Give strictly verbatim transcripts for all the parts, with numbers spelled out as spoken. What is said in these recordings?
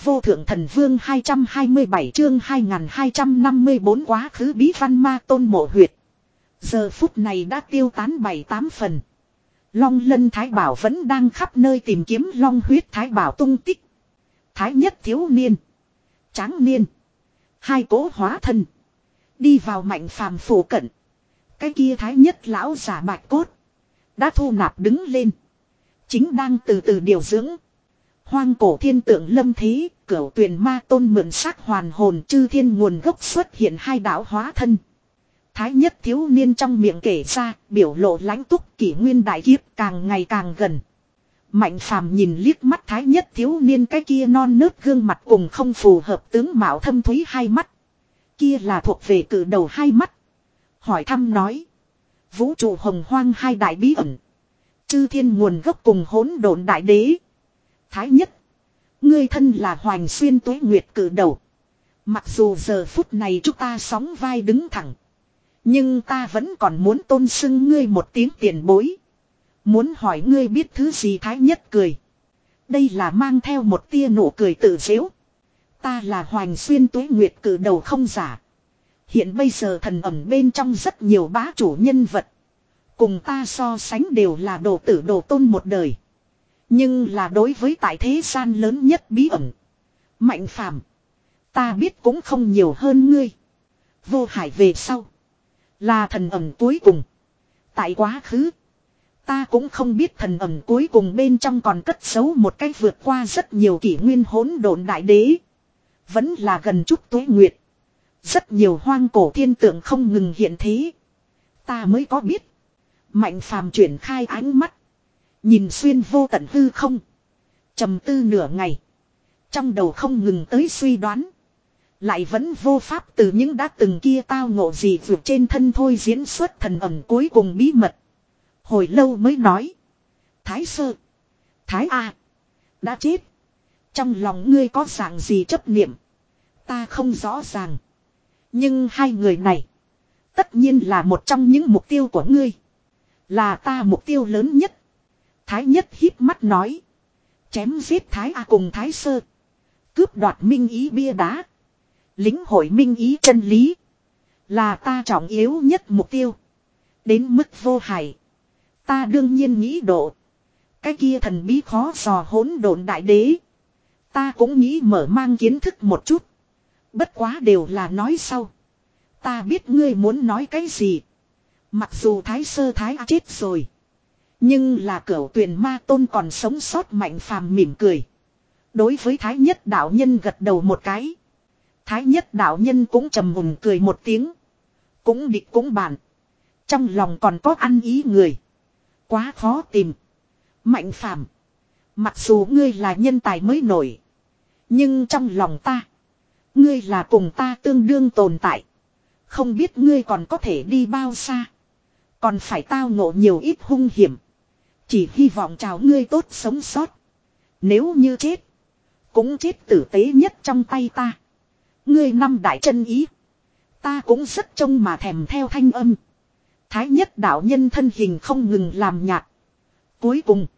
vô thượng thần vương hai trăm hai mươi bảy chương hai nghìn hai trăm năm mươi bốn quá khứ bí văn ma tôn mộ huyệt. Giờ phút này đã tiêu tán bảy tám phần. Long lân thái bảo vẫn đang khắp nơi tìm kiếm long huyết thái bảo tung tích. Thái nhất thiếu niên, tráng niên, hai cỗ hóa thân đi vào Mạnh Phàm phủ cận. Cái kia thái nhất lão giả bạch cốt đã thu nạp đứng lên, chính đang từ từ điều dưỡng. Hoang cổ thiên tượng lâm thế, cửu tuyền ma tôn mượn xác hoàn hồn chư thiên nguồn gốc xuất hiện hai đạo hóa thân. Thái nhất thiếu niên trong miệng kể ra, biểu lộ lãnh túc, kỷ nguyên đại kiếp càng ngày càng gần. Mạnh Phàm nhìn liếc mắt thái nhất thiếu niên cái kia non nớt gương mặt cùng không phù hợp tướng mạo thâm thúy hai mắt. Kia là thuộc về cử đầu hai mắt. Hỏi thăm nói. Vũ trụ hồng hoang hai đại bí ẩn. Chư thiên nguồn gốc cùng hỗn độn đại đế. Thái nhất. Ngươi thân là Hoành Xuyên Tuế Nguyệt cử đầu. Mặc dù giờ phút này chúng ta sóng vai đứng thẳng. Nhưng ta vẫn còn muốn tôn xưng ngươi một tiếng tiền bối. Muốn hỏi ngươi biết thứ gì thái nhất cười. Đây là mang theo một tia nụ cười tự giễu. Ta là Hoành Xuyên Tuế Nguyệt cử đầu không giả. Hiện bây giờ thần ẩm bên trong rất nhiều bá chủ nhân vật. Cùng ta so sánh đều là đồ tử đồ tôn một đời. Nhưng là đối với tại thế gian lớn nhất bí ẩn. Mạnh Phàm, ta biết cũng không nhiều hơn ngươi. Vô hải về sau. Là thần ẩm cuối cùng. Tại quá khứ. Ta cũng không biết thần ẩm cuối cùng bên trong còn cất giấu một cách vượt qua rất nhiều kỷ nguyên hỗn độn đại đế. Vẫn là gần chút tuế nguyệt. Rất nhiều hoang cổ thiên tượng không ngừng hiện thế. Ta mới có biết. Mạnh Phàm chuyển khai ánh mắt. Nhìn xuyên vô tận hư không. Trầm tư nửa ngày. Trong đầu không ngừng tới suy đoán. Lại vẫn vô pháp từ những đã từng kia tao ngộ gì vượt trên thân thôi diễn xuất thần ẩm cuối cùng bí mật. Hồi lâu mới nói. Thái sơ. Thái A. Đã chết. Trong lòng ngươi có dạng gì chấp niệm. Ta không rõ ràng. Nhưng hai người này. Tất nhiên là một trong những mục tiêu của ngươi. Là ta mục tiêu lớn nhất. Thái nhất híp mắt nói. Chém giết Thái A cùng Thái sơ. Cướp đoạt minh ý bia đá. Lính hội minh ý chân lý. Là ta trọng yếu nhất mục tiêu. Đến mức vô hại. Ta đương nhiên nghĩ độ. Cái kia thần bí khó dò hỗn độn đại đế. Ta cũng nghĩ mở mang kiến thức một chút. Bất quá đều là nói sau. Ta biết ngươi muốn nói cái gì. Mặc dù Thái sơ Thái A chết rồi. Nhưng là cửu tuyền ma tôn còn sống sót. Mạnh Phàm mỉm cười. Đối với Thái nhất đạo nhân gật đầu một cái. Thái nhất đạo nhân cũng trầm mùng cười một tiếng. Cũng địch cũng bạn. Trong lòng còn có ăn ý người. Quá khó tìm. Mạnh Phàm, mặc dù ngươi là nhân tài mới nổi. Nhưng trong lòng ta. Ngươi là cùng ta tương đương tồn tại. Không biết ngươi còn có thể đi bao xa. Còn phải tao ngộ nhiều ít hung hiểm. Chỉ hy vọng chào ngươi tốt sống sót. Nếu như chết. Cũng chết tử tế nhất trong tay ta. Ngươi năm đại chân ý. Ta cũng rất trông mà thèm theo thanh âm. Thái nhất đạo nhân thân hình không ngừng làm nhạt. Cuối cùng.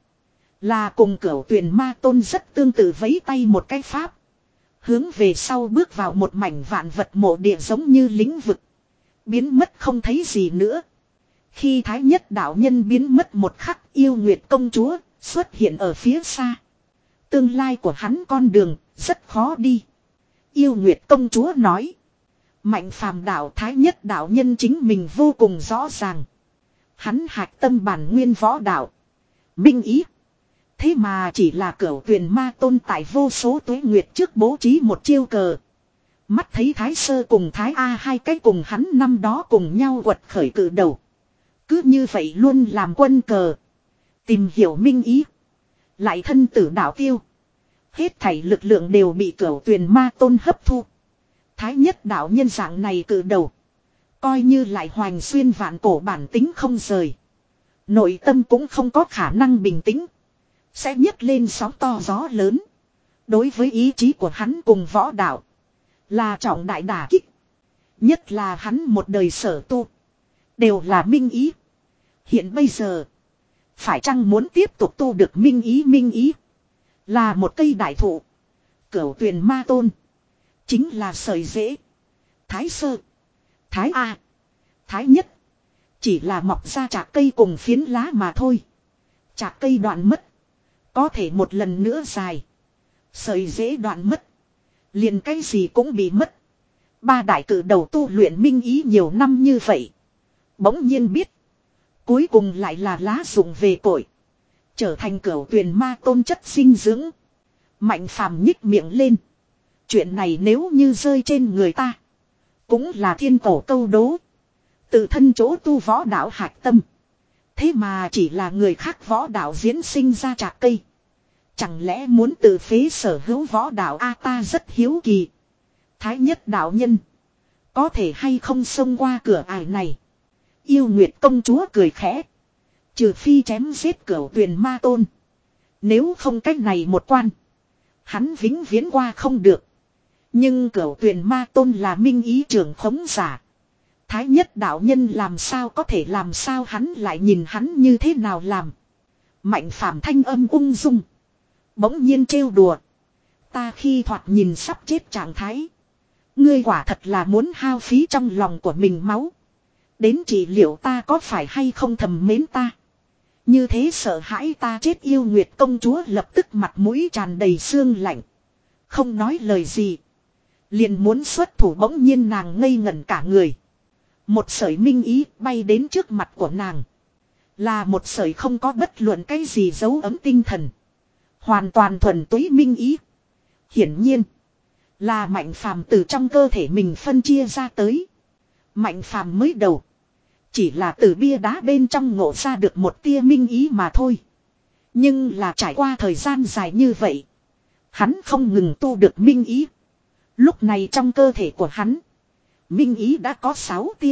Là cùng cửu tuyền ma tôn rất tương tự vẫy tay một cái pháp. Hướng về sau bước vào một mảnh vạn vật mộ địa giống như lĩnh vực. Biến mất không thấy gì nữa. Khi thái nhất đạo nhân biến mất một khắc, yêu nguyệt công chúa xuất hiện ở phía xa. Tương lai của hắn con đường rất khó đi. Yêu nguyệt công chúa nói. Mạnh Phàm đạo thái nhất đạo nhân chính mình vô cùng rõ ràng. Hắn hạch tâm bản nguyên võ đạo. Minh ý. Thế mà chỉ là cửu tuyền ma tôn tại vô số tuế nguyệt trước bố trí một chiêu cờ. Mắt thấy Thái sơ cùng Thái A hai cái cùng hắn năm đó cùng nhau quật khởi cử đầu. Cứ như vậy luôn làm quân cờ. Tìm hiểu minh ý. Lại thân tử đạo tiêu. Hết thảy lực lượng đều bị cửu tuyền ma tôn hấp thu. Thái nhất đạo nhân dạng này cử đầu. Coi như lại hoành xuyên vạn cổ bản tính không rời. Nội tâm cũng không có khả năng bình tĩnh. Sẽ nhấc lên sóng to gió lớn. Đối với ý chí của hắn cùng võ đạo. Là trọng đại đả kích. Nhất là hắn một đời sở tu. Đều là minh ý. Hiện bây giờ. Phải chăng muốn tiếp tục tu được minh ý minh ý. Là một cây đại thụ. Cửu tuyền ma tôn. Chính là sợi rễ. Thái sơ. Thái A. Thái nhất. Chỉ là mọc ra chạc cây cùng phiến lá mà thôi. Chạc cây đoạn mất. Có thể một lần nữa dài. Sợi rễ đoạn mất. Liền cái gì cũng bị mất. Ba đại cử đầu tu luyện minh ý nhiều năm như vậy. Bỗng nhiên biết. Cuối cùng lại là lá dụng về cội. Trở thành cửu tuyền ma tôn chất dinh dưỡng. Mạnh phàm nhích miệng lên. Chuyện này nếu như rơi trên người ta. Cũng là thiên cổ câu đố. Tự thân chỗ tu võ đạo hạch tâm. Thế mà chỉ là người khác võ đạo diễn sinh ra trạc cây. Chẳng lẽ muốn tự phế sở hữu võ đạo a ta rất hiếu kỳ. Thái nhất đạo nhân. Có thể hay không xông qua cửa ải này. Yêu Nguyệt công chúa cười khẽ. Trừ phi chém giết cửu tuyền ma tôn. Nếu không cách này một quan. Hắn vĩnh viễn qua không được. Nhưng cửu tuyền ma tôn là minh ý trưởng khống giả. Thái nhất đạo nhân làm sao có thể làm sao hắn lại nhìn hắn như thế nào làm. Mạnh phàm thanh âm ung dung. Bỗng nhiên trêu đùa. Ta khi thoạt nhìn sắp chết trạng thái. Ngươi quả thật là muốn hao phí trong lòng của mình máu. Đến trị liệu ta có phải hay không thầm mến ta. Như thế sợ hãi ta chết yêu Nguyệt công chúa lập tức mặt mũi tràn đầy sương lạnh. Không nói lời gì. Liền muốn xuất thủ bỗng nhiên nàng ngây ngẩn cả người. Một sợi minh ý bay đến trước mặt của nàng. Là một sợi không có bất luận cái gì dấu ấm tinh thần. Hoàn toàn thuần túy minh ý. Hiển nhiên. Là mạnh phàm từ trong cơ thể mình phân chia ra tới. Mạnh phàm mới đầu. Chỉ là từ bia đá bên trong ngộ ra được một tia minh ý mà thôi. Nhưng là trải qua thời gian dài như vậy. Hắn không ngừng tu được minh ý. Lúc này trong cơ thể của hắn. Minh ý đã có sáu tia.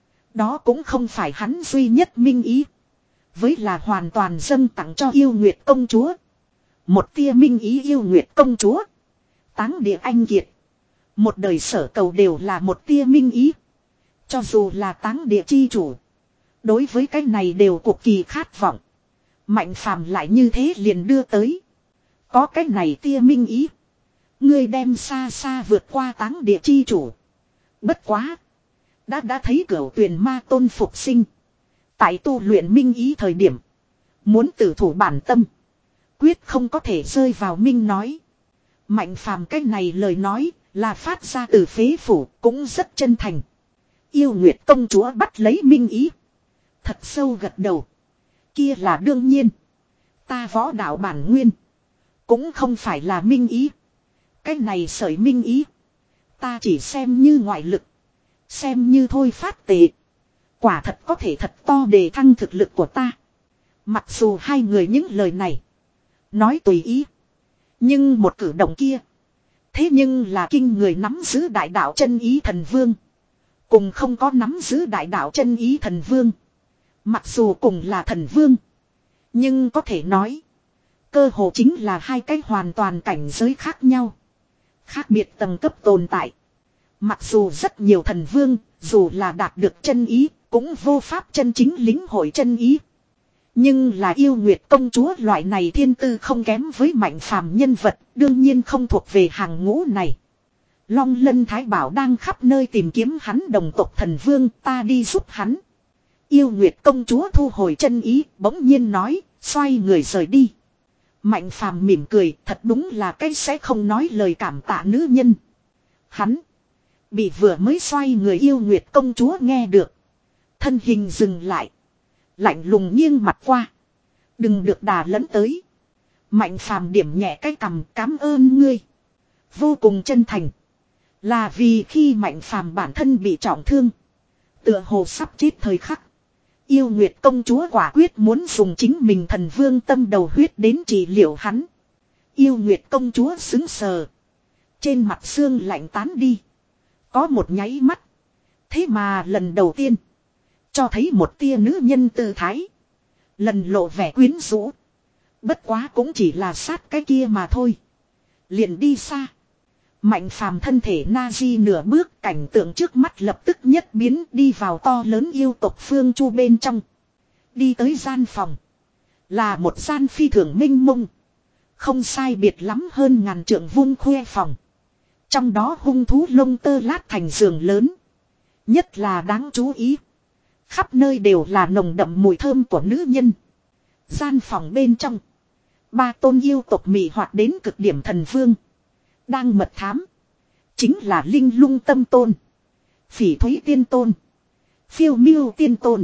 Đó cũng không phải hắn duy nhất minh ý. Với là hoàn toàn dâng tặng cho yêu Nguyệt công chúa. Một tia minh ý yêu Nguyệt công chúa. Táng địa anh kiệt. Một đời sở cầu đều là một tia minh ý. Cho dù là táng địa chi chủ. Đối với cái này đều cực kỳ khát vọng. Mạnh phàm lại như thế liền đưa tới. Có cái này tia minh ý. Ngươi đem xa xa vượt qua táng địa chi chủ. Bất quá. Đã đã thấy cửu tuyền ma tôn phục sinh. Tại tu luyện minh ý thời điểm. Muốn tử thủ bản tâm. Quyết không có thể rơi vào minh nói. Mạnh phàm cái này lời nói là phát ra từ phế phủ cũng rất chân thành. Yêu Nguyệt công chúa bắt lấy minh ý. Thật sâu gật đầu. Kia là đương nhiên. Ta võ đạo bản nguyên. Cũng không phải là minh ý. Cái này sởi minh ý. Ta chỉ xem như ngoại lực. Xem như thôi phát tệ. Quả thật có thể thật to để thăng thực lực của ta. Mặc dù hai người những lời này. Nói tùy ý. Nhưng một cử động kia. Thế nhưng là kinh người nắm giữ đại đạo chân ý thần vương. Cùng không có nắm giữ đại đạo chân ý thần vương. Mặc dù cùng là thần vương. Nhưng có thể nói. Cơ hồ chính là hai cái hoàn toàn cảnh giới khác nhau. Khác biệt tầng cấp tồn tại. Mặc dù rất nhiều thần vương. Dù là đạt được chân ý. Cũng vô pháp chân chính lính hội chân ý. Nhưng là yêu Nguyệt công chúa loại này thiên tư không kém với mạnh phàm nhân vật. Đương nhiên không thuộc về hàng ngũ này. Long Lân Thái Bảo đang khắp nơi tìm kiếm hắn đồng tộc thần vương, ta đi giúp hắn. Yêu Nguyệt công chúa thu hồi chân ý, bỗng nhiên nói, xoay người rời đi. Mạnh phàm mỉm cười, thật đúng là cái sẽ không nói lời cảm tạ nữ nhân. Hắn bị vừa mới xoay người yêu Nguyệt công chúa nghe được. Thân hình dừng lại. Lạnh lùng nghiêng mặt qua. Đừng được đà lẫn tới. Mạnh phàm điểm nhẹ cái cằm, cảm ơn ngươi. Vô cùng chân thành. Là vì khi mạnh phàm bản thân bị trọng thương. Tựa hồ sắp chết thời khắc. Yêu Nguyệt công chúa quả quyết muốn dùng chính mình thần vương tâm đầu huyết đến trị liệu hắn. Yêu Nguyệt công chúa xứng sờ. Trên mặt xương lạnh tán đi. Có một nháy mắt. Thế mà lần đầu tiên. Cho thấy một tia nữ nhân tư thái. Lần lộ vẻ quyến rũ. Bất quá cũng chỉ là sát cái kia mà thôi. Liền đi xa. Mạnh phàm thân thể na di nửa bước, cảnh tượng trước mắt lập tức nhất biến, đi vào to lớn yêu tộc phương chu bên trong. Đi tới gian phòng. Là một gian phi thường minh mông. Không sai biệt lắm hơn ngàn trượng vuông khuê phòng. Trong đó hung thú lông tơ lát thành giường lớn. Nhất là đáng chú ý. Khắp nơi đều là nồng đậm mùi thơm của nữ nhân. Gian phòng bên trong. Ba tôn yêu tộc mị hoạt đến cực điểm thần vương. Đang mật thám. Chính là Linh Lung Tâm Tôn. Phỉ Thúy Tiên Tôn. Phiêu Miêu Tiên Tôn.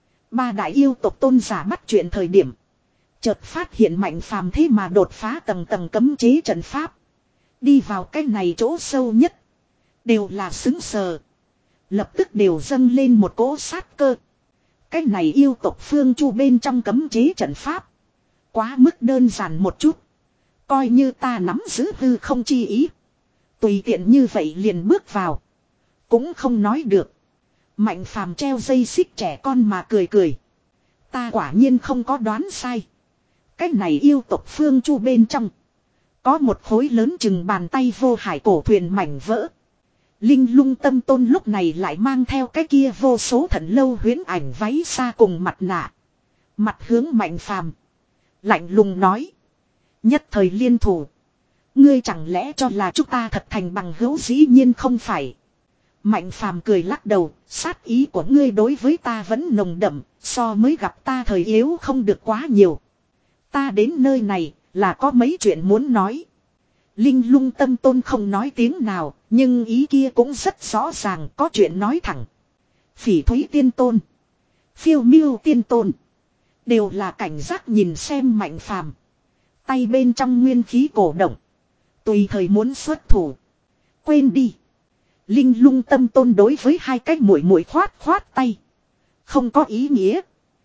Ba đại yêu tộc tôn giả bắt chuyện thời điểm. Chợt phát hiện Mạnh Phàm thế mà đột phá tầng tầng cấm chế trận pháp. Đi vào cái này chỗ sâu nhất. Đều là xứng sờ. Lập tức đều dâng lên một cỗ sát cơ. Cái này yêu tộc phương chu bên trong cấm chế trận pháp. Quá mức đơn giản một chút. Coi như ta nắm giữ hư không chi ý. Tùy tiện như vậy liền bước vào. Cũng không nói được. Mạnh Phàm treo dây xích trẻ con mà cười cười. Ta quả nhiên không có đoán sai. Cái này yêu tộc phương chu bên trong. Có một khối lớn chừng bàn tay vô hải cổ thuyền mảnh vỡ. Linh Lung Tâm Tôn lúc này lại mang theo cái kia vô số thần lâu huyễn ảnh váy xa cùng mặt nạ. Mặt hướng Mạnh Phàm, lạnh lùng nói. Nhất thời liên thủ. Ngươi chẳng lẽ cho là chúng ta thật thành bằng hữu? Dĩ nhiên không phải. Mạnh Phàm cười lắc đầu. Sát ý của ngươi đối với ta vẫn nồng đậm. So mới gặp ta thời yếu không được quá nhiều. Ta đến nơi này là có mấy chuyện muốn nói. Linh Lung Tâm Tôn không nói tiếng nào. Nhưng ý kia cũng rất rõ ràng, có chuyện nói thẳng. Phỉ Thúy Tiên Tôn, Phiêu Miêu Tiên Tôn đều là cảnh giác nhìn xem Mạnh Phàm. Tay bên trong nguyên khí cổ động, tùy thời muốn xuất thủ. Quên đi. Linh Lung Tâm Tôn đối với hai cái muội muội khoát khoát tay. Không có ý nghĩa.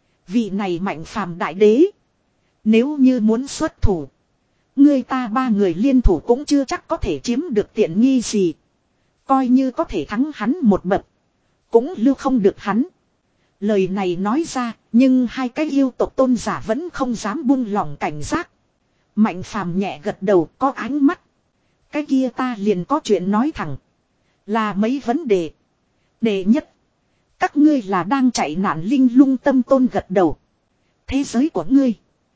Vị này Mạnh Phàm đại đế, nếu như muốn xuất thủ, người ta ba người liên thủ cũng chưa chắc có thể chiếm được tiện nghi gì. Coi như có thể thắng hắn một bậc, cũng lưu không được hắn. Lời này nói ra, nhưng hai cái yêu tộc tôn giả vẫn không dám buông lỏng cảnh giác. Mạnh Phàm nhẹ gật đầu, có ánh mắt. Cái kia ta liền có chuyện nói thẳng. Là mấy vấn đề. Đệ nhất, các ngươi là đang chạy nạn. Linh Lung Tâm Tôn gật đầu. Thế giới của ngươi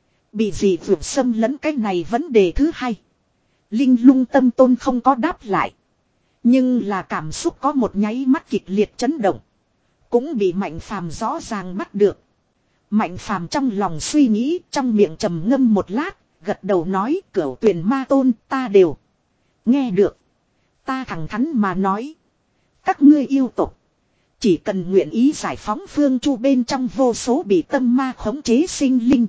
bị gì vượt xâm lấn, cái này vấn đề thứ hai. Linh Lung Tâm Tôn không có đáp lại. Nhưng là cảm xúc có một nháy mắt kịch liệt chấn động. Cũng bị Mạnh Phàm rõ ràng bắt được. Mạnh Phàm trong lòng suy nghĩ, trong miệng trầm ngâm một lát, gật đầu nói. Cửu Tuyền Ma Tôn ta đều nghe được. Ta thẳng thắn mà nói, các ngươi yêu tục chỉ cần nguyện ý giải phóng phương chu bên trong vô số bị tâm ma khống chế sinh linh,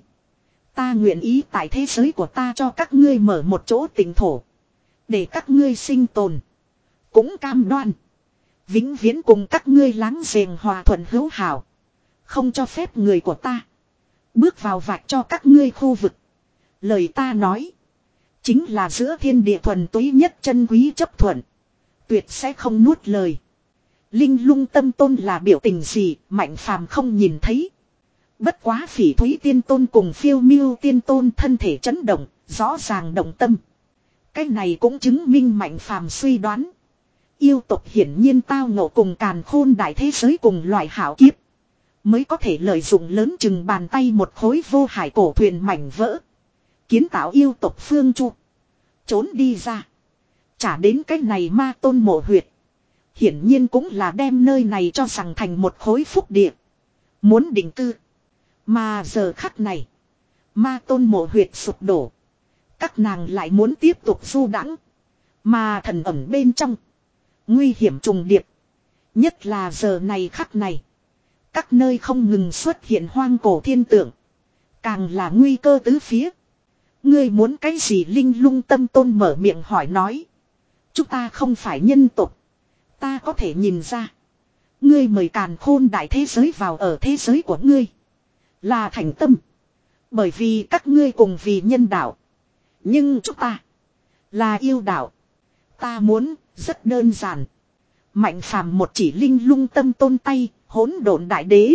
ta nguyện ý tại thế giới của ta cho các ngươi mở một chỗ tỉnh thổ, để các ngươi sinh tồn. Cũng cam đoan vĩnh viễn cùng các ngươi láng giềng hòa thuận hữu hảo. Không cho phép người của ta bước vào vạch cho các ngươi khu vực. Lời ta nói chính là giữa thiên địa thuần túy nhất chân quý chấp thuận, tuyệt sẽ không nuốt lời. Linh Lung Tâm Tôn là biểu tình gì, Mạnh Phàm không nhìn thấy. Bất quá Phỉ Thúy Tiên Tôn cùng Phiêu Miêu Tiên Tôn thân thể chấn động, rõ ràng động tâm. Cái này cũng chứng minh Mạnh Phàm suy đoán. Yêu tộc hiển nhiên tao ngộ cùng càn khôn đại thế giới cùng loại hảo kiếp, mới có thể lợi dụng lớn chừng bàn tay một khối vô hải cổ thuyền mảnh vỡ, kiến tạo yêu tộc phương chu, trốn đi ra. Trả đến cái này ma tôn mộ huyệt, hiển nhiên cũng là đem nơi này cho rằng thành một khối phúc địa, muốn định cư. Mà giờ khắc này, ma tôn mộ huyệt sụp đổ, các nàng lại muốn tiếp tục du đãng. Mà thần ẩn bên trong, nguy hiểm trùng điệp. Nhất là giờ này khắc này, các nơi không ngừng xuất hiện hoang cổ thiên tượng, càng là nguy cơ tứ phía. Ngươi muốn cái gì? Linh Lung Tâm Tôn mở miệng hỏi nói. Chúng ta không phải nhân tộc, ta có thể nhìn ra. Ngươi mời càn khôn đại thế giới vào ở thế giới của ngươi là thành tâm, bởi vì các ngươi cùng vì nhân đạo. Nhưng chúng ta là yêu đạo. Ta muốn rất đơn giản. Mạnh Phàm một chỉ Linh Lung Tâm Tôn tay, hỗn độn đại đế.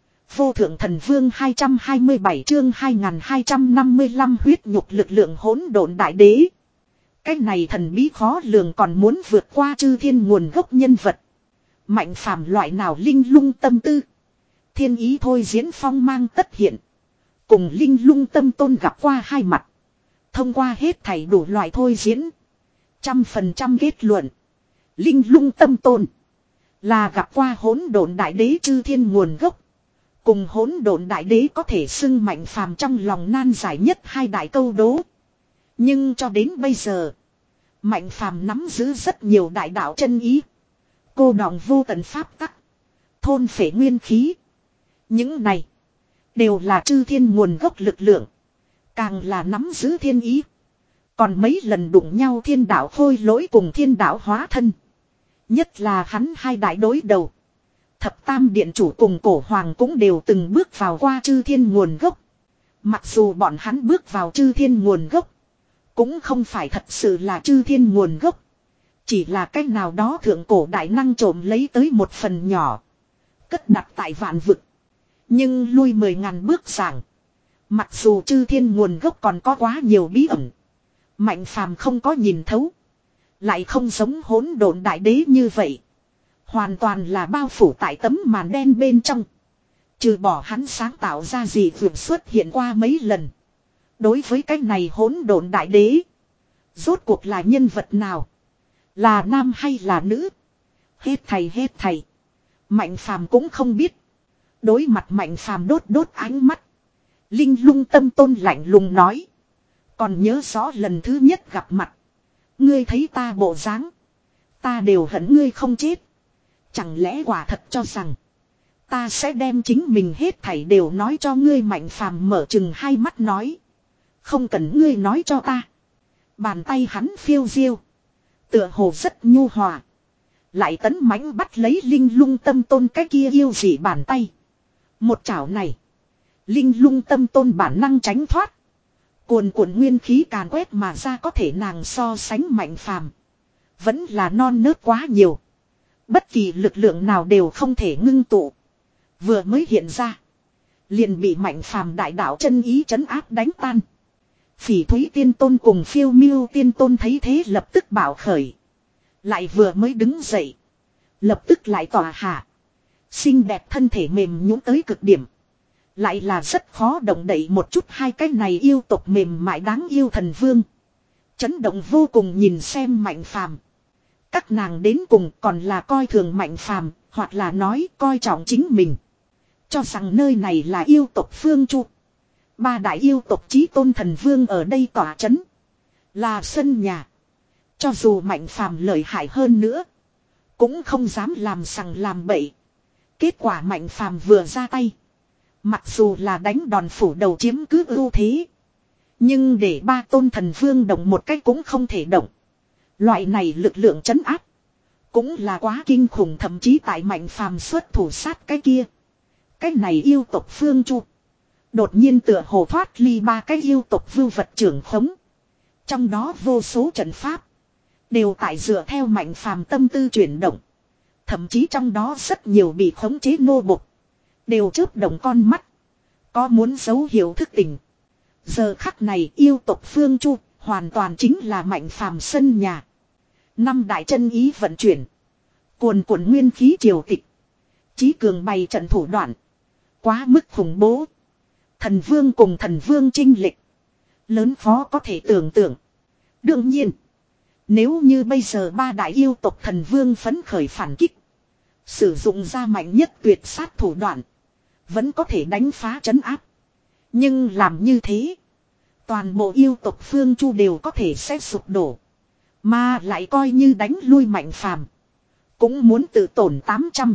Vô thượng thần vương hai trăm hai mươi bảy chương hai nghìn hai trăm năm mươi lăm huyết nhục lực lượng hỗn độn đại đế. Cái này thần bí khó lường còn muốn vượt qua chư thiên nguồn gốc nhân vật. Mạnh Phàm loại nào linh lung tâm tư, thiên ý thôi diễn phong mang tất hiện. Cùng Linh Lung Tâm Tôn gặp qua hai mặt, Thông qua hết thảy đủ loại thôi diễn. Trăm phần trăm kết luận. Linh lung tâm tôn. Là gặp qua hỗn độn đại đế chư thiên nguồn gốc. Cùng hỗn độn đại đế có thể xưng Mạnh Phàm trong lòng nan giải nhất hai đại câu đố. Nhưng cho đến bây giờ. Mạnh Phàm nắm giữ rất nhiều đại đạo chân ý. Cô đọng vô tận pháp tắc. Thôn phệ nguyên khí. Những này. Đều là chư thiên nguồn gốc lực lượng. Càng là nắm giữ thiên ý. Còn mấy lần đụng nhau thiên đạo khôi lỗi cùng thiên đạo hóa thân. Nhất là hắn hai đại đối đầu. Thập tam điện chủ cùng cổ hoàng cũng đều từng bước vào qua chư thiên nguồn gốc. Mặc dù bọn hắn bước vào chư thiên nguồn gốc. Cũng không phải thật sự là chư thiên nguồn gốc. Chỉ là cách nào đó thượng cổ đại năng trộm lấy tới một phần nhỏ. Cất đặt tại vạn vực. Nhưng lui mười ngàn bước giảng. Mặc dù chư thiên nguồn gốc còn có quá nhiều bí ẩn. Mạnh Phàm không có nhìn thấu. Lại không giống hỗn độn đại đế như vậy. Hoàn toàn là bao phủ tại tấm màn đen bên trong. Trừ bỏ hắn sáng tạo ra gì vượt xuất hiện qua mấy lần. Đối với cái này hỗn độn đại đế. Rốt cuộc là nhân vật nào? Là nam hay là nữ? Hết thầy hết thầy. Mạnh Phàm cũng không biết. Đối mặt Mạnh Phàm đốt đốt ánh mắt. Linh lung tâm tôn lạnh lùng nói. Còn nhớ rõ lần thứ nhất gặp mặt. Ngươi thấy ta bộ dáng. Ta đều hận ngươi không chết. Chẳng lẽ quả thật cho rằng. Ta sẽ đem chính mình hết thảy đều nói cho ngươi. Mạnh Phàm mở chừng hai mắt nói. Không cần ngươi nói cho ta. Bàn tay hắn phiêu diêu. Tựa hồ rất nhu hòa. Lại tấn mãnh bắt lấy linh lung tâm tôn cái kia yêu dị bàn tay. Một chảo này. Linh lung tâm tôn bản năng tránh thoát. Cuồn cuộn nguyên khí càn quét mà ra có thể nàng so sánh Mạnh Phàm. Vẫn là non nớt quá nhiều. Bất kỳ lực lượng nào đều không thể ngưng tụ. Vừa mới hiện ra. Liền bị Mạnh Phàm đại đạo chân ý trấn áp đánh tan. Phỉ Thúy Tiên Tôn cùng Phiêu Miêu Tiên Tôn thấy thế lập tức bảo khởi. Lại vừa mới đứng dậy. Lập tức lại tỏa hạ. Xinh đẹp thân thể mềm nhũn tới cực điểm. Lại là rất khó động đậy một chút hai cái này yêu tộc mềm mại đáng yêu thần vương. Chấn động vô cùng nhìn xem Mạnh Phàm. Các nàng đến cùng còn là coi thường Mạnh Phàm, hoặc là nói coi trọng chính mình. Cho rằng nơi này là yêu tộc phương chu. Ba đại yêu tộc chí tôn thần vương ở đây tỏa chấn. Là sân nhà. Cho dù Mạnh Phàm lợi hại hơn nữa. Cũng không dám làm sằng làm bậy. Kết quả Mạnh Phàm vừa ra tay. Mặc dù là đánh đòn phủ đầu chiếm cứ ưu thế. Nhưng để ba tôn thần vương động một cách cũng không thể động. Loại này lực lượng trấn áp. Cũng là quá kinh khủng, thậm chí tại Mạnh Phàm xuất thủ sát cái kia. Cái này yêu tộc phương chu. Đột nhiên tựa hồ thoát ly ba cái yêu tộc vưu vật trưởng khống. Trong đó vô số trận pháp. Đều tại dựa theo Mạnh Phàm tâm tư chuyển động. Thậm chí trong đó rất nhiều bị khống chế nô bộc. Đều chớp động con mắt. Có muốn dấu hiệu thức tỉnh. Giờ khắc này yêu tộc phương chu. Hoàn toàn chính là Mạnh Phàm sân nhà. Năm đại chân ý vận chuyển. Cuồn cuộn nguyên khí triều tịch. Chí cường bày trận thủ đoạn. Quá mức khủng bố. Thần vương cùng thần vương chinh lịch. Lớn khó có thể tưởng tượng. Đương nhiên. Nếu như bây giờ ba đại yêu tộc thần vương phấn khởi phản kích. Sử dụng ra mạnh nhất tuyệt sát thủ đoạn. Vẫn có thể đánh phá trấn áp. Nhưng làm như thế. Toàn bộ yêu tộc phương chu đều có thể sẽ sụp đổ. Mà lại coi như đánh lui Mạnh Phàm. Cũng muốn tự tổn tám trăm.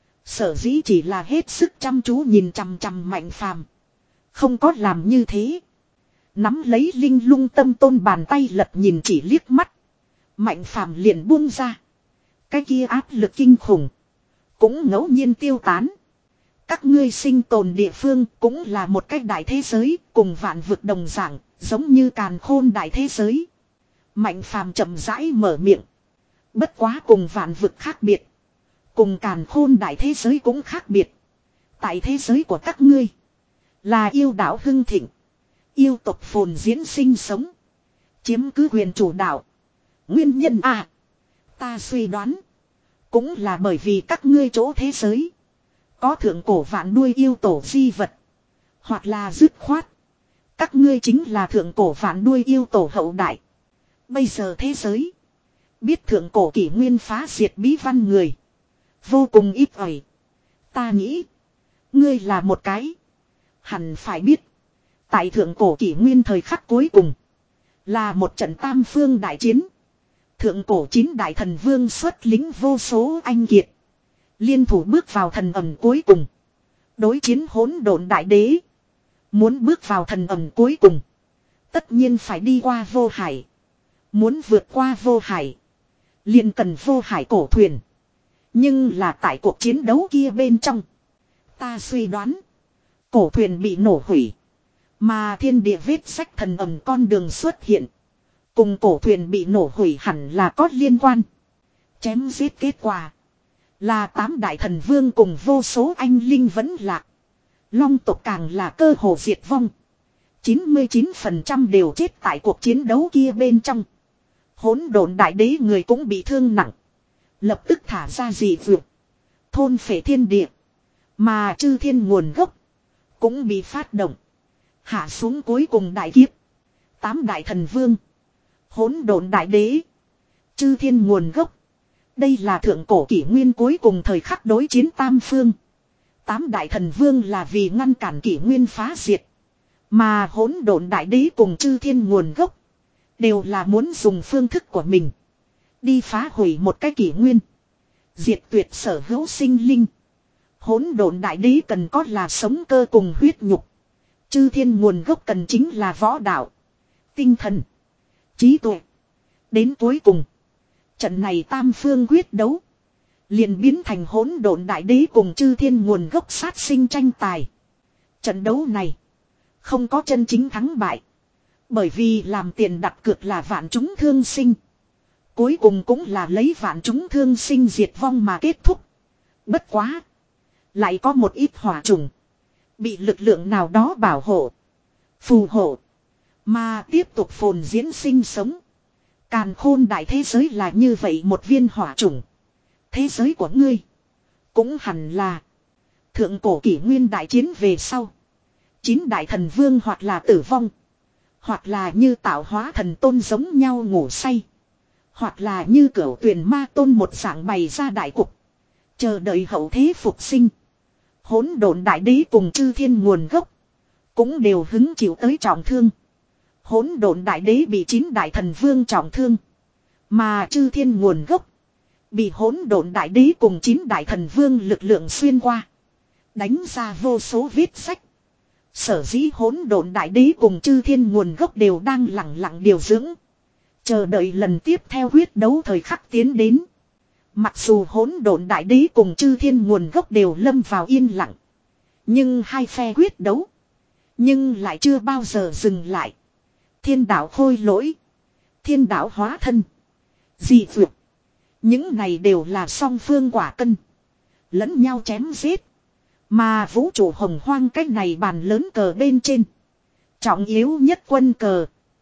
Sở dĩ chỉ là hết sức chăm chú nhìn chằm chằm Mạnh Phàm. Không có làm như thế. Nắm lấy linh lung tâm tôn bàn tay lật nhìn chỉ liếc mắt. Mạnh Phàm liền buông ra. Cái kia áp lực kinh khủng. Cũng ngẫu nhiên tiêu tán. Các ngươi sinh tồn địa phương cũng là một cái đại thế giới. Cùng vạn vực đồng dạng. Giống như càn khôn đại thế giới. Mạnh Phàm chậm rãi mở miệng. Bất quá cùng vạn vực khác biệt. Cùng càn khôn đại thế giới cũng khác biệt. Tại thế giới của các ngươi. Là yêu đảo hưng thịnh. Yêu tộc phồn diễn sinh sống. Chiếm cứ quyền chủ đạo. Nguyên nhân à. Ta suy đoán. Cũng là bởi vì các ngươi chỗ thế giới. Có thượng cổ vạn đuôi yêu tổ di vật. Hoặc là dứt khoát. Các ngươi chính là thượng cổ vạn đuôi yêu tổ hậu đại. Bây giờ thế giới. Biết thượng cổ kỷ nguyên phá diệt bí văn người. Vô cùng ít ỏi. Ta nghĩ. Ngươi là một cái. Hẳn phải biết. Tại thượng cổ kỷ nguyên thời khắc cuối cùng. Là một trận tam phương đại chiến. Thượng cổ chín đại thần vương xuất lính vô số anh kiệt. Liên thủ bước vào thần ẩm cuối cùng. Đối chiến hỗn độn đại đế. Muốn bước vào thần ẩm cuối cùng. Tất nhiên phải đi qua vô hải. Muốn vượt qua vô hải. Liền cần vô hải cổ thuyền. Nhưng là tại cuộc chiến đấu kia bên trong. Ta suy đoán. Cổ thuyền bị nổ hủy. Mà thiên địa vết sách thần ẩm con đường xuất hiện. Cùng cổ thuyền bị nổ hủy hẳn là có liên quan. Chém giết kết quả. Là tám đại thần vương cùng vô số anh linh vẫn lạc. Long tộc càng là cơ hồ diệt vong. chín mươi chín phần trăm đều chết tại cuộc chiến đấu kia bên trong. Hỗn độn đại đế người cũng bị thương nặng. Lập tức thả ra dị vượt. Thôn phệ thiên địa. Mà chư thiên nguồn gốc. Cũng bị phát động. Hạ xuống cuối cùng đại kiếp. Tám đại thần vương. Hỗn độn đại đế. Chư thiên nguồn gốc. Đây là thượng cổ kỷ nguyên cuối cùng thời khắc đối chiến tam phương. Tám đại thần vương là vì ngăn cản kỷ nguyên phá diệt. Mà hỗn độn đại đế cùng chư thiên nguồn gốc. Đều là muốn dùng phương thức của mình. Đi phá hủy một cái kỷ nguyên. Diệt tuyệt sở hữu sinh linh. Hỗn độn đại đế cần có là sống cơ cùng huyết nhục. Chư thiên nguồn gốc cần chính là võ đạo. Tinh thần. Trí tuệ. Đến cuối cùng. Trận này tam phương quyết đấu. Liền biến thành hỗn độn đại đế cùng chư thiên nguồn gốc sát sinh tranh tài. Trận đấu này. Không có chân chính thắng bại. Bởi vì làm tiền đặt cược là vạn chúng thương sinh. Cuối cùng cũng là lấy vạn chúng thương sinh diệt vong mà kết thúc. Bất quá. Lại có một ít hỏa trùng. Bị lực lượng nào đó bảo hộ. Phù hộ. Mà tiếp tục phồn diễn sinh sống. Càn khôn đại thế giới là như vậy một viên hỏa trùng. Thế giới của ngươi. Cũng hẳn là. Thượng cổ kỷ nguyên đại chiến về sau. Chín đại thần vương hoặc là tử vong. Hoặc là như tạo hóa thần tôn giống nhau ngủ say. Hoặc là như cửu tuyển ma tôn một dạng bày ra đại cục. Chờ đợi hậu thế phục sinh. Hỗn độn đại đế cùng chư thiên nguồn gốc. Cũng đều hứng chịu tới trọng thương. Hỗn độn đại đế bị chín đại thần vương trọng thương. Mà chư thiên nguồn gốc. Bị hỗn độn đại đế cùng chín đại thần vương lực lượng xuyên qua. Đánh ra vô số vết sách. Sở dĩ hỗn độn đại đế cùng chư thiên nguồn gốc đều đang lặng lặng điều dưỡng. Chờ đợi lần tiếp theo quyết đấu thời khắc tiến đến. Mặc dù hỗn độn đại đế cùng chư thiên nguồn gốc đều lâm vào yên lặng. Nhưng hai phe quyết đấu. Nhưng lại chưa bao giờ dừng lại. Thiên đạo khôi lỗi. Thiên đạo hóa thân. Dị vượt. Những này đều là song phương quả cân. Lẫn nhau chém giết. Mà vũ trụ hồng hoang cách này bàn lớn cờ bên trên. Trọng yếu nhất quân cờ.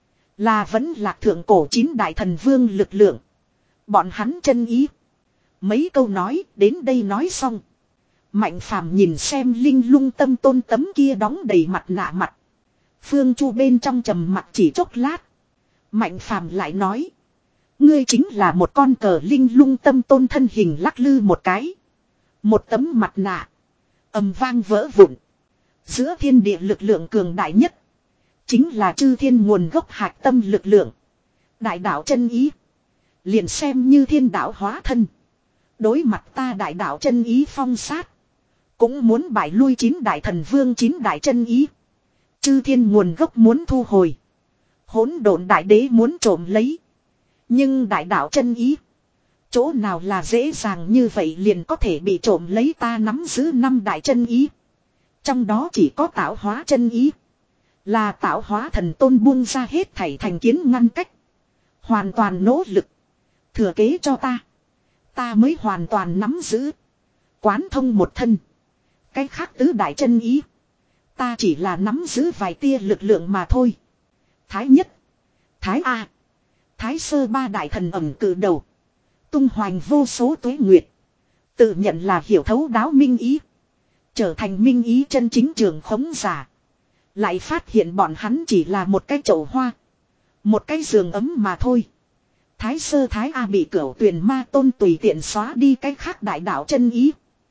Là vẫn là thượng cổ chín đại thần vương lực lượng. Bọn hắn chân ý. Mấy câu nói đến đây nói xong. Mạnh phàm nhìn xem linh lung tâm tôn tấm kia đóng đầy mặt nạ mặt. Phương Chu bên trong trầm mặt chỉ chốc lát. Mạnh phàm lại nói. Ngươi chính là một con cờ linh lung tâm tôn thân hình lắc lư một cái. Một tấm mặt nạ. Ầm vang vỡ vụn. Giữa thiên địa lực lượng cường đại nhất. Chính là chư thiên nguồn gốc hạt tâm lực lượng. Đại đạo chân ý. Liền xem như thiên đạo hóa thân. Đối mặt ta đại đạo chân ý phong sát. Cũng muốn bại lui chín đại thần vương chín đại chân ý. Chư thiên nguồn gốc muốn thu hồi. Hỗn độn đại đế muốn trộm lấy. Nhưng đại đạo chân ý. Chỗ nào là dễ dàng như vậy liền có thể bị trộm lấy, ta nắm giữ năm đại chân ý. Trong đó chỉ có tạo hóa chân ý. Là tạo hóa thần tôn buông ra hết thảy thành kiến ngăn cách. Hoàn toàn nỗ lực. Thừa kế cho ta. Ta mới hoàn toàn nắm giữ. Quán thông một thân. Cái khác tứ đại chân ý. Ta chỉ là nắm giữ vài tia lực lượng mà thôi. Thái nhất. Thái A. Thái sơ ba đại thần ẩm cử đầu. Tung hoành vô số tuế nguyệt. Tự nhận là hiểu thấu đáo minh ý. Trở thành minh ý chân chính trường khống giả. Lại phát hiện bọn hắn chỉ là một cái chậu hoa. Một cái giường ấm mà thôi. Thái sơ thái A bị cửu tuyền ma tôn tùy tiện xóa đi cái khác đại đạo chân ý.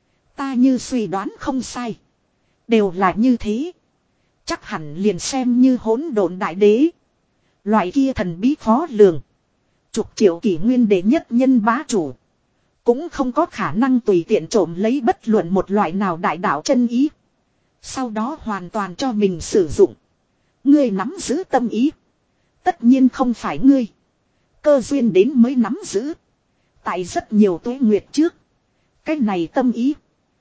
Ta như suy đoán không sai. Đều là như thế. Chắc hẳn liền xem như hỗn độn đại đế. Loại kia thần bí khó lường. Chục triệu kỷ nguyên đệ nhất nhân bá chủ. Cũng không có khả năng tùy tiện trộm lấy bất luận một loại nào đại đạo chân ý. Sau đó hoàn toàn cho mình sử dụng. Ngươi nắm giữ tâm ý. Tất nhiên không phải ngươi. Cơ duyên đến mới nắm giữ. Tại rất nhiều tuế nguyệt trước. Cái này tâm ý.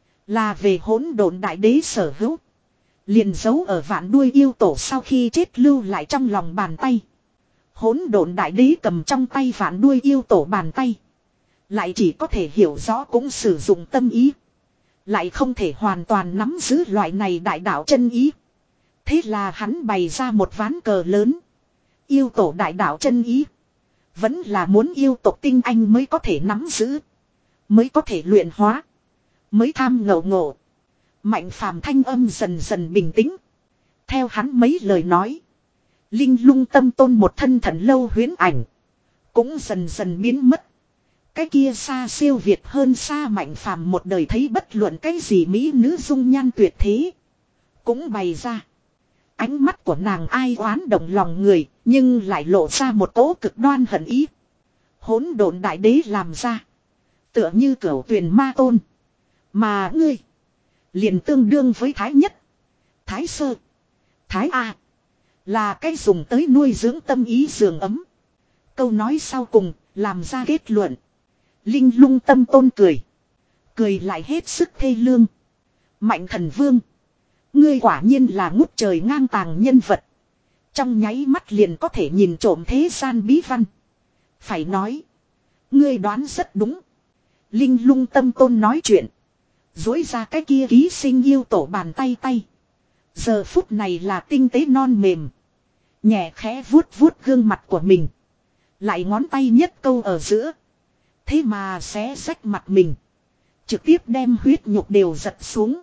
Là về hỗn độn đại đế sở hữu. Liền giấu ở vạn đuôi yêu tổ sau khi chết lưu lại trong lòng bàn tay. Hỗn độn đại đế cầm trong tay vạn đuôi yêu tổ bàn tay. Lại chỉ có thể hiểu rõ cũng sử dụng tâm ý. Lại không thể hoàn toàn nắm giữ loại này đại đạo chân ý. Thế là hắn bày ra một ván cờ lớn. Yêu tổ đại đạo chân ý. Vẫn là muốn yêu tộc tinh anh mới có thể nắm giữ. Mới có thể luyện hóa. Mới tham ngộ ngộ. Mạnh phàm thanh âm dần dần bình tĩnh. Theo hắn mấy lời nói. Linh lung tâm tôn một thân thần lâu huyễn ảnh. Cũng dần dần biến mất. Cái kia xa siêu việt hơn xa mạnh phàm một đời thấy bất luận cái gì mỹ nữ dung nhan tuyệt thế. Cũng bày ra. Ánh mắt của nàng ai oán động lòng người. Nhưng lại lộ ra một cỗ cực đoan hận ý. Hỗn độn đại đế làm ra. Tựa như cửu tuyền ma tôn. Mà ngươi. Liền tương đương với thái nhất. Thái sơ. Thái A. Là cái dùng tới nuôi dưỡng tâm ý giường ấm. Câu nói sau cùng. Làm ra kết luận. Linh lung tâm tôn cười. Cười lại hết sức thê lương. Mạnh thần vương. Ngươi quả nhiên là ngút trời ngang tàng nhân vật. Trong nháy mắt liền có thể nhìn trộm thế gian bí văn. Phải nói. Ngươi đoán rất đúng. Linh lung tâm tôn nói chuyện. Dối ra cái kia ký sinh yêu tổ bàn tay tay. Giờ phút này là tinh tế non mềm. Nhẹ khẽ vuốt vuốt gương mặt của mình. Lại ngón tay nhất câu ở giữa. Thế mà xé rách mặt mình. Trực tiếp đem huyết nhục đều giật xuống.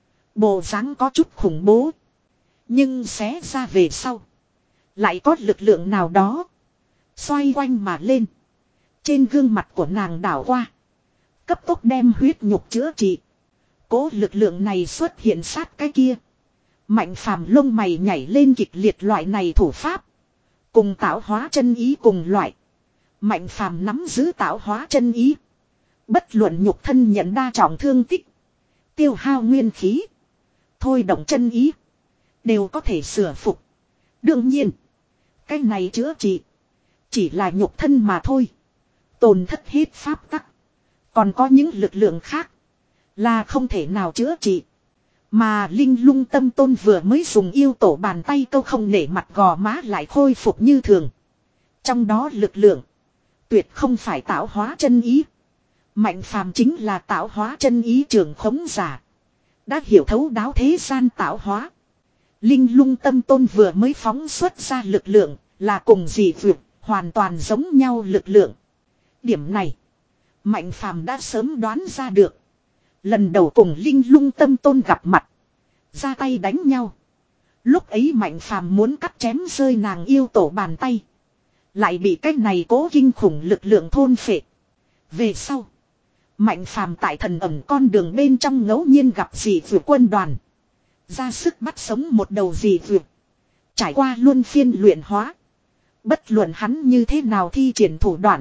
Bộ dáng có chút khủng bố. Nhưng xé ra về sau. Lại có lực lượng nào đó. Xoay quanh mà lên. Trên gương mặt của nàng đảo qua. Cấp tốc đem huyết nhục chữa trị. Cố lực lượng này xuất hiện sát cái kia. Mạnh phàm lông mày nhảy lên kịch liệt loại này thủ pháp. Cùng tạo hóa chân ý cùng loại. Mạnh phàm nắm giữ tạo hóa chân ý. Bất luận nhục thân nhận đa trọng thương tích. Tiêu hao nguyên khí. Thôi động chân ý. Đều có thể sửa phục. Đương nhiên. Cái này chữa trị. Chỉ là nhục thân mà thôi. Tổn thất hết pháp tắc. Còn có những lực lượng khác. Là không thể nào chữa trị. Mà Linh lung tâm tôn vừa mới dùng yêu tổ bàn tay câu không nể mặt gò má lại khôi phục như thường. Trong đó lực lượng. Tuyệt không phải tạo hóa chân ý. Mạnh phàm chính là tạo hóa chân ý trường khống giả. Đã hiểu thấu đáo thế gian tạo hóa. Linh lung tâm tôn vừa mới phóng xuất ra lực lượng. Là cùng dị vượt. Hoàn toàn giống nhau lực lượng. Điểm này. Mạnh phàm đã sớm đoán ra được. Lần đầu cùng Linh lung tâm tôn gặp mặt. Ra tay đánh nhau. Lúc ấy mạnh phàm muốn cắt chém rơi nàng yêu tổ bàn tay. Lại bị cái này cố kinh khủng lực lượng thôn phệ. Về sau. Mạnh phàm tại thần ẩm con đường bên trong ngẫu nhiên gặp dị vượt quân đoàn. Ra sức bắt sống một đầu dị vượt. Trải qua luân phiên luyện hóa. Bất luận hắn như thế nào thi triển thủ đoạn.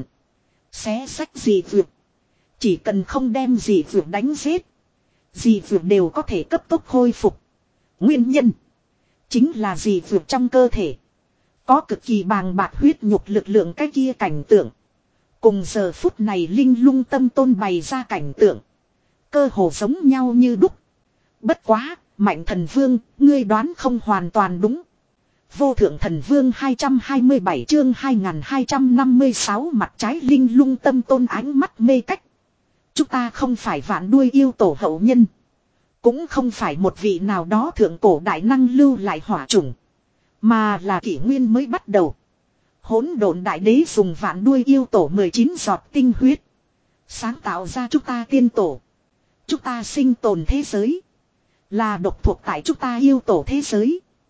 Xé sách dị vượt. Chỉ cần không đem dị vượt đánh giết. Dị vượt đều có thể cấp tốc khôi phục. Nguyên nhân. Chính là dị vượt trong cơ thể. Có cực kỳ bàng bạc huyết nhục lực lượng cái kia cảnh tượng. Cùng giờ phút này Linh lung tâm tôn bày ra cảnh tượng. Cơ hồ giống nhau như đúc. Bất quá, mạnh thần vương, ngươi đoán không hoàn toàn đúng. Vô thượng thần vương hai trăm hai mươi bảy chương hai nghìn hai trăm năm mươi sáu mặt trái Linh lung tâm tôn ánh mắt mê cách. Chúng ta không phải vạn đuôi yêu tổ hậu nhân. Cũng không phải một vị nào đó thượng cổ đại năng lưu lại hỏa chủng. Mà là kỷ nguyên mới bắt đầu. Hỗn độn đại đế dùng vạn đuôi yêu tổ mười chín giọt tinh huyết. Sáng tạo ra chúng ta tiên tổ. Chúng ta sinh tồn thế giới. Là độc thuộc tại chúng ta yêu tổ thế giới.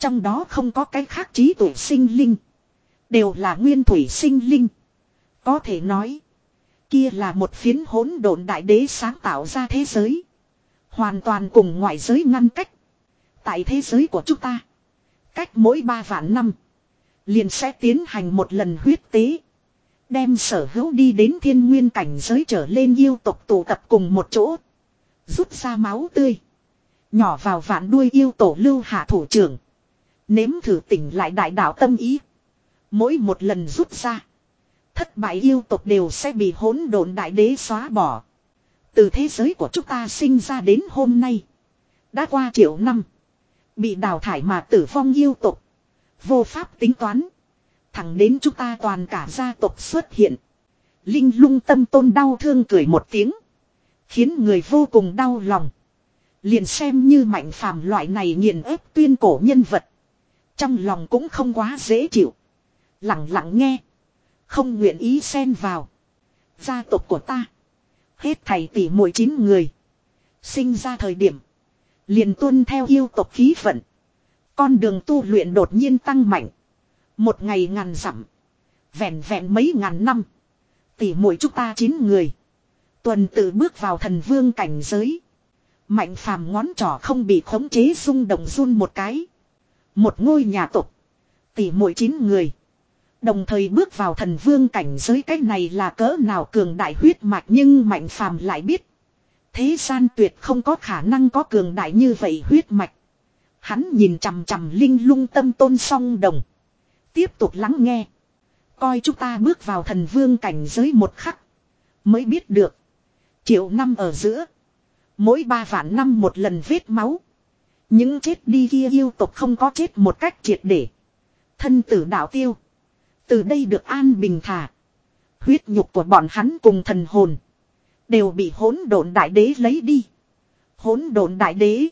Trong đó không có cái khác trí tuệ sinh linh. Đều là nguyên thủy sinh linh. Có thể nói. Kia là một phiến hỗn độn đại đế sáng tạo ra thế giới. Hoàn toàn cùng ngoại giới ngăn cách. Tại thế giới của chúng ta. Cách mỗi ba vạn năm. Liền sẽ tiến hành một lần huyết tế. Đem sở hữu đi đến thiên nguyên cảnh giới trở lên yêu tộc tụ tập cùng một chỗ. Rút ra máu tươi. Nhỏ vào vạn đuôi yêu tổ lưu hạ thủ trưởng. Nếm thử tỉnh lại đại đạo tâm ý. Mỗi một lần rút ra. Thất bại yêu tộc đều sẽ bị hỗn độn đại đế xóa bỏ. Từ thế giới của chúng ta sinh ra đến hôm nay. Đã qua triệu năm. Bị đào thải mà tử vong yêu tộc. Vô pháp tính toán. Thẳng đến chúng ta toàn cả gia tộc xuất hiện. Linh lung tâm tôn đau thương cười một tiếng. Khiến người vô cùng đau lòng. Liền xem như Mạnh Phàm loại này nghiền ép tuyên cổ nhân vật. Trong lòng cũng không quá dễ chịu. Lặng lặng nghe. Không nguyện ý xen vào. Gia tộc của ta. Hết thầy tỷ muội chín người. Sinh ra thời điểm. Liền tuân theo yêu tộc khí vận. Con đường tu luyện đột nhiên tăng mạnh. Một ngày ngàn dặm. Vẹn vẹn mấy ngàn năm. Tỷ muội chúng ta chín người. Tuần tự bước vào thần vương cảnh giới. Mạnh Phàm ngón trỏ không bị khống chế rung động run một cái. Một ngôi nhà tộc. Tỷ muội chín người. Đồng thời bước vào thần vương cảnh giới, cái này là cỡ nào cường đại huyết mạch, nhưng Mạnh Phàm lại biết. Thế gian tuyệt không có khả năng có cường đại như vậy huyết mạch. Hắn nhìn chằm chằm linh lung tâm tôn song đồng. Tiếp tục lắng nghe. Coi chúng ta bước vào thần vương cảnh giới một khắc. Mới biết được. Triệu năm ở giữa. Mỗi ba vạn năm một lần vết máu. Những chết đi kia yêu tộc không có chết một cách triệt để. Thân tử đạo tiêu. Từ đây được an bình thả. Huyết nhục của bọn hắn cùng thần hồn. Đều bị hỗn độn đại đế lấy đi. Hỗn độn đại đế.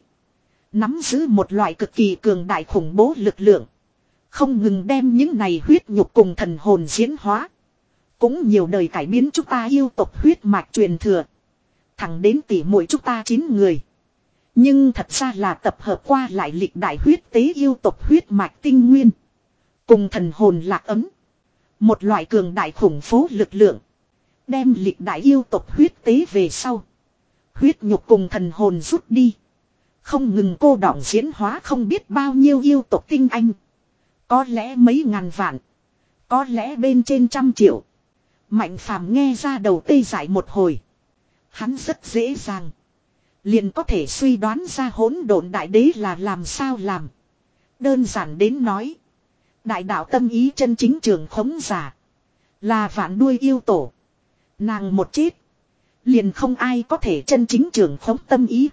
Nắm giữ một loại cực kỳ cường đại khủng bố lực lượng. Không ngừng đem những này huyết nhục cùng thần hồn diễn hóa. Cũng nhiều đời cải biến chúng ta yêu tộc huyết mạch truyền thừa. Thẳng đến tỷ muội chúng ta chín người. Nhưng thật ra là tập hợp qua lại lịch đại huyết tế yêu tộc huyết mạch tinh nguyên. Cùng thần hồn lạc ấm. Một loại cường đại khủng phố lực lượng. Đem lịch đại yêu tộc huyết tế về sau. Huyết nhục cùng thần hồn rút đi. Không ngừng cô đọng diễn hóa không biết bao nhiêu yêu tộc tinh anh. Có lẽ mấy ngàn vạn. Có lẽ bên trên trăm triệu. Mạnh Phàm nghe ra đầu tê dại một hồi. Hắn rất dễ dàng. Liền có thể suy đoán ra hỗn độn đại đế là làm sao làm. Đơn giản đến nói. Đại đạo tâm ý chân chính trường khống giả. Là vạn đuôi yêu tổ. Nàng một chết. Liền không ai có thể chân chính trường khống tâm ý.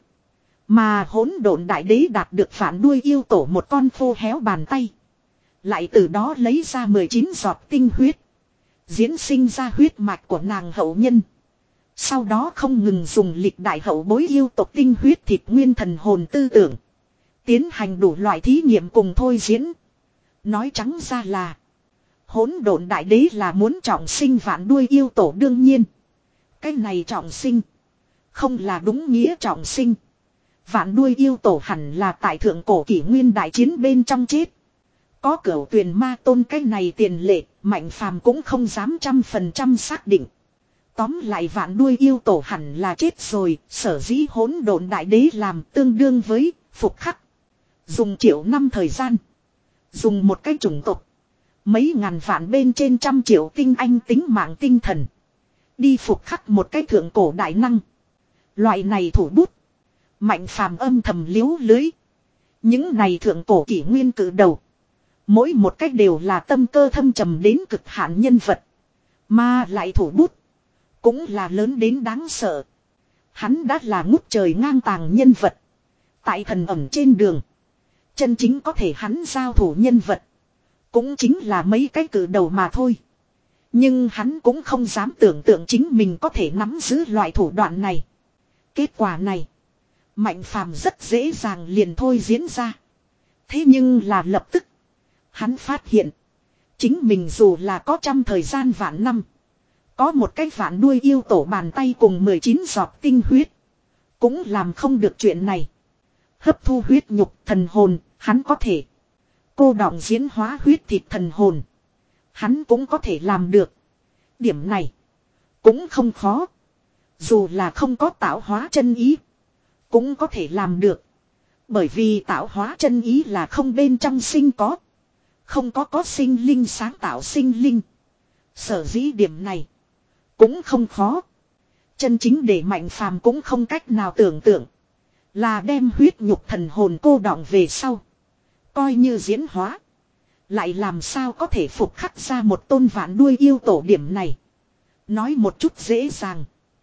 Mà hỗn độn đại đế đạt được vạn đuôi yêu tổ một con khô héo bàn tay. Lại từ đó lấy ra mười chín giọt tinh huyết. Diễn sinh ra huyết mạch của nàng hậu nhân. Sau đó không ngừng dùng lịch đại hậu bối yêu tộc tinh huyết thịt nguyên thần hồn tư tưởng. Tiến hành đủ loại thí nghiệm cùng thôi diễn. Nói trắng ra là. Hỗn độn đại đế là muốn trọng sinh vạn đuôi yêu tổ đương nhiên. Cái này trọng sinh. Không là đúng nghĩa trọng sinh. Vạn đuôi yêu tổ hẳn là tại thượng cổ kỷ nguyên đại chiến bên trong chết. Có cửu tuyền ma tôn cái này tiền lệ. Mạnh Phàm cũng không dám trăm phần trăm xác định. Tóm lại vạn đuôi yêu tổ hẳn là chết rồi. Sở dĩ hỗn độn đại đế làm tương đương với phục khắc. Dùng triệu năm thời gian. Dùng một cái chủng tộc. Mấy ngàn vạn bên trên trăm triệu tinh anh tính mạng tinh thần. Đi phục khắc một cái thượng cổ đại năng. Loại này thủ bút. Mạnh Phàm âm thầm liếu lưới. Những này thượng cổ kỷ nguyên cử đầu. Mỗi một cách đều là tâm cơ thâm trầm đến cực hạn nhân vật. Mà lại thủ bút. Cũng là lớn đến đáng sợ. Hắn đã là ngút trời ngang tàng nhân vật. Tại thần ẩm trên đường. Chân chính có thể hắn giao thủ nhân vật. Cũng chính là mấy cái cử đầu mà thôi. Nhưng hắn cũng không dám tưởng tượng chính mình có thể nắm giữ loại thủ đoạn này. Kết quả này. Mạnh Phàm rất dễ dàng liền thôi diễn ra. Thế nhưng là lập tức. Hắn phát hiện. Chính mình dù là có trăm thời gian vạn năm. Có một cái vạn đuôi yêu tổ bàn tay cùng mười chín giọt tinh huyết. Cũng làm không được chuyện này. Hấp thu huyết nhục thần hồn. Hắn có thể. Cô đọng diễn hóa huyết thịt thần hồn. Hắn cũng có thể làm được. Điểm này cũng không khó. Dù là không có tạo hóa chân ý, cũng có thể làm được. Bởi vì tạo hóa chân ý là không bên trong sinh có. Không có có sinh linh sáng tạo sinh linh. Sở dĩ điểm này cũng không khó. Chân chính để Mạnh Phàm cũng không cách nào tưởng tượng. Là đem huyết nhục thần hồn cô đọng về sau. Coi như diễn hóa. Lại làm sao có thể phục khắc ra một tôn vạn đuôi yêu tổ điểm này. Nói một chút dễ dàng.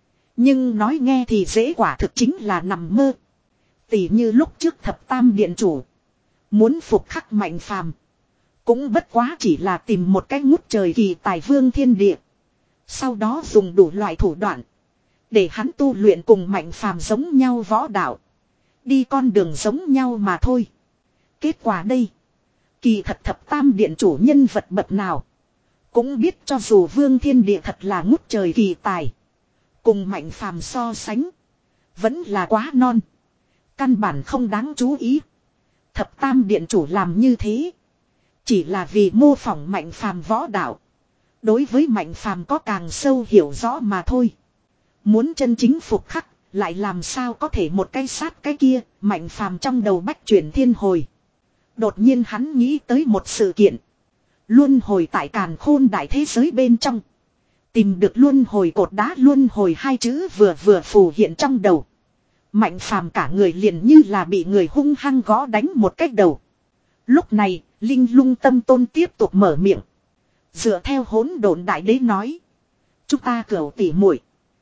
Nhưng nói nghe thì dễ quả thực chính là nằm mơ. Tỉ như lúc trước thập tam điện chủ. Muốn phục khắc Mạnh Phàm cũng bất quá chỉ là tìm một cái ngút trời kỳ tài vương thiên địa. Sau đó dùng đủ loại thủ đoạn. Để hắn tu luyện cùng Mạnh Phàm giống nhau võ đạo. Đi con đường giống nhau mà thôi. Kết quả đây. Kỳ thật thập tam điện chủ nhân vật bậc nào. Cũng biết cho dù vương thiên địa thật là ngút trời kỳ tài. Cùng Mạnh Phàm so sánh. Vẫn là quá non. Căn bản không đáng chú ý. Thập tam điện chủ làm như thế. Chỉ là vì mô phỏng Mạnh Phàm võ đạo. Đối với Mạnh Phàm có càng sâu hiểu rõ mà thôi. Muốn chân chính phục khắc. Lại làm sao có thể một cái sát cái kia. Mạnh Phàm trong đầu bách chuyển thiên hồi. Đột nhiên hắn nghĩ tới một sự kiện. Luân hồi tại càn khôn đại thế giới bên trong. Tìm được luân hồi cột đá luân hồi hai chữ vừa vừa phù hiện trong đầu. Mạnh Phàm cả người liền như là bị người hung hăng gõ đánh một cách đầu. Lúc này, Linh Lung Tâm Tôn tiếp tục mở miệng. Dựa theo hỗn độn đại đế nói. Chúng ta cửu tỉ muội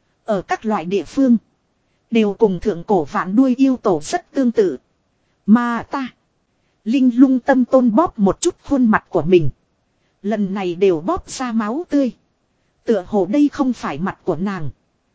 ở các loại địa phương. Đều cùng thượng cổ vạn đuôi yêu tổ rất tương tự. Mà ta. Linh Lung Tâm Tôn bóp một chút khuôn mặt của mình. Lần này đều bóp ra máu tươi. Tựa hồ đây không phải mặt của nàng.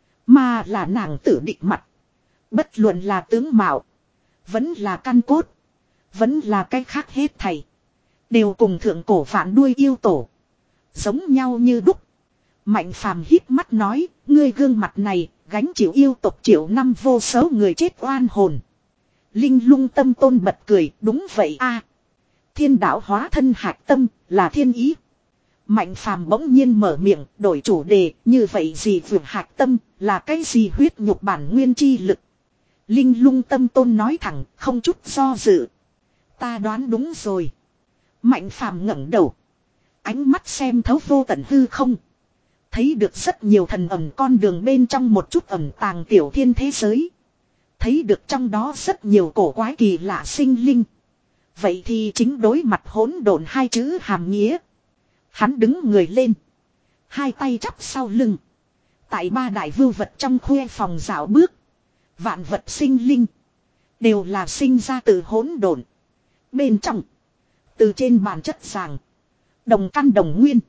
Mà là nàng tự định mặt. Bất luận là tướng mạo. Vẫn là căn cốt. Vẫn là cái khác hết thảy. Đều cùng thượng cổ vạn đuôi yêu tổ. Giống nhau như đúc. Mạnh Phàm hít mắt nói. Ngươi gương mặt này gánh chịu yêu tộc triệu năm vô số người chết oan hồn. Linh Lung Tâm Tôn bật cười. Đúng vậy a. Thiên đạo hóa thân hạc tâm là thiên ý. Mạnh Phàm bỗng nhiên mở miệng đổi chủ đề. Như vậy gì vượt hạc tâm là cái gì huyết nhục bản nguyên chi lực. Linh Lung Tâm Tôn nói thẳng không chút do dự. Ta đoán đúng rồi. Mạnh Phàm ngẩng đầu. Ánh mắt xem thấu vô tận hư không. Thấy được rất nhiều thần ẩn con đường bên trong một chút ẩn tàng tiểu thiên thế giới. Thấy được trong đó rất nhiều cổ quái kỳ lạ sinh linh. Vậy thì chính đối mặt hỗn độn hai chữ hàm nghĩa. Hắn đứng người lên. Hai tay chắp sau lưng. Tại ba đại vưu vật trong khuê phòng dạo bước. Vạn vật sinh linh. Đều là sinh ra từ hỗn độn. Bên trong. Từ trên bản chất sàng. Đồng căn đồng nguyên.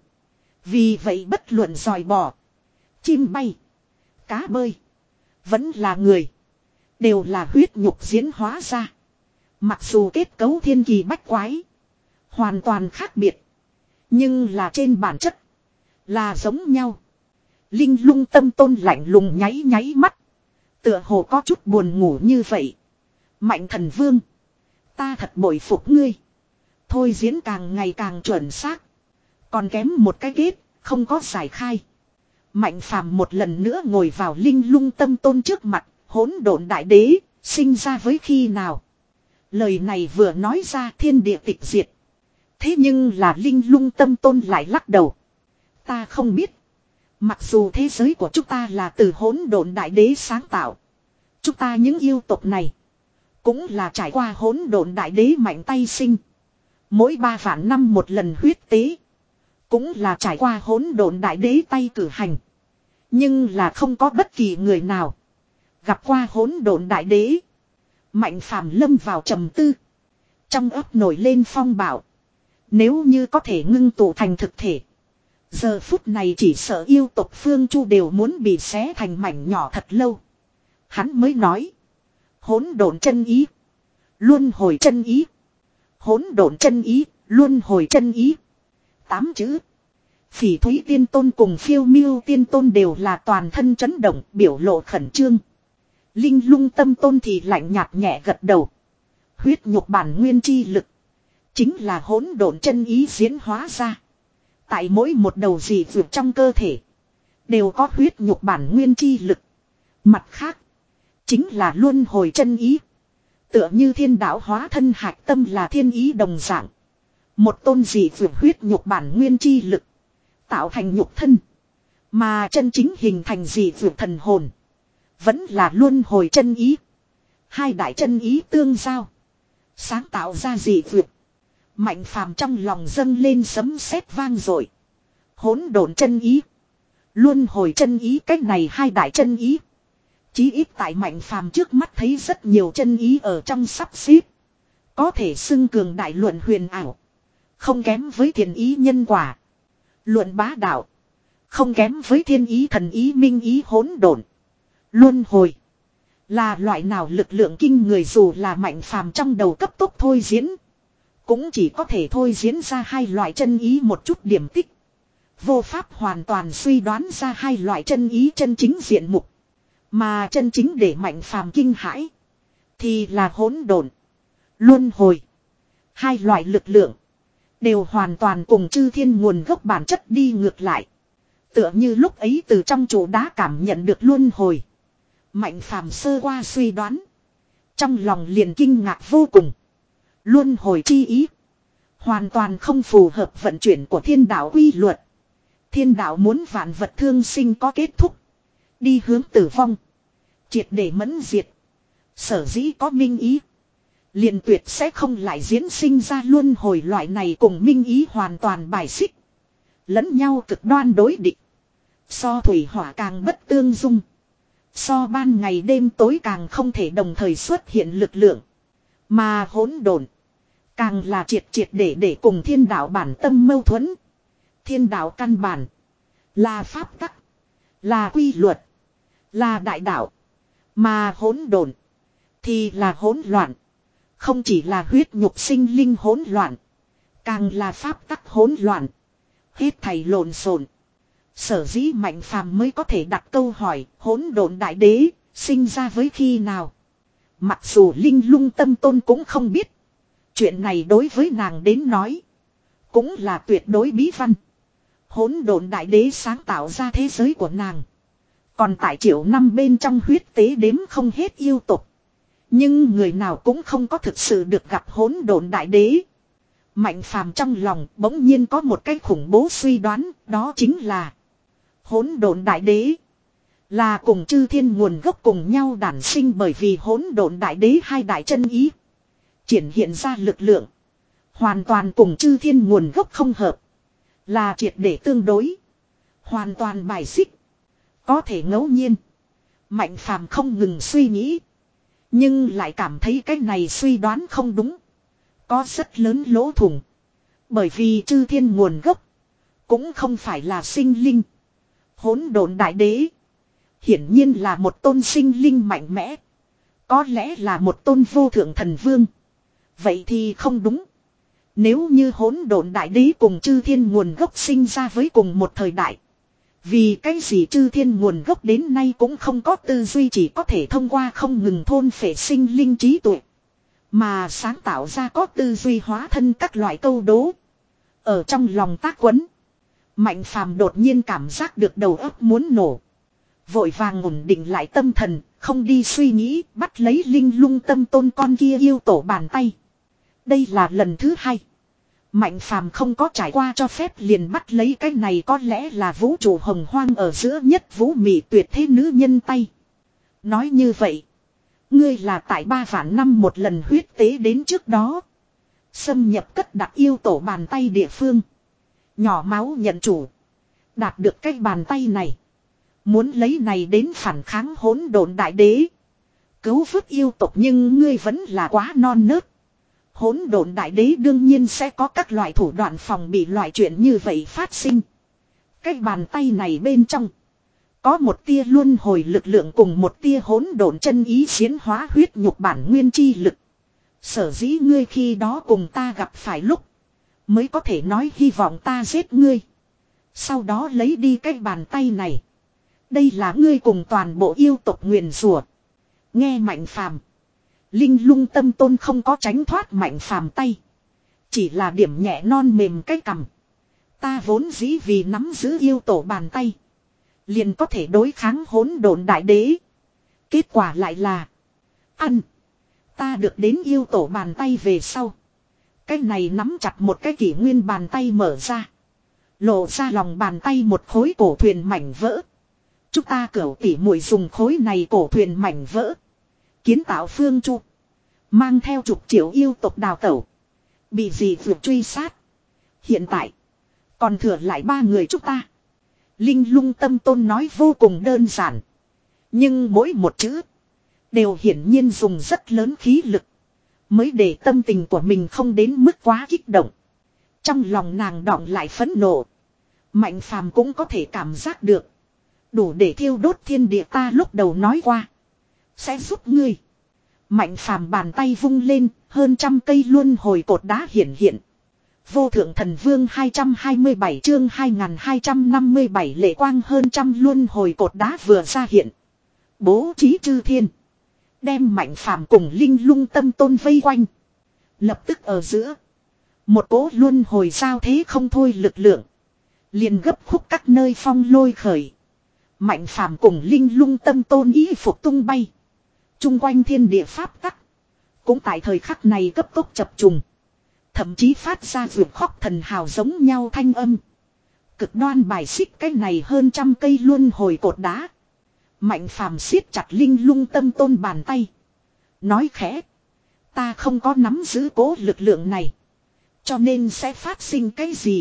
Vì vậy bất luận dòi bò. Chim bay. Cá bơi. Vẫn là người. Đều là huyết nhục diễn hóa ra. Mặc dù kết cấu thiên kỳ bách quái. Hoàn toàn khác biệt. Nhưng là trên bản chất. Là giống nhau. Linh Lung Tâm Tôn lạnh lùng nháy nháy mắt. Tựa hồ có chút buồn ngủ như vậy. Mạnh Thần Vương. Ta thật bội phục ngươi. Thôi diễn càng ngày càng chuẩn xác. Còn kém một cái kết. Không có giải khai. Mạnh Phàm một lần nữa ngồi vào Linh Lung Tâm Tôn trước mặt. Hỗn độn đại đế. Sinh ra với khi nào. Lời này vừa nói ra thiên địa tịch diệt. Thế nhưng là Linh Lung Tâm Tôn lại lắc đầu. Ta không biết. Mặc dù thế giới của chúng ta là từ hỗn độn đại đế sáng tạo. Chúng ta những yêu tộc này. Cũng là trải qua hỗn độn đại đế mạnh tay sinh. Mỗi ba vạn năm một lần huyết tế. Cũng là trải qua hỗn độn đại đế tay cử hành. Nhưng là không có bất kỳ người nào. Gặp qua hỗn độn đại đế. Mạnh Phàm lâm vào trầm tư. Trong ấp nổi lên phong bạo. Nếu như có thể ngưng tụ thành thực thể. Giờ phút này chỉ sợ yêu tộc Phương Chu đều muốn bị xé thành mảnh nhỏ thật lâu. Hắn mới nói. Hỗn độn chân ý. Luân hồi chân ý. Hỗn độn chân ý. Luân hồi chân ý. Tám chữ. Phỉ Thúy Tiên Tôn cùng Phiêu Miêu Tiên Tôn đều là toàn thân chấn động biểu lộ khẩn trương. Linh Lung Tâm Tôn thì lạnh nhạt nhẹ gật đầu. Huyết nhục bản nguyên chi lực. chính là hỗn độn chân ý diễn hóa ra. Tại mỗi một đầu dị vượt trong cơ thể đều có huyết nhục bản nguyên chi lực. Mặt khác chính là luân hồi chân ý. Tựa như thiên đạo hóa thân hạch tâm là thiên ý đồng dạng. Một tôn dị vượt huyết nhục bản nguyên chi lực tạo thành nhục thân. Mà chân chính hình thành dị vượt thần hồn vẫn là luân hồi chân ý. Hai đại chân ý tương giao, sáng tạo ra dị vượt. Mạnh phàm trong lòng dâng lên sấm sét vang dội. Hỗn độn chân ý, luân hồi chân ý, cách này hai đại chân ý. Chí ít tại mạnh phàm trước mắt thấy rất nhiều chân ý ở trong sắp xếp. Có thể xưng cường đại luận huyền ảo. Không kém với thiên ý nhân quả. Luận bá đạo. Không kém với thiên ý thần ý minh ý hỗn độn. Luân hồi. Là loại nào lực lượng kinh người, dù là mạnh phàm trong đầu cấp tốc thôi diễn. Cũng chỉ có thể thôi diễn ra hai loại chân ý một chút điểm tích. Vô pháp hoàn toàn suy đoán ra hai loại chân ý chân chính diện mục. Mà chân chính để mạnh phàm kinh hãi thì là hỗn độn, luân hồi. Hai loại lực lượng đều hoàn toàn cùng chư thiên nguồn gốc bản chất đi ngược lại. Tựa như lúc ấy từ trong trụ đá cảm nhận được luân hồi. Mạnh phàm sơ qua suy đoán, trong lòng liền kinh ngạc vô cùng. Luân hồi chi ý hoàn toàn không phù hợp vận chuyển của thiên đạo quy luật. Thiên đạo muốn vạn vật thương sinh có kết thúc, đi hướng tử vong, triệt để mẫn diệt. Sở dĩ có minh ý, liền tuyệt sẽ không lại diễn sinh ra luân hồi. Loại này cùng minh ý hoàn toàn bài xích, lẫn nhau cực đoan đối địch. So thủy hỏa càng bất tương dung, so ban ngày đêm tối càng không thể đồng thời xuất hiện lực lượng. Mà hỗn độn càng là triệt triệt để để cùng thiên đạo bản tâm mâu thuẫn. Thiên đạo căn bản là pháp tắc, là quy luật, là đại đạo. Mà hỗn độn thì là hỗn loạn. Không chỉ là huyết nhục sinh linh hỗn loạn, càng là pháp tắc hỗn loạn. Hết thảy lộn xộn. Sở dĩ mạnh phàm mới có thể đặt câu hỏi hỗn độn đại đế sinh ra với khi nào. Mặc dù Linh Lung Tâm Tôn cũng không biết. Chuyện này đối với nàng đến nói cũng là tuyệt đối bí văn. Hỗn độn đại đế sáng tạo ra thế giới của nàng, còn tại triệu năm bên trong huyết tế đếm không hết yêu tục. Nhưng người nào cũng không có thực sự được gặp hỗn độn đại đế. Mạnh phàm trong lòng bỗng nhiên có một cái khủng bố suy đoán, đó chính là hỗn độn đại đế là cùng chư thiên nguồn gốc cùng nhau đản sinh. Bởi vì hỗn độn đại đế hai đại chân ý triển hiện ra lực lượng hoàn toàn cùng chư thiên nguồn gốc không hợp, là triệt để tương đối, hoàn toàn bài xích. Có thể ngẫu nhiên mạnh phàm không ngừng suy nghĩ, nhưng lại cảm thấy cái này suy đoán không đúng, có rất lớn lỗ thủng. Bởi vì chư thiên nguồn gốc cũng không phải là sinh linh. Hỗn độn đại đế hiển nhiên là một tôn sinh linh mạnh mẽ, có lẽ là một tôn vô thượng thần vương. Vậy thì không đúng. Nếu như hỗn độn đại đế cùng chư thiên nguồn gốc sinh ra với cùng một thời đại, vì cái gì chư thiên nguồn gốc đến nay cũng không có tư duy, chỉ có thể thông qua không ngừng thôn phệ sinh linh trí tuệ mà sáng tạo ra có tư duy hóa thân các loại câu đố. Ở trong lòng tác quấn, Mạnh phàm đột nhiên cảm giác được đầu óc muốn nổ. Vội vàng ổn định lại tâm thần, không đi suy nghĩ, bắt lấy Linh Lung Tâm Tôn con kia yêu tổ bàn tay. Đây là lần thứ hai Mạnh phàm không có trải qua cho phép liền bắt lấy cái này có lẽ là vũ trụ hồng hoang ở giữa nhất vũ mị tuyệt thế nữ nhân tay. Nói như vậy, ngươi là tại ba vạn năm một lần huyết tế đến trước đó xâm nhập cất đặt yêu tổ bàn tay địa phương, nhỏ máu nhận chủ, đạt được cái bàn tay này, muốn lấy này đến phản kháng hỗn độn đại đế, cứu vớt yêu tộc. Nhưng ngươi vẫn là quá non nớt. Hỗn độn đại đế đương nhiên sẽ có các loại thủ đoạn phòng bị loại chuyện như vậy phát sinh. Cái bàn tay này bên trong có một tia luân hồi lực lượng cùng một tia hỗn độn chân ý diễn hóa huyết nhục bản nguyên chi lực. Sở dĩ ngươi khi đó cùng ta gặp phải lúc mới có thể nói hy vọng ta giết ngươi, sau đó lấy đi cái bàn tay này. Đây là ngươi cùng toàn bộ yêu tộc nguyền rủa. Nghe Mạnh phàm, Linh Lung Tâm Tôn không có tránh thoát Mạnh phàm tay, Chỉ là điểm nhẹ non mềm cái cằm. Ta vốn dĩ vì nắm giữ yêu tổ bàn tay. Liền có thể đối kháng hỗn độn đại đế. Kết quả lại là. Ăn. Ta được đến yêu tổ bàn tay về sau. Cái này nắm chặt một cái kỷ nguyên bàn tay mở ra. Lộ ra lòng bàn tay một khối cổ thuyền mảnh vỡ. Chúng ta cửu tỉ muội dùng khối này cổ thuyền mảnh vỡ. Kiến tạo phương chu. Mang theo chục triệu yêu tộc đào tẩu. Bị gì vượt truy sát. Hiện tại. Còn thừa lại ba người chúng ta. Linh Lung Tâm Tôn nói vô cùng đơn giản. Nhưng mỗi một chữ. Đều hiển nhiên dùng rất lớn khí lực. Mới để tâm tình của mình không đến mức quá kích động. Trong lòng nàng đọng lại phẫn nộ. Mạnh phàm cũng có thể cảm giác được. Đủ để thiêu đốt thiên địa ta lúc đầu nói qua. Sẽ giúp ngươi. Mạnh phàm bàn tay vung lên. Hơn trăm cây luân hồi cột đá hiển hiện. Vô thượng thần vương hai trăm hai mươi bảy chương hai nghìn hai trăm năm mươi bảy lệ quang hơn trăm luân hồi cột đá vừa ra hiện. Bố trí chư thiên. Đem mạnh phàm cùng Linh Lung Tâm Tôn vây quanh. Lập tức ở giữa. Một cỗ luân hồi giao thế không thôi lực lượng. Liền gấp khúc các nơi phong lôi khởi. Mạnh phàm cùng Linh Lung Tâm Tôn ý phục tung bay. Trung quanh thiên địa pháp tắc. Cũng tại thời khắc này cấp tốc chập trùng. Thậm chí phát ra vượt khóc thần hào giống nhau thanh âm. Cực đoan bài xích cái này hơn trăm cây luân hồi cột đá. Mạnh phàm siết chặt Linh Lung Tâm Tôn bàn tay. Nói khẽ. Ta không có nắm giữ cố lực lượng này. Cho nên sẽ phát sinh cái gì.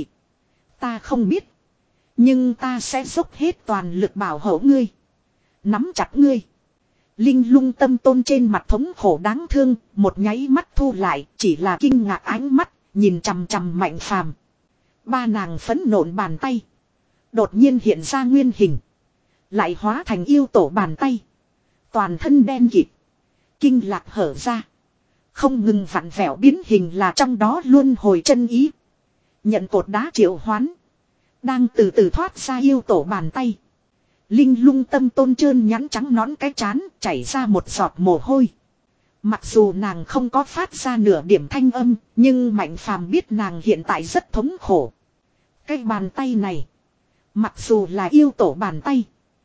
Ta không biết. Nhưng ta sẽ dốc hết toàn lực bảo hộ ngươi. Nắm chặt ngươi. Linh Lung Tâm Tôn trên mặt thống khổ đáng thương. Một nháy mắt thu lại. Chỉ là kinh ngạc ánh mắt. Nhìn chằm chằm mạnh phàm. Ba nàng phấn nộn bàn tay. Đột nhiên hiện ra nguyên hình. Lại hóa thành yêu tổ bàn tay. Toàn thân đen kịt. Kinh lạc hở ra. Không ngừng vặn vẹo biến hình là trong đó luôn hồi chân ý. Nhận cột đá triệu hoán. Đang từ từ thoát ra yêu tổ bàn tay. Linh Lung Tâm Tôn trơn nhắn trắng nón cái chán chảy ra một giọt mồ hôi. Mặc dù nàng không có phát ra nửa điểm thanh âm. Nhưng Mạnh phàm biết nàng hiện tại rất thống khổ. Cái bàn tay này. Mặc dù là yêu tổ bàn tay.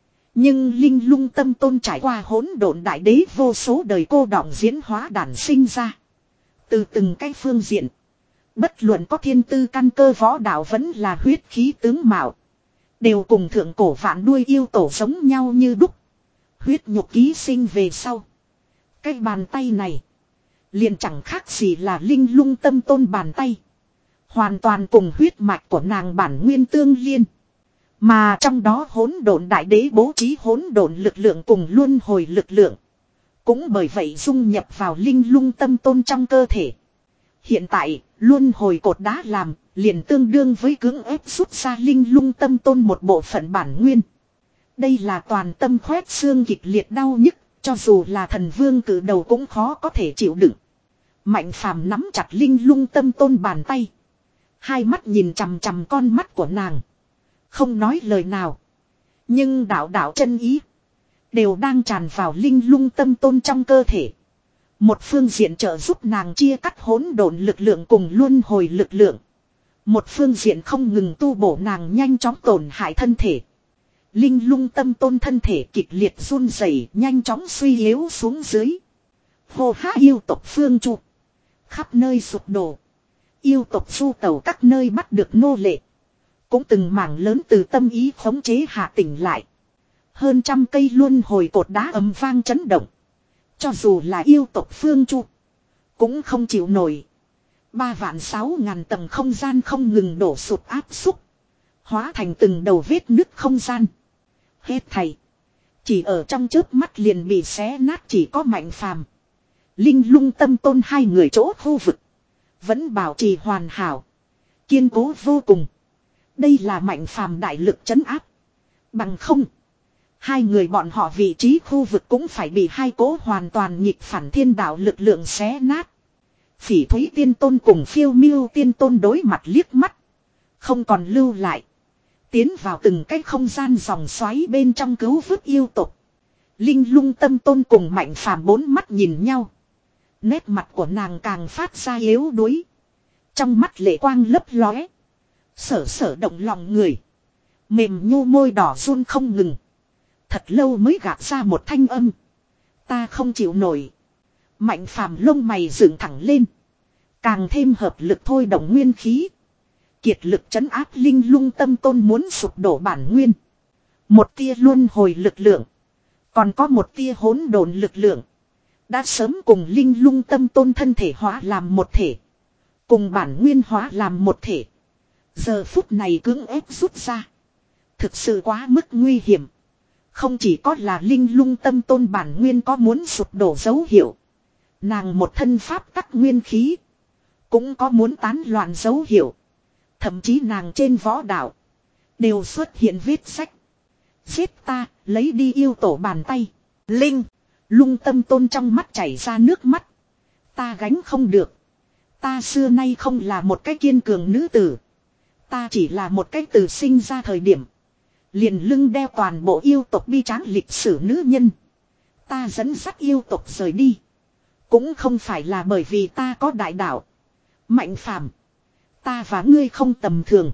Nhưng Linh Lung Tâm Tôn trải qua hỗn độn đại đế vô số đời cô đọng diễn hóa đản sinh ra. Từ từng cái phương diện. Bất luận có thiên tư căn cơ võ đạo vẫn là huyết khí tướng mạo. Đều cùng thượng cổ vạn đuôi yêu tổ giống nhau như đúc. Huyết nhục ký sinh về sau. Cái bàn tay này. Liền chẳng khác gì là Linh Lung Tâm Tôn bàn tay. Hoàn toàn cùng huyết mạch của nàng bản nguyên tương liên. Mà trong đó hỗn độn đại đế bố trí hỗn độn lực lượng cùng luân hồi lực lượng. Cũng bởi vậy dung nhập vào Linh Lung Tâm Tôn trong cơ thể. Hiện tại, luân hồi cột đá làm, liền tương đương với cưỡng ép rút ra Linh Lung Tâm Tôn một bộ phận bản nguyên. Đây là toàn tâm khoét xương kịch liệt đau nhức, cho dù là thần vương cử đầu cũng khó có thể chịu đựng. Mạnh phàm nắm chặt Linh Lung Tâm Tôn bàn tay. Hai mắt nhìn chằm chằm con mắt của nàng. Không nói lời nào. Nhưng đạo đạo chân ý. Đều đang tràn vào Linh Lung Tâm Tôn trong cơ thể. Một phương diện trợ giúp nàng chia cắt hỗn độn lực lượng cùng luân hồi lực lượng. Một phương diện không ngừng tu bổ nàng nhanh chóng tổn hại thân thể. Linh Lung Tâm Tôn thân thể kịch liệt run rẩy, nhanh chóng suy yếu xuống dưới. Hô há yêu tộc phương chu. Khắp nơi sụp đổ. Yêu tộc du tẩu các nơi bắt được nô lệ. Cũng từng mảng lớn từ tâm ý khống chế hạ tỉnh lại. Hơn trăm cây luân hồi cột đá ầm vang chấn động. Cho dù là yêu tộc phương chu. Cũng không chịu nổi. Ba vạn sáu ngàn tầng không gian không ngừng đổ sụt áp xúc. Hóa thành từng đầu vết nứt không gian. Hết thầy. Chỉ ở trong chớp mắt liền bị xé nát chỉ có Mạnh phàm. Linh Lung Tâm Tôn hai người chỗ khu vực. Vẫn bảo trì hoàn hảo. Kiên cố vô cùng. Đây là Mạnh phàm đại lực trấn áp. Bằng không. Hai người bọn họ vị trí khu vực cũng phải bị hai cố hoàn toàn nghịch phản thiên đạo lực lượng xé nát. Phỉ Thúy Tiên Tôn cùng Phiêu Miêu Tiên Tôn đối mặt liếc mắt. Không còn lưu lại. Tiến vào từng cái không gian dòng xoáy bên trong cứu vớt yêu tộc. Linh Lung Tâm Tôn cùng Mạnh phàm bốn mắt nhìn nhau. Nét mặt của nàng càng phát ra yếu đuối. Trong mắt lệ quang lấp lóe. Sở sở động lòng người. Mềm nhu môi đỏ run không ngừng. Thật lâu mới gạt ra một thanh âm. Ta không chịu nổi. Mạnh phàm lông mày dựng thẳng lên. Càng thêm hợp lực thôi động nguyên khí. Kiệt lực trấn áp linh lung tâm tôn muốn sụp đổ bản nguyên. Một tia luân hồi lực lượng. Còn có một tia hỗn độn lực lượng. Đã sớm cùng linh lung tâm tôn thân thể hóa làm một thể. Cùng bản nguyên hóa làm một thể. Giờ phút này cưỡng ép rút ra. Thực sự quá mức nguy hiểm. Không chỉ có là linh lung tâm tôn bản nguyên có muốn sụp đổ dấu hiệu. Nàng một thân pháp tắc nguyên khí. Cũng có muốn tán loạn dấu hiệu. Thậm chí nàng trên võ đạo. Đều xuất hiện vết sách. Giết ta, lấy đi yêu tổ bàn tay. Linh, lung tâm tôn trong mắt chảy ra nước mắt. Ta gánh không được. Ta xưa nay không là một cái kiên cường nữ tử. Ta chỉ là một cái từ sinh ra thời điểm. Liền lưng đeo toàn bộ yêu tộc bi tráng lịch sử nữ nhân. Ta dẫn dắt yêu tộc rời đi. Cũng không phải là bởi vì ta có đại đạo. Mạnh phàm. Ta và ngươi không tầm thường.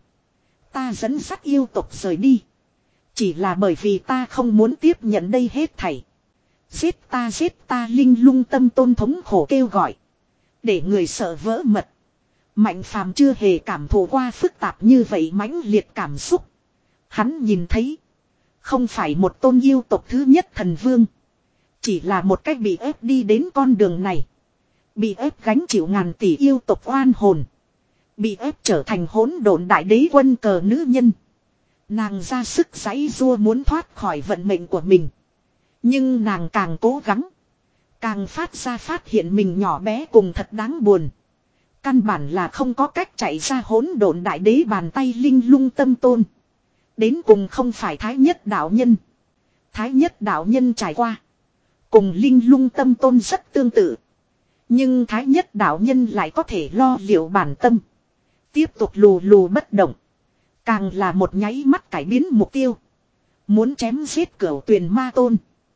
Ta dẫn dắt yêu tộc rời đi. Chỉ là bởi vì ta không muốn tiếp nhận đây hết thảy. Giết ta giết ta linh lung tâm tôn thống khổ kêu gọi. Để người sợ vỡ mật. Mạnh phàm chưa hề cảm thụ qua phức tạp như vậy mãnh liệt cảm xúc. Hắn nhìn thấy. Không phải một tôn yêu tộc thứ nhất thần vương. Chỉ là một cách bị ép đi đến con đường này. Bị ép gánh chịu ngàn tỷ yêu tộc oan hồn. Bị ép trở thành hỗn độn đại đế quân cờ nữ nhân. Nàng ra sức giãy giụa muốn thoát khỏi vận mệnh của mình. Nhưng nàng càng cố gắng. Càng phát ra phát hiện mình nhỏ bé cùng thật đáng buồn. Căn bản là không có cách chạy ra hỗn độn đại đế bàn tay linh lung tâm tôn. Đến cùng không phải Thái Nhất đạo nhân. Thái Nhất đạo nhân trải qua. Cùng linh lung tâm tôn rất tương tự. Nhưng Thái Nhất đạo nhân lại có thể lo liệu bản tâm. Tiếp tục lù lù bất động. Càng là một nháy mắt cải biến mục tiêu. Muốn chém giết cửu tuyền ma tôn.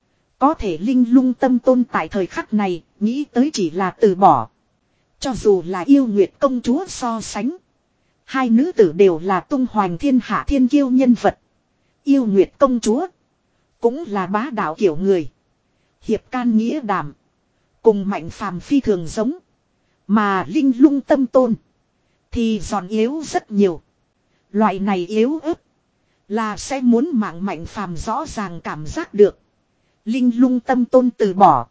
Có thể linh lung tâm tôn tại thời khắc này, nghĩ tới chỉ là từ bỏ. Cho dù là yêu nguyệt công chúa so sánh. Hai nữ tử đều là tung hoành thiên hạ thiên kiêu nhân vật. Yêu nguyệt công chúa. Cũng là bá đạo kiểu người. Hiệp can nghĩa đảm. Cùng mạnh phàm phi thường giống. Mà linh lung tâm tôn. Thì giòn yếu rất nhiều. Loại này yếu ớt. Là sẽ muốn mạng mạnh phàm rõ ràng cảm giác được. Linh lung tâm tôn từ bỏ.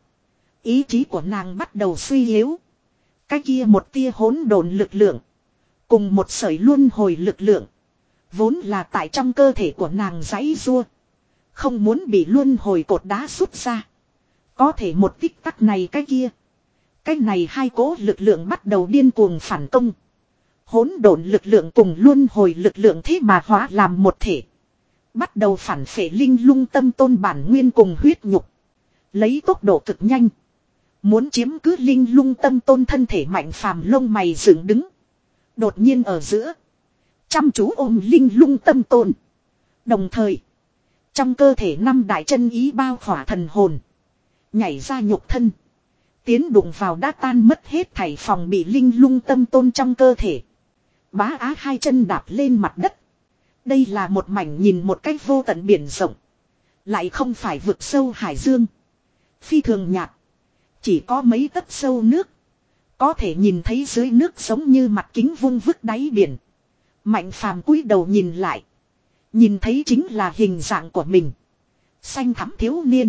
Ý chí của nàng bắt đầu suy yếu. Cái kia một tia hỗn độn lực lượng. Cùng một sợi luân hồi lực lượng. Vốn là tại trong cơ thể của nàng giãy giụa. Không muốn bị luân hồi cột đá rút ra. Có thể một tích tắc này cái kia. Cái này hai cố lực lượng bắt đầu điên cuồng phản công. Hỗn độn lực lượng cùng luân hồi lực lượng thế mà hóa làm một thể. Bắt đầu phản phệ linh lung tâm tôn bản nguyên cùng huyết nhục. Lấy tốc độ cực nhanh. Muốn chiếm cứ linh lung tâm tôn thân thể mạnh phàm lông mày dựng đứng. Đột nhiên ở giữa. Chăm chú ôm linh lung tâm tôn. Đồng thời. Trong cơ thể năm đại chân ý bao khỏa thần hồn. Nhảy ra nhục thân. Tiến đụng vào đã tan mất hết thảy phòng bị linh lung tâm tôn trong cơ thể. Bá á hai chân đạp lên mặt đất. Đây là một mảnh nhìn một cách vô tận biển rộng. Lại không phải vực sâu hải dương. Phi thường nhạt. Chỉ có mấy tấc sâu nước. Có thể nhìn thấy dưới nước giống như mặt kính vung vức đáy biển. Mạnh phàm cúi đầu nhìn lại. Nhìn thấy chính là hình dạng của mình. Xanh thẳm thiếu niên.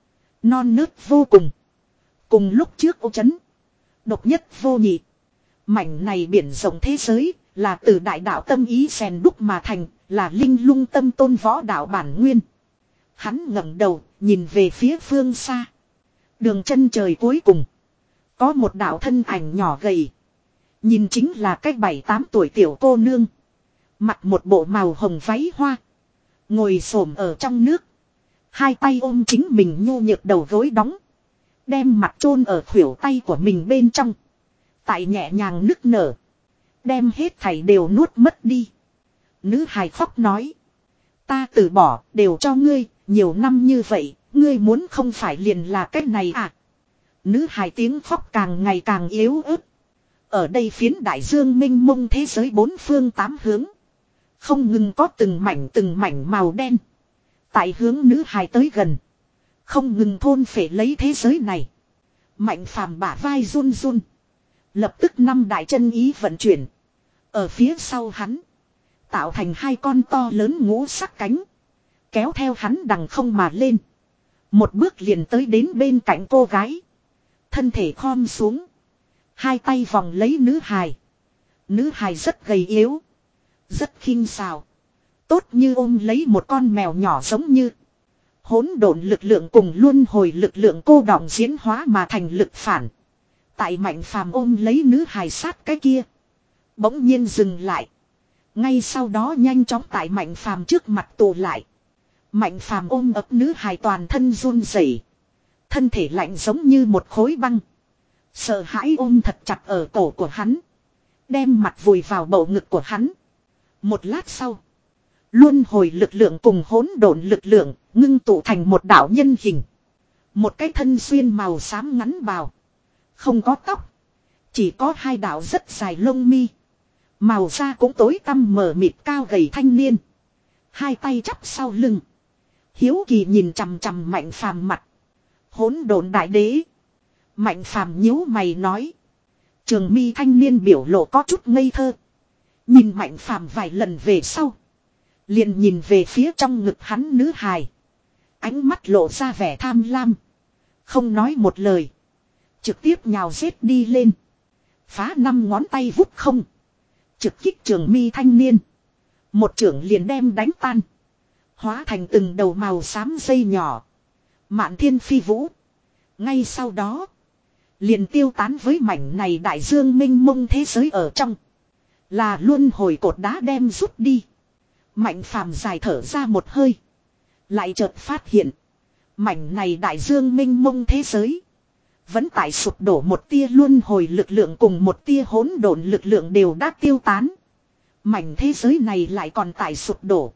Non nớt vô cùng. Cùng lúc trước ô chấn. Độc nhất vô nhị. Mảnh này biển rộng thế giới. Là từ đại đạo tâm ý rèn đúc mà thành. Là linh lung tâm tôn võ đạo bản nguyên. Hắn ngẩng đầu nhìn về phía phương xa. Đường chân trời cuối cùng. Có một đạo thân ảnh nhỏ gầy. Nhìn chính là cách bảy tám tuổi tiểu cô nương. Mặc một bộ màu hồng váy hoa. Ngồi xổm ở trong nước. Hai tay ôm chính mình nhu nhược đầu gối đóng. Đem mặt chôn ở khuỷu tay của mình bên trong. Tại nhẹ nhàng nức nở. Đem hết thảy đều nuốt mất đi. Nữ hài khóc nói. Ta từ bỏ đều cho ngươi. Nhiều năm như vậy. Ngươi muốn không phải liền là cái này à. Nữ hài tiếng khóc càng ngày càng yếu ớt. Ở đây phiến đại dương mênh mông thế giới bốn phương tám hướng. Không ngừng có từng mảnh từng mảnh màu đen. Tại hướng nữ hài tới gần. Không ngừng thôn phệ lấy thế giới này. Mạnh phàm bả vai run run. Lập tức năm đại chân ý vận chuyển. Ở phía sau hắn. Tạo thành hai con to lớn ngũ sắc cánh. Kéo theo hắn đằng không mà lên. Một bước liền tới đến bên cạnh cô gái. Thân thể khom xuống. Hai tay vòng lấy nữ hài. Nữ hài rất gầy yếu. Rất khinh xào. Tốt như ôm lấy một con mèo nhỏ giống như. Hỗn độn lực lượng cùng luân hồi lực lượng cô đọng diễn hóa mà thành lực phản. Tại Mạnh Phàm ôm lấy nữ hài sát cái kia. Bỗng nhiên dừng lại. Ngay sau đó nhanh chóng tại Mạnh Phàm trước mặt tụ lại. Mạnh Phàm ôm ấp nữ hài toàn thân run rẩy, thân thể lạnh giống như một khối băng. Sợ hãi ôm thật chặt ở cổ của hắn. Đem mặt vùi vào bầu ngực của hắn. Một lát sau. Luân hồi lực lượng cùng hỗn độn lực lượng ngưng tụ thành một đạo nhân hình. Một cái thân xuyên màu xám ngắn bào. Không có tóc. Chỉ có hai đạo rất dài lông mi. Màu da cũng tối tăm mờ mịt cao gầy thanh niên. Hai tay chắp sau lưng. Hiếu kỳ nhìn chằm chằm Mạnh Phàm mặt. Hỗn độn đại đế. Mạnh Phàm nhíu mày nói. Trường mi thanh niên biểu lộ có chút ngây thơ. Nhìn Mạnh Phàm vài lần về sau. Liền nhìn về phía trong ngực hắn nữ hài. Ánh mắt lộ ra vẻ tham lam. Không nói một lời. Trực tiếp nhào giết đi lên. Phá năm ngón tay vút không. Trực kích trường mi thanh niên. Một trưởng liền đem đánh tan. Hóa thành từng đầu màu xám dây nhỏ. Mạn thiên phi vũ. Ngay sau đó. Liền tiêu tán với mảnh này đại dương mênh mông thế giới ở trong. Là luân hồi cột đá đem rút đi. Mạnh Phàm dài thở ra một hơi. Lại chợt phát hiện. Mảnh này đại dương mênh mông thế giới. Vẫn tại sụp đổ, một tia luân hồi lực lượng cùng một tia hỗn độn lực lượng đều đã tiêu tán. Mảnh thế giới này lại còn tại sụp đổ.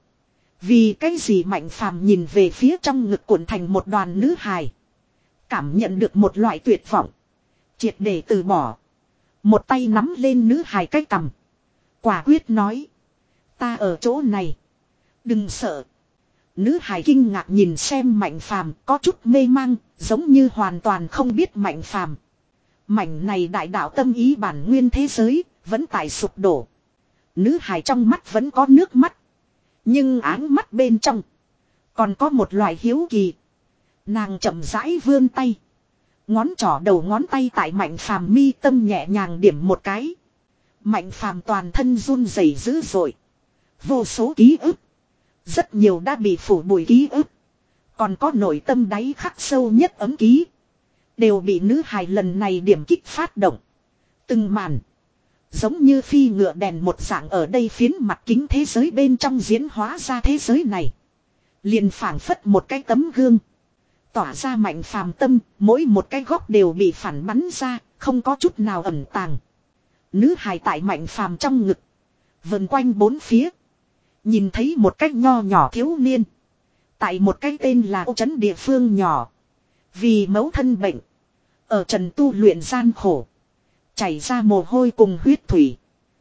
Vì cái gì Mạnh Phàm nhìn về phía trong ngực cuộn thành một đoàn nữ hài. Cảm nhận được một loại tuyệt vọng. Triệt để từ bỏ. Một tay nắm lên nữ hài cái cằm. Quả quyết nói. Ta ở chỗ này. Đừng sợ. Nữ hài kinh ngạc nhìn xem Mạnh Phàm, có chút mê mang, giống như hoàn toàn không biết Mạnh Phàm. Mảnh này đại đạo tâm ý bản nguyên thế giới, vẫn tại sụp đổ. Nữ hài trong mắt vẫn có nước mắt. Nhưng áng mắt bên trong. Còn có một loại hiếu kỳ. Nàng chậm rãi vươn tay. Ngón trỏ đầu ngón tay tại Mạnh Phàm mi tâm nhẹ nhàng điểm một cái. Mạnh Phàm toàn thân run rẩy dữ dội. Vô số ký ức. Rất nhiều đã bị phủ bụi ký ức. Còn có nội tâm đáy khắc sâu nhất ấm ký. Đều bị nữ hài lần này điểm kích phát động. Từng màn. Giống như phi ngựa đèn một dạng ở đây phiến mặt kính thế giới bên trong diễn hóa ra thế giới này. Liền phảng phất một cái tấm gương. Tỏa ra Mạnh Phàm tâm, mỗi một cái góc đều bị phản bắn ra, không có chút nào ẩn tàng. Nữ hài tại Mạnh Phàm trong ngực. Vần quanh bốn phía. Nhìn thấy một cách nho nhỏ thiếu niên. Tại một cái tên là Ô Trấn địa phương nhỏ. Vì mẫu thân bệnh. Ở trần tu luyện gian khổ. Chảy ra mồ hôi cùng huyết thủy.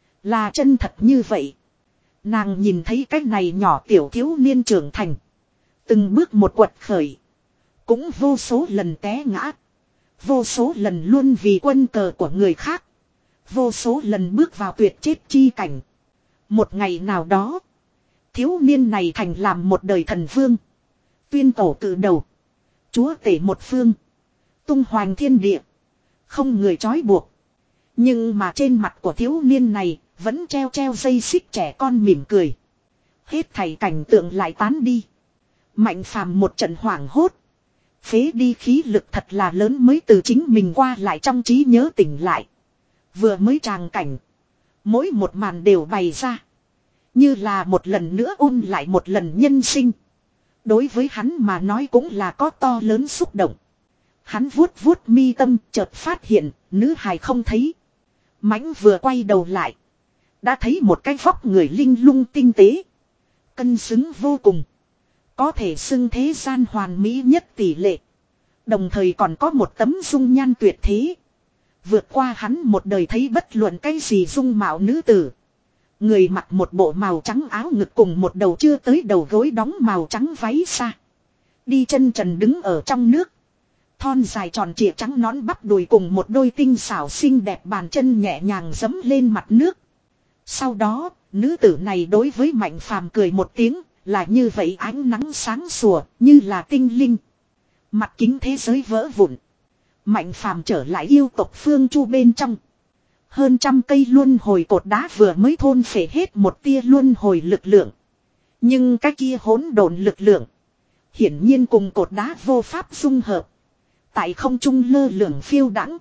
Là chân thật như vậy. Nàng nhìn thấy cái này nhỏ tiểu thiếu niên trưởng thành. Từng bước một quật khởi. Cũng vô số lần té ngã. Vô số lần luôn vì quân cờ của người khác. Vô số lần bước vào tuyệt chết chi cảnh. Một ngày nào đó. Thiếu niên này thành làm một đời thần vương. Tuyên cổ cự đầu. Chúa tể một phương. Tung hoành thiên địa. Không người trói buộc. Nhưng mà trên mặt của thiếu niên này vẫn treo treo dây xích trẻ con mỉm cười. Hết thảy cảnh tượng lại tán đi. Mạnh Phàm một trận hoảng hốt. Phế đi khí lực thật là lớn mới từ chính mình qua lại trong trí nhớ tỉnh lại. Vừa mới tràng cảnh. Mỗi một màn đều bày ra. Như là một lần nữa ôn lại một lần nhân sinh. Đối với hắn mà nói cũng là có to lớn xúc động. Hắn vuốt vuốt mi tâm chợt phát hiện nữ hài không thấy. Mãnh vừa quay đầu lại. Đã thấy một cái vóc người linh lung tinh tế. Cân xứng vô cùng. Có thể xưng thế gian hoàn mỹ nhất tỷ lệ. Đồng thời còn có một tấm dung nhan tuyệt thế. Vượt qua hắn một đời thấy bất luận cái gì dung mạo nữ tử. Người mặc một bộ màu trắng áo ngực cùng một đầu chưa tới đầu gối đóng màu trắng váy xa. Đi chân trần đứng ở trong nước. Thon dài tròn trịa trắng nón bắp đùi cùng một đôi tinh xảo xinh đẹp bàn chân nhẹ nhàng giẫm lên mặt nước. Sau đó, nữ tử này đối với Mạnh Phàm cười một tiếng, là như vậy ánh nắng sáng sủa, như là tinh linh. Mặt kính thế giới vỡ vụn. Mạnh Phàm trở lại yêu tộc Phương Chu bên trong. Hơn trăm cây luân hồi cột đá vừa mới thôn phệ hết một tia luân hồi lực lượng. Nhưng cái kia hỗn độn lực lượng hiển nhiên cùng cột đá vô pháp dung hợp. Tại không trung lơ lửng phiêu đãng,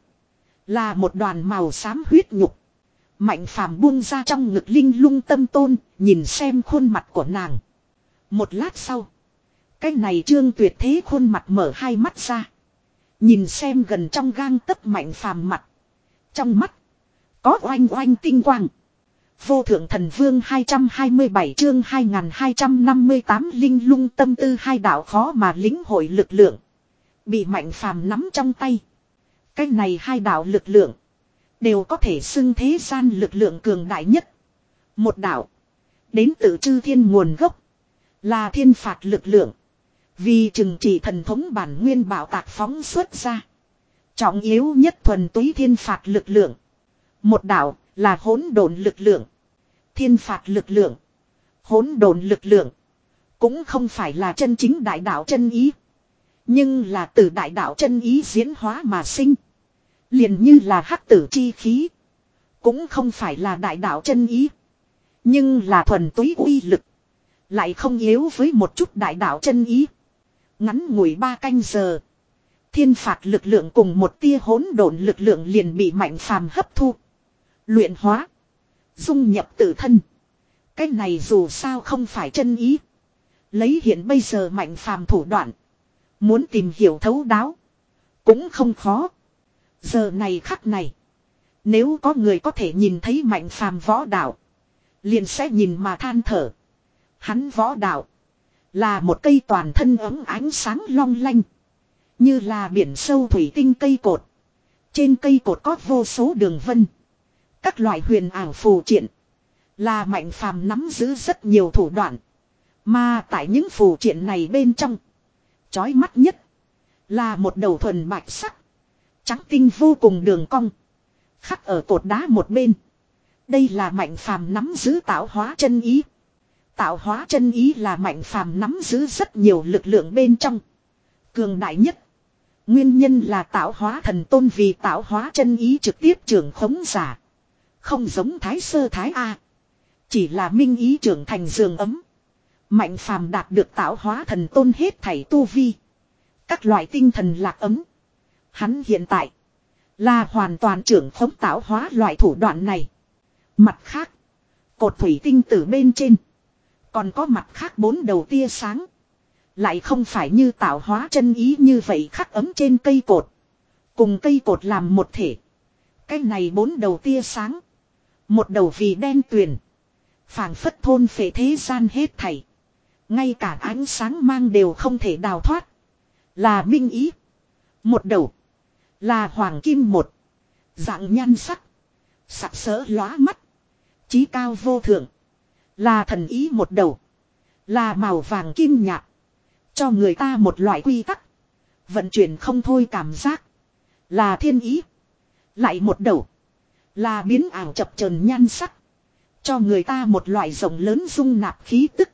là một đoàn màu xám huyết nhục. Mạnh Phàm buông ra trong ngực linh lung tâm tôn, nhìn xem khuôn mặt của nàng. Một lát sau, cái này Trương Tuyệt thế khuôn mặt mở hai mắt ra. Nhìn xem gần trong gang tấc Mạnh Phàm mặt. Trong mắt có oanh oanh tinh quang. Vô thượng thần vương hai trăm hai mươi bảy chương hai nghìn hai trăm năm mươi tám linh lung tâm tư hai đạo khó mà lĩnh hội lực lượng. Bị Mạnh Phàm nắm trong tay. Cái này hai đạo lực lượng đều có thể xưng thế gian lực lượng cường đại nhất. Một đạo đến từ chư thiên nguồn gốc, là thiên phạt lực lượng. Vì trừng trị thần thống bản nguyên bảo tạc phóng xuất ra. Trọng yếu nhất thuần túy thiên phạt lực lượng. Một đạo là hỗn độn lực lượng. Thiên phạt lực lượng, hỗn độn lực lượng cũng không phải là chân chính đại đạo chân ý, nhưng là từ đại đạo chân ý diễn hóa mà sinh. Liền như là hắc tử chi khí, cũng không phải là đại đạo chân ý, nhưng là thuần túy uy lực, lại không yếu với một chút đại đạo chân ý. Ngắn ngủi ba canh giờ, thiên phạt lực lượng cùng một tia hỗn độn lực lượng liền bị Mạnh Phàm hấp thu, luyện hóa, dung nhập tự thân. Cái này dù sao không phải chân ý. Lấy hiện bây giờ Mạnh Phàm thủ đoạn, muốn tìm hiểu thấu đáo cũng không khó. Giờ này khắc này, nếu có người có thể nhìn thấy Mạnh Phàm võ đạo, liền sẽ nhìn mà than thở. Hắn võ đạo là một cây toàn thân ấm ánh sáng long lanh, như là biển sâu thủy tinh cây cột. Trên cây cột có vô số đường vân, các loại huyền ảo phù triện. Là Mạnh Phàm nắm giữ rất nhiều thủ đoạn. Mà tại những phù triện này bên trong, chói mắt nhất là một đầu thuần bạch sắc, trắng tinh vô cùng đường cong, khắc ở cột đá một bên. Đây là Mạnh Phàm nắm giữ tạo hóa chân ý. Tạo hóa chân ý là Mạnh Phàm nắm giữ rất nhiều lực lượng bên trong cường đại nhất. Nguyên nhân là tạo hóa thần tôn vì tạo hóa chân ý trực tiếp trưởng khống giả. Không giống Thái Sơ Thái A, chỉ là minh ý trưởng thành giường ấm. Mạnh Phàm đạt được tạo hóa thần tôn hết thảy tu vi, các loại tinh thần lạc ấm. Hắn hiện tại là hoàn toàn trưởng khống tạo hóa loại thủ đoạn này. Mặt khác, cột thủy tinh tử bên trên còn có mặt khác bốn đầu tia sáng. Lại không phải như tạo hóa chân ý như vậy khắc ấm trên cây cột, cùng cây cột làm một thể. Cái này bốn đầu tia sáng, một đầu vì đen tuyền, phảng phất thôn phệ thế gian hết thảy, ngay cả ánh sáng mang đều không thể đào thoát, là minh ý. Một đầu là hoàng kim một, dạng nhan sắc sặc sỡ lóa mắt, chí cao vô thượng, là thần ý. Một đầu là màu vàng kim nhạt, cho người ta một loại quy tắc, vận chuyển không thôi cảm giác, là thiên ý. Lại một đầu là biến ảo chập chờn nhan sắc, cho người ta một loại rộng lớn dung nạp khí tức,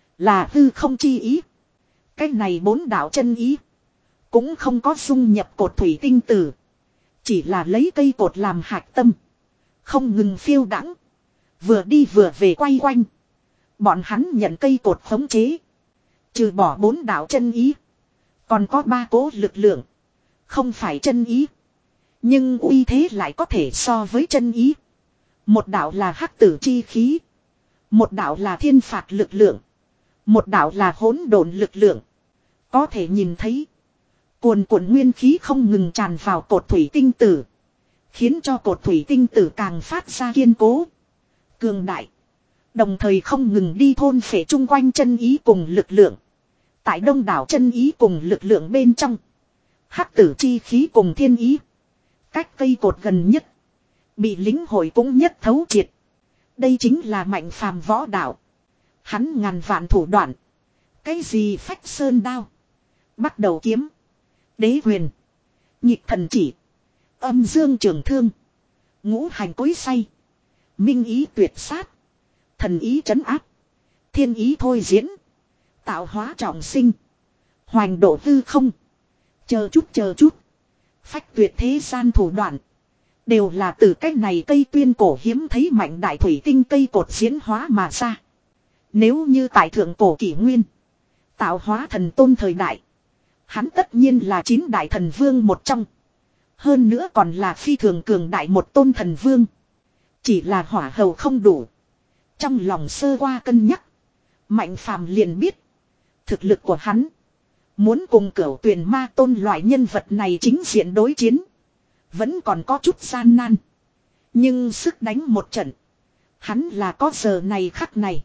là hư không chi ý. Cái này bốn đạo chân ý cũng không có dung nhập cột thủy tinh tử, chỉ là lấy cây cột làm hạch tâm, không ngừng phiêu đãng, vừa đi vừa về quay quanh. Bọn hắn nhận cây cột khống chế. Trừ bỏ bốn đạo chân ý, còn có ba cố lực lượng, không phải chân ý, nhưng uy thế lại có thể so với chân ý. Một đạo là hắc tử chi khí, một đạo là thiên phạt lực lượng, một đạo là hỗn độn lực lượng. Có thể nhìn thấy cuồn cuộn nguyên khí không ngừng tràn vào cột thủy tinh tử, khiến cho cột thủy tinh tử càng phát ra kiên cố, cường đại, đồng thời không ngừng đi thôn phệ chung quanh chân ý cùng lực lượng. Tại đông đảo chân ý cùng lực lượng bên trong, hắc tử chi khí cùng thiên ý cách cây cột gần nhất. Bị lính hội cũng nhất thấu triệt. Đây chính là Mạnh Phàm võ đạo. Hắn ngàn vạn thủ đoạn. Cái gì phách sơn đao. Bắt đầu kiếm. Đế huyền. Nhịp thần chỉ. Âm dương trường thương. Ngũ hành cối say. Minh ý tuyệt sát. Thần ý trấn áp. Thiên ý thôi diễn. Tạo hóa trọng sinh. Hoành độ hư không. Chờ chút chờ chút. Phách tuyệt thế gian thủ đoạn. Đều là từ cách này cây tuyên cổ hiếm thấy mạnh đại thủy tinh cây cột diễn hóa mà ra. Nếu như tại thượng cổ kỷ nguyên. Tạo hóa thần tôn thời đại. Hắn tất nhiên là chín đại thần vương một trong. Hơn nữa còn là phi thường cường đại một tôn thần vương. Chỉ là hỏa hầu không đủ. Trong lòng sơ qua cân nhắc. Mạnh Phàm liền biết. Thực lực của hắn. Muốn cùng cửu tuyền ma tôn loại nhân vật này chính diện đối chiến. Vẫn còn có chút gian nan. Nhưng sức đánh một trận. Hắn là có giờ này khắc này.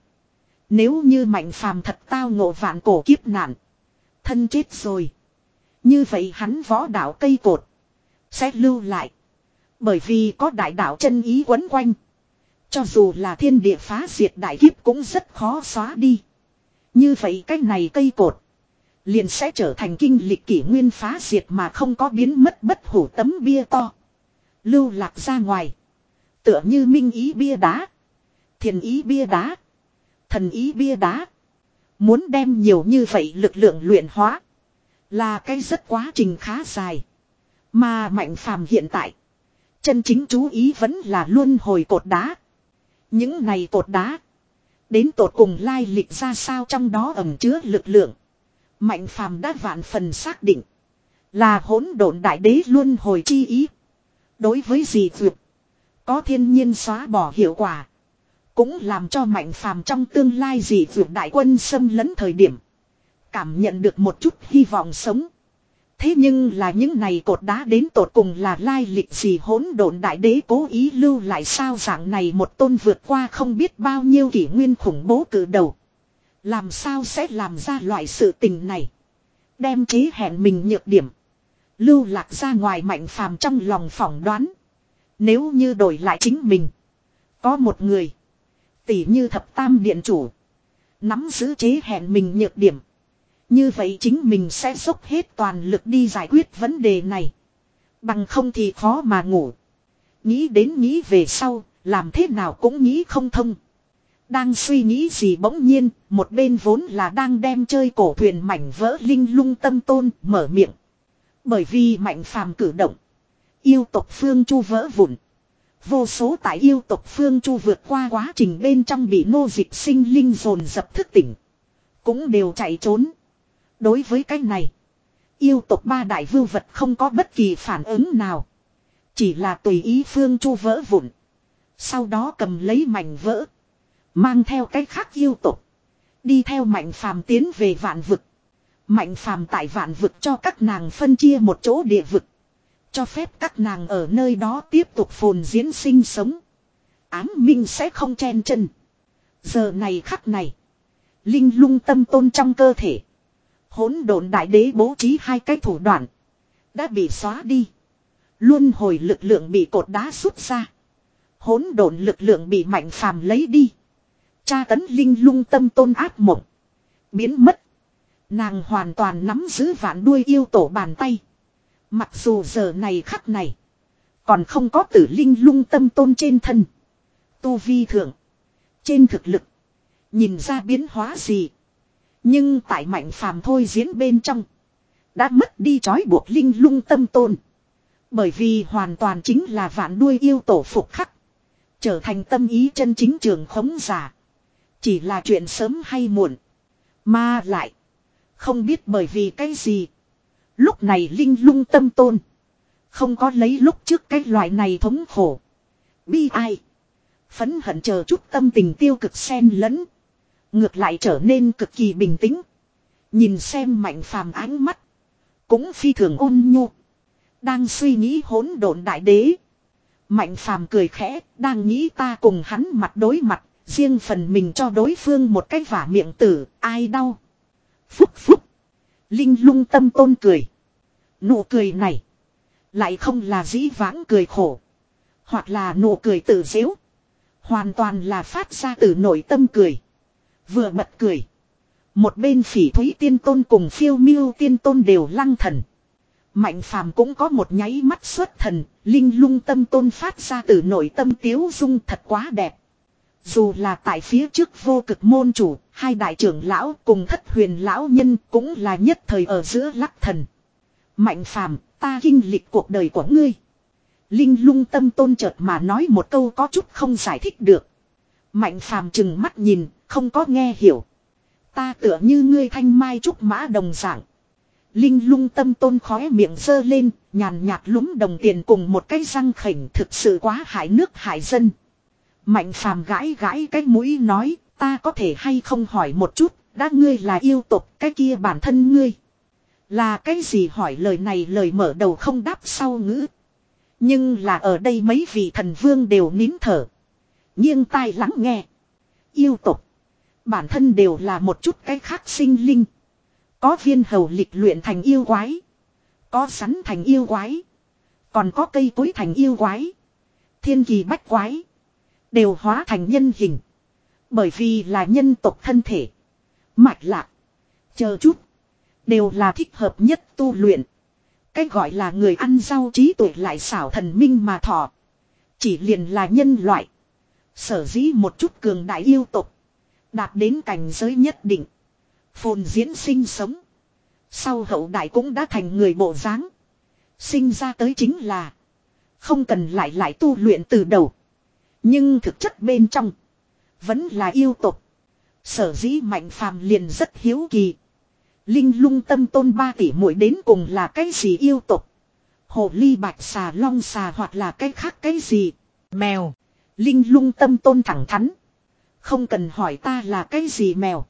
Nếu như Mạnh Phàm thật tao ngộ vạn cổ kiếp nạn. Thân chết rồi. Như vậy hắn võ đạo cây cột. Sẽ lưu lại. Bởi vì có đại đạo chân ý quấn quanh. Cho dù là thiên địa phá diệt đại kiếp cũng rất khó xóa đi. Như vậy cái này cây cột. Liền sẽ trở thành kinh lịch kỷ nguyên phá diệt mà không có biến mất bất hủ tấm bia to. Lưu lạc ra ngoài. Tựa như minh ý bia đá. Thiền ý bia đá. Thần ý bia đá. Muốn đem nhiều như vậy lực lượng luyện hóa. Là cái rất quá trình khá dài. Mà Mạnh Phàm hiện tại. Chân chính chú ý vẫn là luân hồi cột đá. Những này cột đá. Đến tột cùng lai lịch ra sao trong đó ẩn chứa lực lượng. Mạnh Phàm đã vạn phần xác định. Là hỗn độn đại đế luân hồi chi ý. Đối với dị vượt. Có thiên nhiên xóa bỏ hiệu quả. Cũng làm cho Mạnh Phàm trong tương lai dị vượt đại quân xâm lấn thời điểm. Cảm nhận được một chút hy vọng sống. Thế nhưng là những này cột đá đến tột cùng là lai lịch gì hỗn độn đại đế cố ý lưu lại sao dạng này một tôn vượt qua không biết bao nhiêu kỷ nguyên khủng bố cử đầu. Làm sao sẽ làm ra loại sự tình này. Đem chế hẹn mình nhược điểm. Lưu lạc ra ngoài Mạnh Phàm trong lòng phỏng đoán. Nếu như đổi lại chính mình. Có một người. Tỷ như thập tam điện chủ. Nắm giữ chế hẹn mình nhược điểm. Như vậy chính mình sẽ dốc hết toàn lực đi giải quyết vấn đề này. Bằng không thì khó mà ngủ. Nghĩ đến nghĩ về sau, làm thế nào cũng nghĩ không thông. Đang suy nghĩ gì bỗng nhiên, một bên vốn là đang đem chơi cổ thuyền mảnh vỡ linh lung tâm tôn mở miệng. Bởi vì Mạnh Phàm cử động. Yêu tộc phương chu vỡ vụn. Vô số tại yêu tộc phương chu vượt qua quá trình bên trong bị nô dịch sinh linh dồn dập thức tỉnh. Cũng đều chạy trốn. Đối với cái này, yêu tộc ba đại vưu vật không có bất kỳ phản ứng nào. Chỉ là tùy ý phương chu vỡ vụn. Sau đó cầm lấy mảnh vỡ. Mang theo cái khác yêu tộc. Đi theo Mạnh Phàm tiến về vạn vực. Mạnh Phàm tại vạn vực cho các nàng phân chia một chỗ địa vực. Cho phép các nàng ở nơi đó tiếp tục phồn diễn sinh sống. Ám minh sẽ không chen chân. Giờ này khắc này. Linh lung tâm tôn trong cơ thể. Hỗn độn đại đế bố trí hai cái thủ đoạn. Đã bị xóa đi. Luân hồi lực lượng bị cột đá rút ra. Hỗn độn lực lượng bị Mạnh Phàm lấy đi. Tra tấn linh lung tâm tôn ác mộng. Biến mất. Nàng hoàn toàn nắm giữ vạn đuôi yêu tổ bàn tay. Mặc dù giờ này khắc này. Còn không có tử linh lung tâm tôn trên thân. Tu vi thượng. Trên thực lực. Nhìn ra biến hóa gì. Nhưng tại Mạnh Phàm thôi diễn bên trong. Đã mất đi trói buộc linh lung tâm tôn. Bởi vì hoàn toàn chính là vạn đuôi yêu tổ phục khắc. Trở thành tâm ý chân chính trường khống giả. Chỉ là chuyện sớm hay muộn. Mà lại. Không biết bởi vì cái gì. Lúc này linh lung tâm tôn. Không có lấy lúc trước cái loại này thống khổ. Bi ai. Phấn hận chờ chút tâm tình tiêu cực xen lẫn. Ngược lại trở nên cực kỳ bình tĩnh. Nhìn xem Mạnh Phàm ánh mắt. Cũng phi thường ôn nhu. Đang suy nghĩ hỗn độn đại đế. Mạnh Phàm cười khẽ. Đang nghĩ ta cùng hắn mặt đối mặt. Riêng phần mình cho đối phương một cái vả miệng tử. Ai đau. Phúc phúc. Linh lung tâm tôn cười. Nụ cười này. Lại không là dĩ vãng cười khổ. Hoặc là nụ cười tự giễu. Hoàn toàn là phát ra từ nội tâm cười. Vừa bật cười. Một bên Phỉ Thúy Tiên Tôn cùng Phiêu Miêu Tiên Tôn đều lăng thần. Mạnh Phàm cũng có một nháy mắt xuất thần. Linh Lung Tâm Tôn phát ra từ nội tâm tiếu dung thật quá đẹp. Dù là tại phía trước vô cực môn chủ, hai đại trưởng lão cùng thất huyền lão nhân cũng là nhất thời ở giữa lắc thần. Mạnh Phàm, ta kinh lịch cuộc đời của ngươi. Linh Lung Tâm Tôn chợt mà nói một câu có chút không giải thích được. Mạnh Phàm chừng mắt nhìn, không có nghe hiểu. Ta tựa như ngươi thanh mai trúc mã đồng dạng. Linh Lung Tâm Tôn khóe miệng giơ lên, nhàn nhạt lúm đồng tiền cùng một cái răng khểnh thực sự quá hại nước hại dân. Mạnh Phàm gãi gãi cái mũi nói, ta có thể hay không hỏi một chút, đã ngươi là yêu tộc, cái kia bản thân ngươi. Là cái gì hỏi lời này lời mở đầu không đáp sau ngữ. Nhưng là ở đây mấy vị thần vương đều nín thở. Nghiêng tai lắng nghe. Yêu tộc. Bản thân đều là một chút cái khác sinh linh. Có viên hầu lịch luyện thành yêu quái. Có sắn thành yêu quái. Còn có cây cối thành yêu quái. Thiên kỳ bách quái. Đều hóa thành nhân hình. Bởi vì là nhân tộc thân thể. Mạch lạc. Chờ chút. Đều là thích hợp nhất tu luyện. Cái gọi là người ăn rau trí tuệ lại xảo thần minh mà thọ. Chỉ liền là nhân loại. Sở dĩ một chút cường đại yêu tộc. Đạt đến cảnh giới nhất định. Phồn diễn sinh sống. Sau hậu đại cũng đã thành người bộ dáng. Sinh ra tới chính là. Không cần lại lại tu luyện từ đầu. Nhưng thực chất bên trong. Vẫn là yêu tộc. Sở dĩ Mạnh Phàm liền rất hiếu kỳ. Linh Lung Tâm Tôn ba tỷ muội đến cùng là cái gì yêu tộc? Hồ ly bạch xà long xà hoặc là cái khác cái gì? Mèo. Linh Lung Tâm Tôn thẳng thắn. Không cần hỏi ta là cái gì mèo.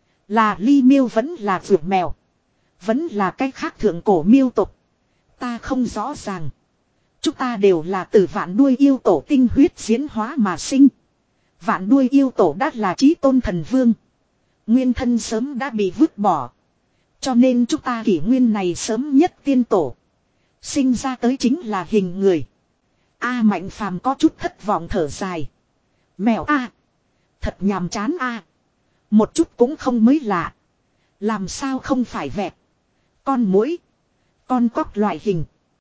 Là ly miêu vẫn là vượt mèo. Vẫn là cái khác thượng cổ miêu tộc. Ta không rõ ràng. Chúng ta đều là từ vạn đuôi yêu tổ tinh huyết diễn hóa mà sinh. Vạn đuôi yêu tổ đã là chí tôn thần vương. Nguyên thân sớm đã bị vứt bỏ. Cho nên chúng ta kỷ nguyên này sớm nhất tiên tổ. Sinh ra tới chính là hình người. A Mạnh Phàm có chút thất vọng thở dài. Mèo A. Thật nhàm chán A. Một chút cũng không mới lạ. Làm sao không phải vẹt. Con muỗi. Con cóc loại hình.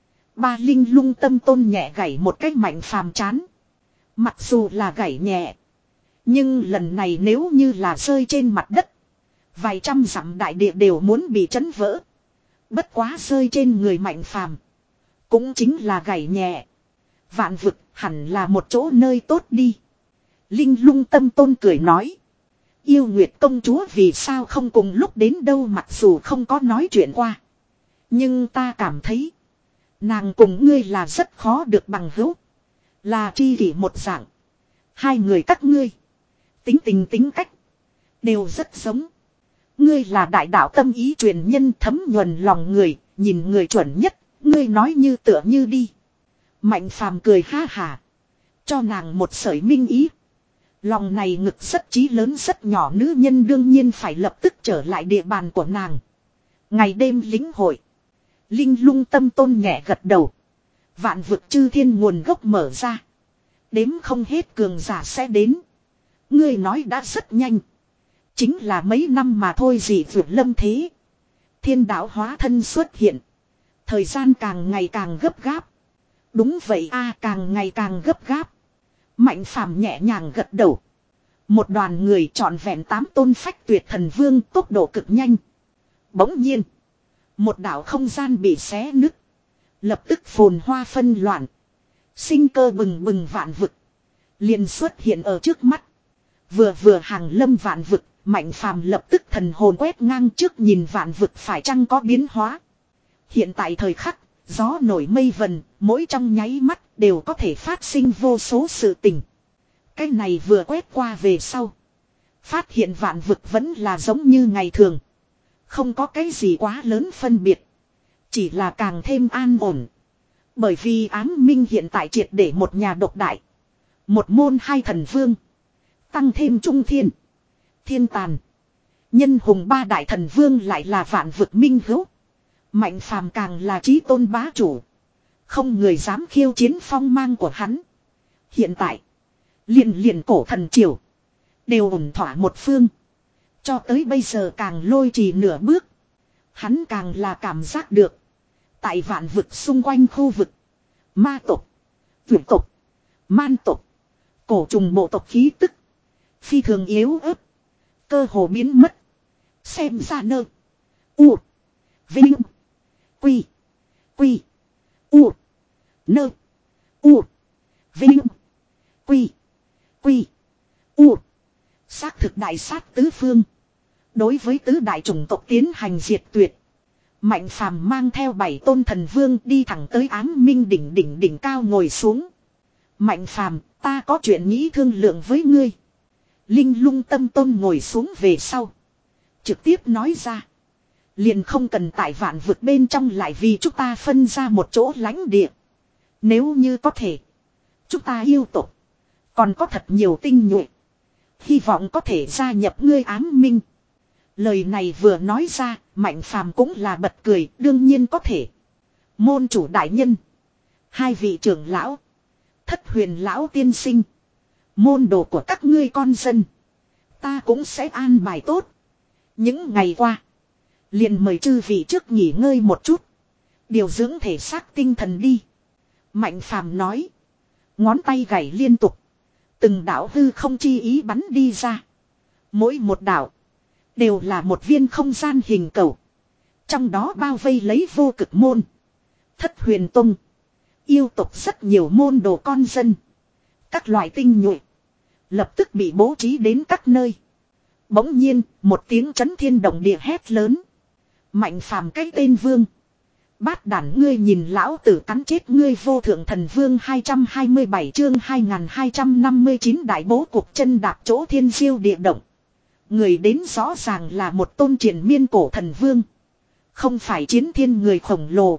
Ba Linh Lung Tâm Tôn nhẹ gảy một cách Mạnh Phàm chán. Mặc dù là gảy nhẹ. Nhưng lần này nếu như là rơi trên mặt đất. Vài trăm dặm đại địa đều muốn bị chấn vỡ. Bất quá rơi trên người Mạnh Phàm cũng chính là gảy nhẹ. Vạn vực hẳn là một chỗ nơi tốt đi. Linh Lung Tâm Tôn cười nói. Yêu Nguyệt công chúa vì sao không cùng lúc đến đâu mặc dù không có nói chuyện qua. Nhưng ta cảm thấy. Nàng cùng ngươi là rất khó được bằng hữu. Là tri kỷ một dạng. Hai người các ngươi. Tính tình tính cách. Đều rất giống. Ngươi là đại đạo tâm ý truyền nhân thấm nhuần lòng người. Nhìn người chuẩn nhất. Ngươi nói như tựa như đi. Mạnh Phàm cười ha hà. Cho nàng một sởi minh ý. Lòng này ngực rất chí lớn rất nhỏ nữ nhân đương nhiên phải lập tức trở lại địa bàn của nàng. Ngày đêm lính hội. Linh Lung Tâm Tôn nhẹ gật đầu. Vạn vực chư thiên nguồn gốc mở ra. Đếm không hết cường giả sẽ đến. Ngươi nói đã rất nhanh. Chính là mấy năm mà thôi gì vượt lâm thế. Thiên đạo hóa thân xuất hiện. Thời gian càng ngày càng gấp gáp. Đúng vậy a càng ngày càng gấp gáp. Mạnh Phàm nhẹ nhàng gật đầu. Một đoàn người trọn vẹn tám tôn phách tuyệt thần vương tốc độ cực nhanh. Bỗng nhiên. Một đảo không gian bị xé nứt. Lập tức phồn hoa phân loạn. Sinh cơ bừng bừng vạn vực. Liền xuất hiện ở trước mắt. Vừa vừa hàng lâm vạn vực. Mạnh Phàm lập tức thần hồn quét ngang trước nhìn vạn vực phải chăng có biến hóa. Hiện tại thời khắc. Gió nổi mây vần. Mỗi trong nháy mắt đều có thể phát sinh vô số sự tình. Cái này vừa quét qua về sau. Phát hiện vạn vực vẫn là giống như ngày thường. Không có cái gì quá lớn phân biệt. Chỉ là càng thêm an ổn. Bởi vì ám minh hiện tại triệt để một nhà độc đại. Một môn hai thần vương. Tăng thêm trung thiên. Thiên tàn. Nhân hùng ba đại thần vương lại là vạn vực minh hữu. Mạnh Phàm càng là chí tôn bá chủ. Không người dám khiêu chiến phong mang của hắn. Hiện tại. Liền liền cổ thần triều. Đều ổn thỏa một phương. Cho tới bây giờ càng lôi trì nửa bước. Hắn càng là cảm giác được. Tại vạn vực xung quanh khu vực. Ma tộc. Vượt tộc. Man tộc. Cổ trùng bộ tộc khí tức. Phi thường yếu ớt. Cơ hồ biến mất. Xem ra nơ. U. Vinh. Quy. Quy. U. Nơ. U. Vinh. Quy. Quy. U. Xác thực đại sát tứ phương. Đối với tứ đại chủng tộc tiến hành diệt tuyệt. Mạnh phàm mang theo bảy tôn thần vương đi thẳng tới ám minh đỉnh đỉnh đỉnh cao ngồi xuống. Mạnh phàm, ta có chuyện nghĩ thương lượng với ngươi. Linh lung tâm tôn ngồi xuống về sau. Trực tiếp nói ra. Liền không cần tại vạn vực bên trong lại vì chúng ta phân ra một chỗ lãnh địa. Nếu như có thể. Chúng ta yêu tộc. Còn có thật nhiều tinh nhuệ. Hy vọng có thể gia nhập ngươi ám minh. Lời này vừa nói ra, Mạnh phàm cũng là bật cười, đương nhiên có thể. Môn chủ đại nhân. Hai vị trưởng lão. Thất huyền lão tiên sinh. Môn đồ của các ngươi con dân. Ta cũng sẽ an bài tốt. Những ngày qua. Liền mời chư vị trước nghỉ ngơi một chút. Điều dưỡng thể xác tinh thần đi. Mạnh phàm nói. Ngón tay gảy liên tục. Từng đạo hư không chi ý bắn đi ra. Mỗi một đạo. Đều là một viên không gian hình cầu. Trong đó bao vây lấy vô cực môn. Thất huyền tông. Yêu tộc rất nhiều môn đồ con dân. Các loại tinh nhuệ. Lập tức bị bố trí đến các nơi. Bỗng nhiên, một tiếng chấn thiên động địa hét lớn. Mạnh phàm cái tên vương. Bát đản ngươi nhìn lão tử cắn chết ngươi vô thượng thần vương hai trăm hai mươi bảy chương hai nghìn hai trăm năm mươi chín đại bố cuộc chân đạp chỗ thiên diêu địa động. Người đến rõ ràng là một tôn triền miên cổ thần vương. Không phải chiến thiên người khổng lồ.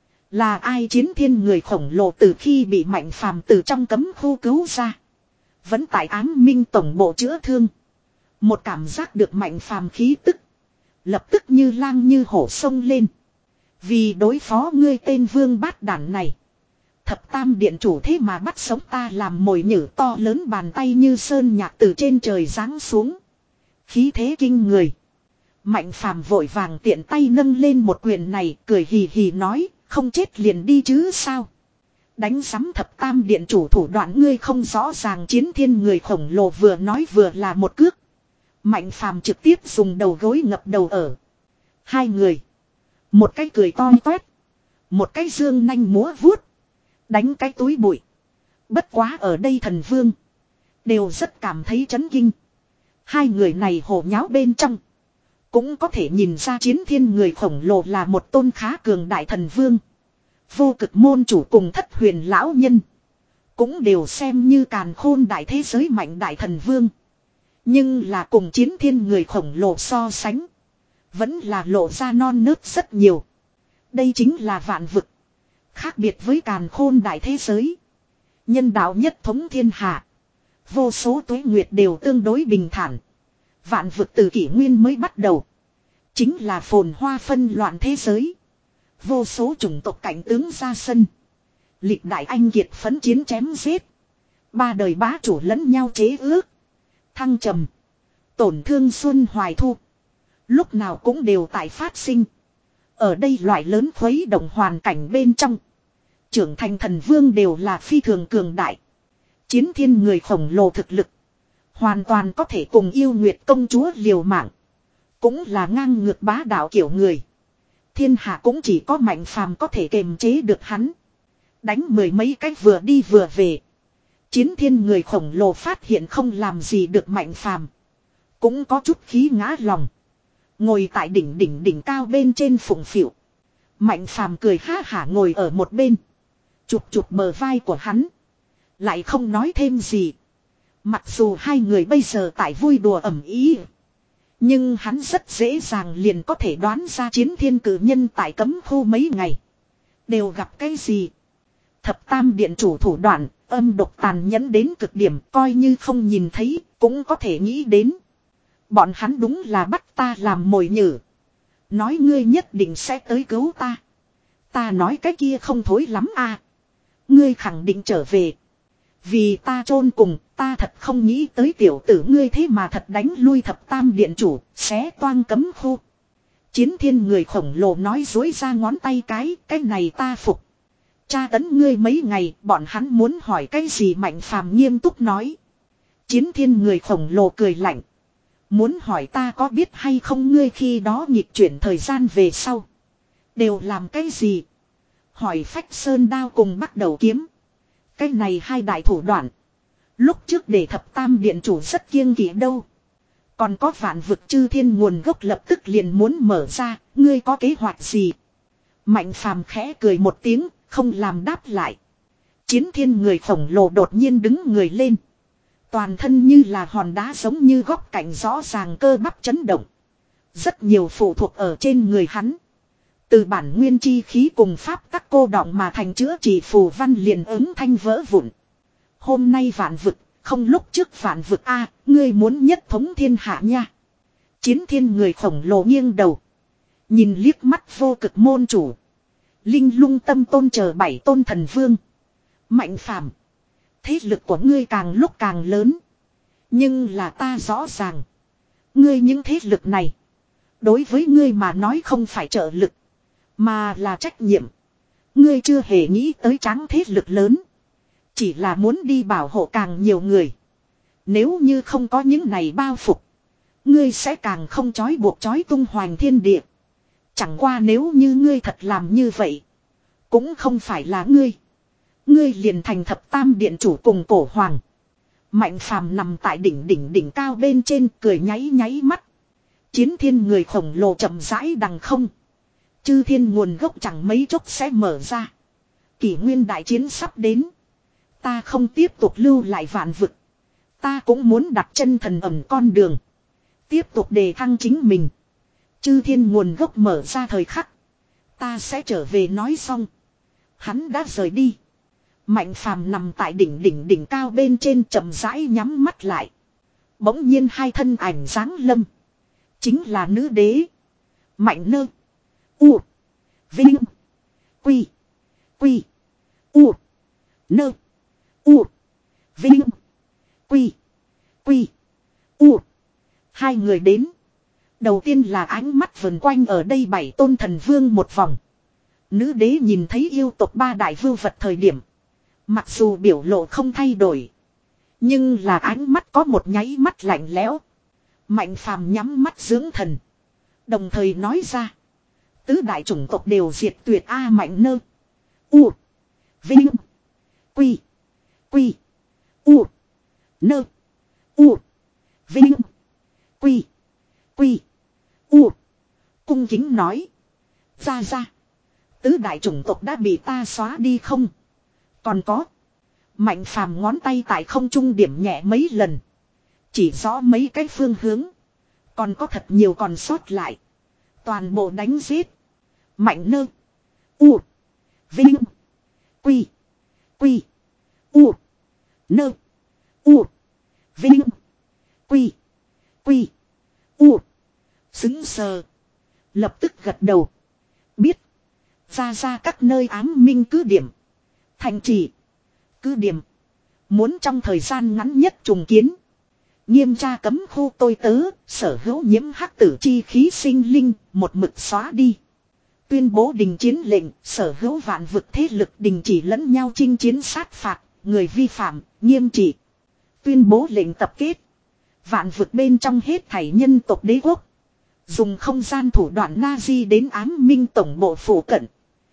Là ai chiến thiên người khổng lồ từ khi bị mạnh phàm từ trong cấm khu cứu ra. Vẫn tại ám minh tổng bộ chữa thương. Một cảm giác được mạnh phàm khí tức. Lập tức như lang như hổ sông lên. Vì đối phó ngươi tên vương bát đản này. Thập tam điện chủ thế mà bắt sống ta làm mồi nhử to lớn bàn tay như sơn nhạc từ trên trời giáng xuống. Khí thế kinh người. Mạnh phàm vội vàng tiện tay nâng lên một quyền này cười hì hì nói không chết liền đi chứ sao. Đánh sắm thập tam điện chủ thủ đoạn ngươi không rõ ràng chiến thiên người khổng lồ vừa nói vừa là một cước. Mạnh phàm trực tiếp dùng đầu gối ngập đầu ở. Hai người. Một cái cười to toét. Một cái dương nanh múa vuốt. Đánh cái túi bụi. Bất quá ở đây thần vương. Đều rất cảm thấy chấn kinh. Hai người này hồ nháo bên trong. Cũng có thể nhìn ra chiến thiên người khổng lồ là một tôn khá cường đại thần vương. Vô cực môn chủ cùng thất huyền lão nhân. Cũng đều xem như càn khôn đại thế giới mạnh đại thần vương. Nhưng là cùng chiến thiên người khổng lồ so sánh. Vẫn là lộ ra non nớt rất nhiều. Đây chính là vạn vực. Khác biệt với càn khôn đại thế giới. Nhân đạo nhất thống thiên hạ. Vô số tuế nguyệt đều tương đối bình thản. Vạn vực từ kỷ nguyên mới bắt đầu. Chính là phồn hoa phân loạn thế giới. Vô số chủng tộc cảnh tướng ra sân. Lịch đại anh kiệt phấn chiến chém giết. Ba đời bá chủ lẫn nhau chế ước. Thăng trầm. Tổn thương xuân hoài thu. Lúc nào cũng đều tại phát sinh. Ở đây loại lớn khuấy động hoàn cảnh bên trong. Trưởng thành thần vương đều là phi thường cường đại. Chiến thiên người khổng lồ thực lực. Hoàn toàn có thể cùng yêu nguyệt công chúa liều mạng. Cũng là ngang ngược bá đạo kiểu người. Thiên hạ cũng chỉ có mạnh phàm có thể kềm chế được hắn. Đánh mười mấy cách vừa đi vừa về. Chiến thiên người khổng lồ phát hiện không làm gì được mạnh phàm. Cũng có chút khí ngã lòng. Ngồi tại đỉnh đỉnh đỉnh cao bên trên phụng phịu. Mạnh phàm cười ha hả ngồi ở một bên. Chụp chụp bờ vai của hắn. Lại không nói thêm gì. Mặc dù hai người bây giờ tại vui đùa ẩm ý. Nhưng hắn rất dễ dàng liền có thể đoán ra chiến thiên cử nhân tại cấm khu mấy ngày. Đều gặp cái gì. Thập tam điện chủ thủ đoạn, âm độc tàn nhẫn đến cực điểm coi như không nhìn thấy, cũng có thể nghĩ đến. Bọn hắn đúng là bắt ta làm mồi nhử. Nói ngươi nhất định sẽ tới cứu ta. Ta nói cái kia không thối lắm à. Ngươi khẳng định trở về. Vì ta chôn cùng, ta thật không nghĩ tới tiểu tử ngươi thế mà thật đánh lui thập tam điện chủ, xé toang cấm khu. Chiến thiên người khổng lồ nói dối ra ngón tay cái, cái này ta phục. Tra tấn ngươi mấy ngày, bọn hắn muốn hỏi cái gì Mạnh Phàm nghiêm túc nói. Chiến thiên người khổng lồ cười lạnh. Muốn hỏi ta có biết hay không ngươi khi đó nhịp chuyển thời gian về sau. Đều làm cái gì? Hỏi Phách Sơn đao cùng bắt đầu kiếm. Cái này hai đại thủ đoạn. Lúc trước để thập tam điện chủ rất kiêng kỵ đâu. Còn có vạn vực chư thiên nguồn gốc lập tức liền muốn mở ra. Ngươi có kế hoạch gì? Mạnh Phàm khẽ cười một tiếng, không làm đáp lại. Chiến thiên người khổng lồ đột nhiên đứng người lên. Toàn thân như là hòn đá giống như góc cạnh rõ ràng cơ bắp chấn động. Rất nhiều phụ thuộc ở trên người hắn. Từ bản nguyên chi khí cùng pháp tắc cô đọng mà thành chữa trị phù văn liền ứng thanh vỡ vụn. Hôm nay vạn vực, không lúc trước vạn vực a, ngươi muốn nhất thống thiên hạ nha. Chiến thiên người khổng lồ nghiêng đầu. Nhìn liếc mắt vô cực môn chủ. Linh lung tâm tôn chờ bảy tôn thần vương. Mạnh Phàm, thế lực của ngươi càng lúc càng lớn. Nhưng là ta rõ ràng. Ngươi những thế lực này. Đối với ngươi mà nói không phải trợ lực. Mà là trách nhiệm. Ngươi chưa hề nghĩ tới tráng thế lực lớn. Chỉ là muốn đi bảo hộ càng nhiều người. Nếu như không có những này bao phục. Ngươi sẽ càng không trói buộc trói tung hoành thiên địa. Chẳng qua nếu như ngươi thật làm như vậy. Cũng không phải là ngươi. Ngươi liền thành thập tam điện chủ cùng cổ hoàng. Mạnh Phàm nằm tại đỉnh đỉnh đỉnh cao bên trên cười nháy nháy mắt. Chiến thiên người khổng lồ chậm rãi đằng không. Chư thiên nguồn gốc chẳng mấy chốc sẽ mở ra. Kỷ nguyên đại chiến sắp đến. Ta không tiếp tục lưu lại vạn vực. Ta cũng muốn đặt chân thần ẩm con đường. Tiếp tục đề thăng chính mình. Chư thiên nguồn gốc mở ra thời khắc. Ta sẽ trở về nói xong. Hắn đã rời đi. Mạnh Phàm nằm tại đỉnh đỉnh đỉnh cao bên trên chậm rãi nhắm mắt lại. Bỗng nhiên hai thân ảnh giáng lâm. Chính là nữ đế. Mạnh Nơ. U. Vinh. Quy. Quy. U. Nơ. U. Vinh. Quy. Quy. U. Hai người đến. Đầu tiên là ánh mắt vần quanh ở đây bảy tôn thần vương một vòng. Nữ đế nhìn thấy yêu tộc ba đại vưu vật thời điểm. Mặc dù biểu lộ không thay đổi. Nhưng là ánh mắt có một nháy mắt lạnh lẽo. Mạnh Phàm nhắm mắt dưỡng thần. Đồng thời nói ra. Tứ đại chủng tộc đều diệt tuyệt A Mạnh Nơ. U. Vinh. Quy. Quy. U. Nơ. U. Vinh. Quy. Quy. U. Cung kính nói. Ra ra. Tứ đại chủng tộc đã bị ta xóa đi không? Còn có. Mạnh Phàm ngón tay tại không trung điểm nhẹ mấy lần. Chỉ rõ mấy cái phương hướng. Còn có thật nhiều còn sót lại. Toàn bộ đánh giết. Mạnh Nơ. U. Vinh. Quy. Quy. U. Nơ. U. Vinh. Quy. Quy. U. Xứng sờ. Lập tức gật đầu. Biết. Ra ra các nơi ám minh cứ điểm. Thành trì. Cứ điểm. Muốn trong thời gian ngắn nhất trùng kiến. Nghiêm tra cấm khu tôi tớ. Sở hữu nhiễm hắc tử chi khí sinh linh. Một mực xóa đi. Tuyên bố đình chiến lệnh. Sở hữu vạn vực thế lực đình chỉ lẫn nhau chinh chiến sát phạt. Người vi phạm. Nghiêm trị. Tuyên bố lệnh tập kết. Vạn vực bên trong hết thảy nhân tộc đế quốc. Dùng không gian thủ đoạn Nazi đến ám minh tổng bộ phủ cận.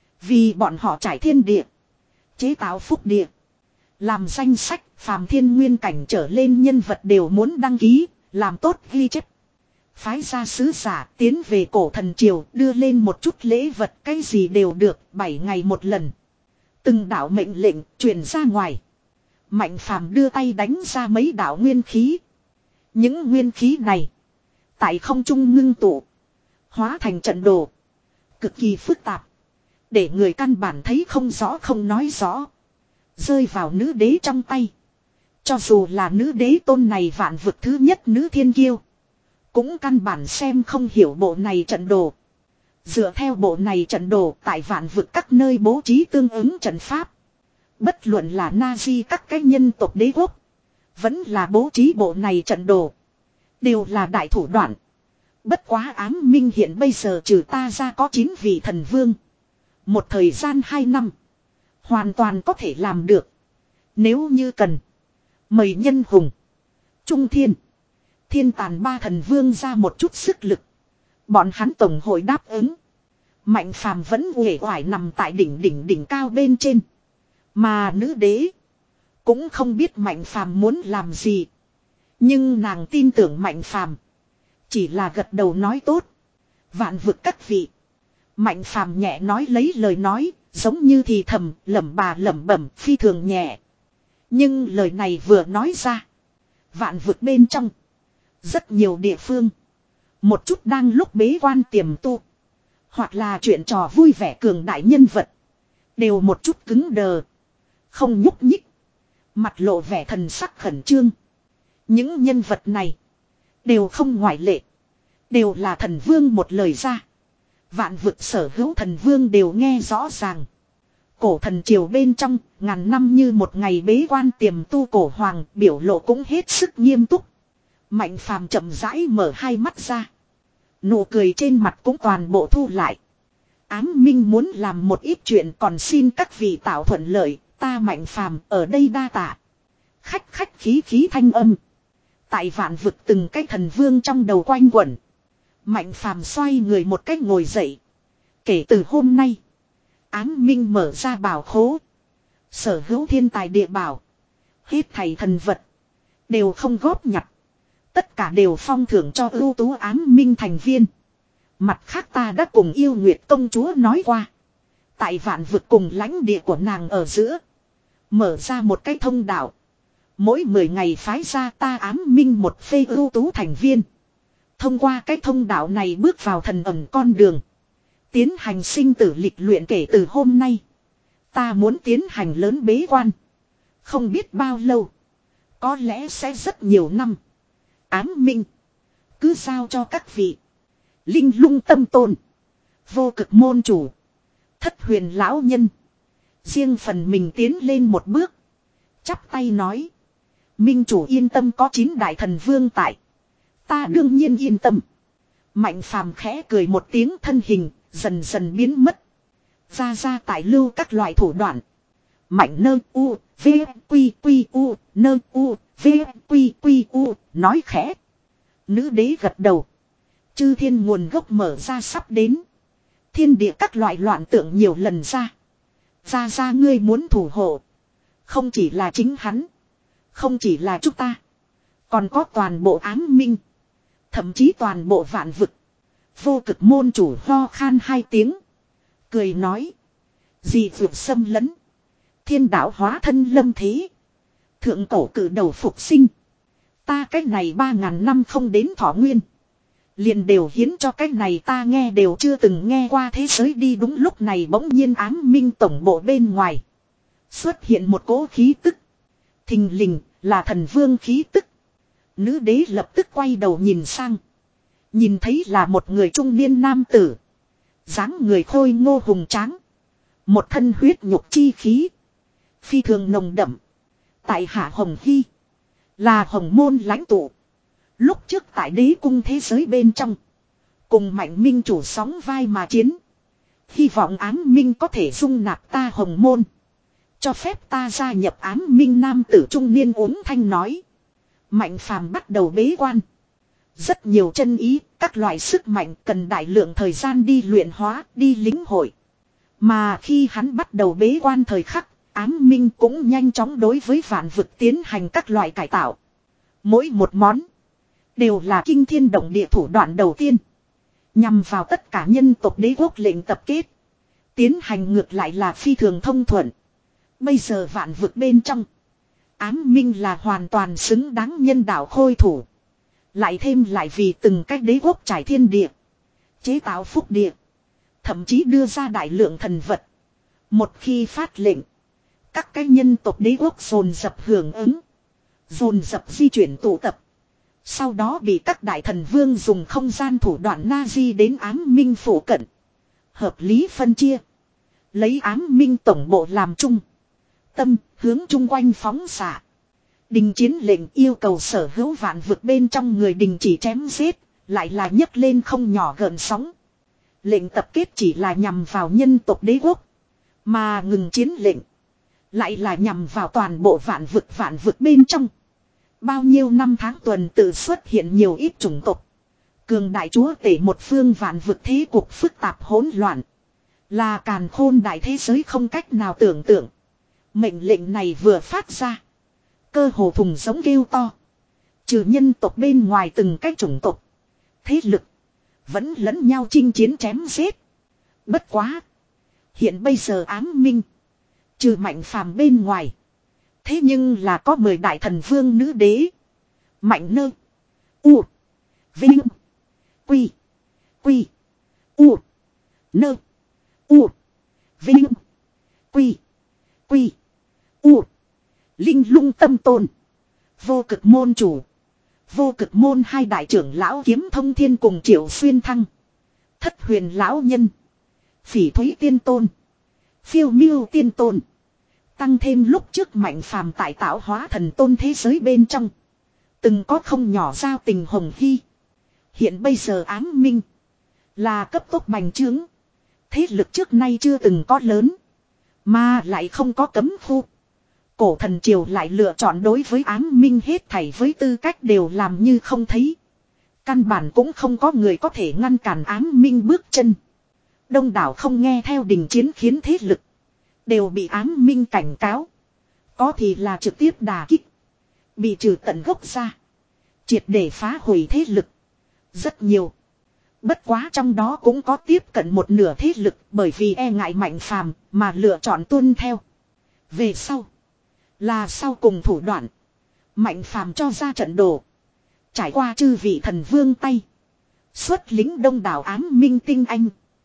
Vì bọn họ trải thiên địa. Chế tạo phúc địa. Làm danh sách phàm thiên nguyên cảnh trở lên nhân vật đều muốn đăng ký. Làm tốt ghi chép. Phái ra sứ giả tiến về cổ thần triều đưa lên một chút lễ vật cái gì đều được. Bảy ngày một lần. Từng đạo mệnh lệnh truyền ra ngoài. Mạnh Phàm đưa tay đánh ra mấy đạo nguyên khí. Những nguyên khí này. Tại không trung ngưng tụ. Hóa thành trận đồ. Cực kỳ phức tạp. Để người căn bản thấy không rõ không nói rõ. Rơi vào nữ đế trong tay. Cho dù là nữ đế tôn này vạn vực thứ nhất nữ thiên kiêu. Cũng căn bản xem không hiểu bộ này trận đồ. Dựa theo bộ này trận đồ tại vạn vực các nơi bố trí tương ứng trận pháp. Bất luận là Nazi các cái nhân tộc đế quốc. Vẫn là bố trí bộ này trận đồ. Đều là đại thủ đoạn. Bất quá ám minh hiện bây giờ trừ ta ra có chín vị thần vương. Một thời gian hai năm. Hoàn toàn có thể làm được. Nếu như cần. Mời nhân hùng. Trung thiên. Thiên tàn ba thần vương ra một chút sức lực. Bọn hắn tổng hội đáp ứng. Mạnh phàm vẫn uể oải nằm tại đỉnh đỉnh đỉnh cao bên trên. Mà nữ đế. Cũng không biết mạnh phàm muốn làm gì. Nhưng nàng tin tưởng mạnh phàm. Chỉ là gật đầu nói tốt. Vạn vực các vị. Mạnh phàm nhẹ nói lấy lời nói. Giống như thì thầm lẩm bà lẩm bẩm phi thường nhẹ. Nhưng lời này vừa nói ra. Vạn vực bên trong. Rất nhiều địa phương. Một chút đang lúc bế quan tiềm tu. Hoặc là chuyện trò vui vẻ cường đại nhân vật. Đều một chút cứng đờ. Không nhúc nhích. Mặt lộ vẻ thần sắc khẩn trương. Những nhân vật này. Đều không ngoại lệ. Đều là thần vương một lời ra. Vạn vực sở hữu thần vương đều nghe rõ ràng. Cổ thần triều bên trong. Ngàn năm như một ngày bế quan tiềm tu cổ hoàng. Biểu lộ cũng hết sức nghiêm túc. Mạnh phàm chậm rãi mở hai mắt ra. Nụ cười trên mặt cũng toàn bộ thu lại. Ám minh muốn làm một ít chuyện còn xin các vị tạo thuận lợi. Ta mạnh phàm ở đây đa tạ. Khách khách khí khí thanh âm. Tại vạn vực từng cái thần vương trong đầu quanh quẩn. Mạnh phàm xoay người một cách ngồi dậy. Kể từ hôm nay. Ám minh mở ra bảo khố. Sở hữu thiên tài địa bảo. Hết thầy thần vật. Đều không góp nhặt. Tất cả đều phong thưởng cho ưu tú ám minh thành viên. Mặt khác ta đã cùng yêu nguyệt công chúa nói qua. Tại vạn vực cùng lãnh địa của nàng ở giữa. Mở ra một cái thông đạo. Mỗi mười ngày phái ra ta ám minh một phê ưu tú thành viên. Thông qua cái thông đạo này bước vào thần ẩn con đường. Tiến hành sinh tử lịch luyện kể từ hôm nay. Ta muốn tiến hành lớn bế quan. Không biết bao lâu. Có lẽ sẽ rất nhiều năm. Ám minh. Cứ giao cho các vị. Linh lung tâm tôn. Vô cực môn chủ. Thất huyền lão nhân. Riêng phần mình tiến lên một bước. Chắp tay nói. Minh chủ yên tâm có chín đại thần vương tại. Ta đương nhiên yên tâm. Mạnh phàm khẽ cười một tiếng thân hình. Dần dần biến mất. Ra ra tại lưu các loại thủ đoạn. Mạnh nơ u. V quy quy u. Nơ u. V quy quy u. Nói khẽ. Nữ đế gật đầu. Chư thiên nguồn gốc mở ra sắp đến. Thiên địa các loại loạn tượng nhiều lần ra. Ra ra ngươi muốn thủ hộ. Không chỉ là chính hắn. Không chỉ là chúng ta. Còn có toàn bộ ám minh. Thậm chí toàn bộ vạn vực. Vô cực môn chủ ho khan hai tiếng. Cười nói. Dị vượt xâm lấn. Thiên đạo hóa thân lâm thế. Thượng cổ cử đầu phục sinh. Ta cách này ba ngàn năm không đến thọ nguyên. Liền đều hiến cho cách này ta nghe đều chưa từng nghe qua thế giới đi. Đúng lúc này bỗng nhiên ám minh tổng bộ bên ngoài. Xuất hiện một cỗ khí tức. Thình lình là thần vương khí tức. Nữ đế lập tức quay đầu nhìn sang. Nhìn thấy là một người trung niên nam tử. Dáng người khôi ngô hùng tráng. Một thân huyết nhục chi khí. Phi thường nồng đậm. Tại Hạ Hồng Hy. Là Hồng môn lãnh tụ. Lúc trước tại đế cung thế giới bên trong. Cùng mạnh minh chủ sóng vai mà chiến. Hy vọng ám minh có thể dung nạp ta Hồng môn. Cho phép ta gia nhập ám minh nam tử trung niên uống thanh nói. Mạnh phàm bắt đầu bế quan. Rất nhiều chân ý, các loại sức mạnh cần đại lượng thời gian đi luyện hóa, đi lính hội. Mà khi hắn bắt đầu bế quan thời khắc, ám minh cũng nhanh chóng đối với vạn vực tiến hành các loại cải tạo. Mỗi một món đều là kinh thiên động địa thủ đoạn đầu tiên. Nhằm vào tất cả nhân tộc đế quốc lệnh tập kết. Tiến hành ngược lại là phi thường thông thuận. Bây giờ vạn vực bên trong. Ám minh là hoàn toàn xứng đáng nhân đạo khôi thủ. Lại thêm lại vì từng cách đế quốc trải thiên địa. Chế tạo phúc địa. Thậm chí đưa ra đại lượng thần vật. Một khi phát lệnh. Các cái nhân tộc đế quốc dồn dập hưởng ứng. Dồn dập di chuyển tụ tập. Sau đó bị các đại thần vương dùng không gian thủ đoạn Nazi đến ám minh phủ cận. Hợp lý phân chia. Lấy ám minh tổng bộ làm trung tâm, hướng chung quanh phóng xạ. Đình chiến lệnh yêu cầu sở hữu vạn vực bên trong người đình chỉ chém giết, lại là nhấc lên không nhỏ gợn sóng. Lệnh tập kết chỉ là nhằm vào nhân tộc đế quốc, mà ngừng chiến lệnh lại là nhằm vào toàn bộ vạn vực vạn vực bên trong. Bao nhiêu năm tháng tuần tự xuất hiện nhiều ít chủng tộc. Cường đại chúa tể một phương vạn vực thế cục phức tạp hỗn loạn. Là càn khôn đại thế giới không cách nào tưởng tượng. Mệnh lệnh này vừa phát ra. Cơ hồ thùng giống kêu to. Trừ nhân tộc bên ngoài từng cái chủng tộc. Thế lực. Vẫn lẫn nhau chinh chiến chém giết. Bất quá. Hiện bây giờ ám minh. Trừ mạnh phàm bên ngoài. Thế nhưng là có mười đại thần vương nữ đế. Mạnh nơ. U. Vinh. Quy. Quy. U. Nơ. U. Vinh. Quy. Quy. U. Linh lung tâm tôn. Vô cực môn chủ. Vô cực môn hai đại trưởng lão kiếm thông thiên cùng triệu xuyên thăng. Thất huyền lão nhân. Phỉ thúy tiên tôn. Phiêu miêu tiên tôn. Tăng thêm lúc trước mạnh phàm tại tạo hóa thần tôn thế giới bên trong. Từng có không nhỏ giao tình hồng hy. Hiện bây giờ ám minh. Là cấp tốc bành trướng. Thế lực trước nay chưa từng có lớn. Mà lại không có cấm khu. Cổ thần triều lại lựa chọn đối với ám minh hết thảy với tư cách đều làm như không thấy. Căn bản cũng không có người có thể ngăn cản ám minh bước chân. Đông đảo không nghe theo đình chiến khiến thế lực. Đều bị ám minh cảnh cáo. Có thì là trực tiếp đả kích. Bị trừ tận gốc ra. Triệt để phá hủy thế lực. Rất nhiều. Bất quá trong đó cũng có tiếp cận một nửa thế lực bởi vì e ngại mạnh phàm mà lựa chọn tuân theo. Về sau. Là sau cùng thủ đoạn. Mạnh phàm cho ra trận đồ. Trải qua chư vị thần vương tay. Xuất lính đông đảo ám minh tinh anh.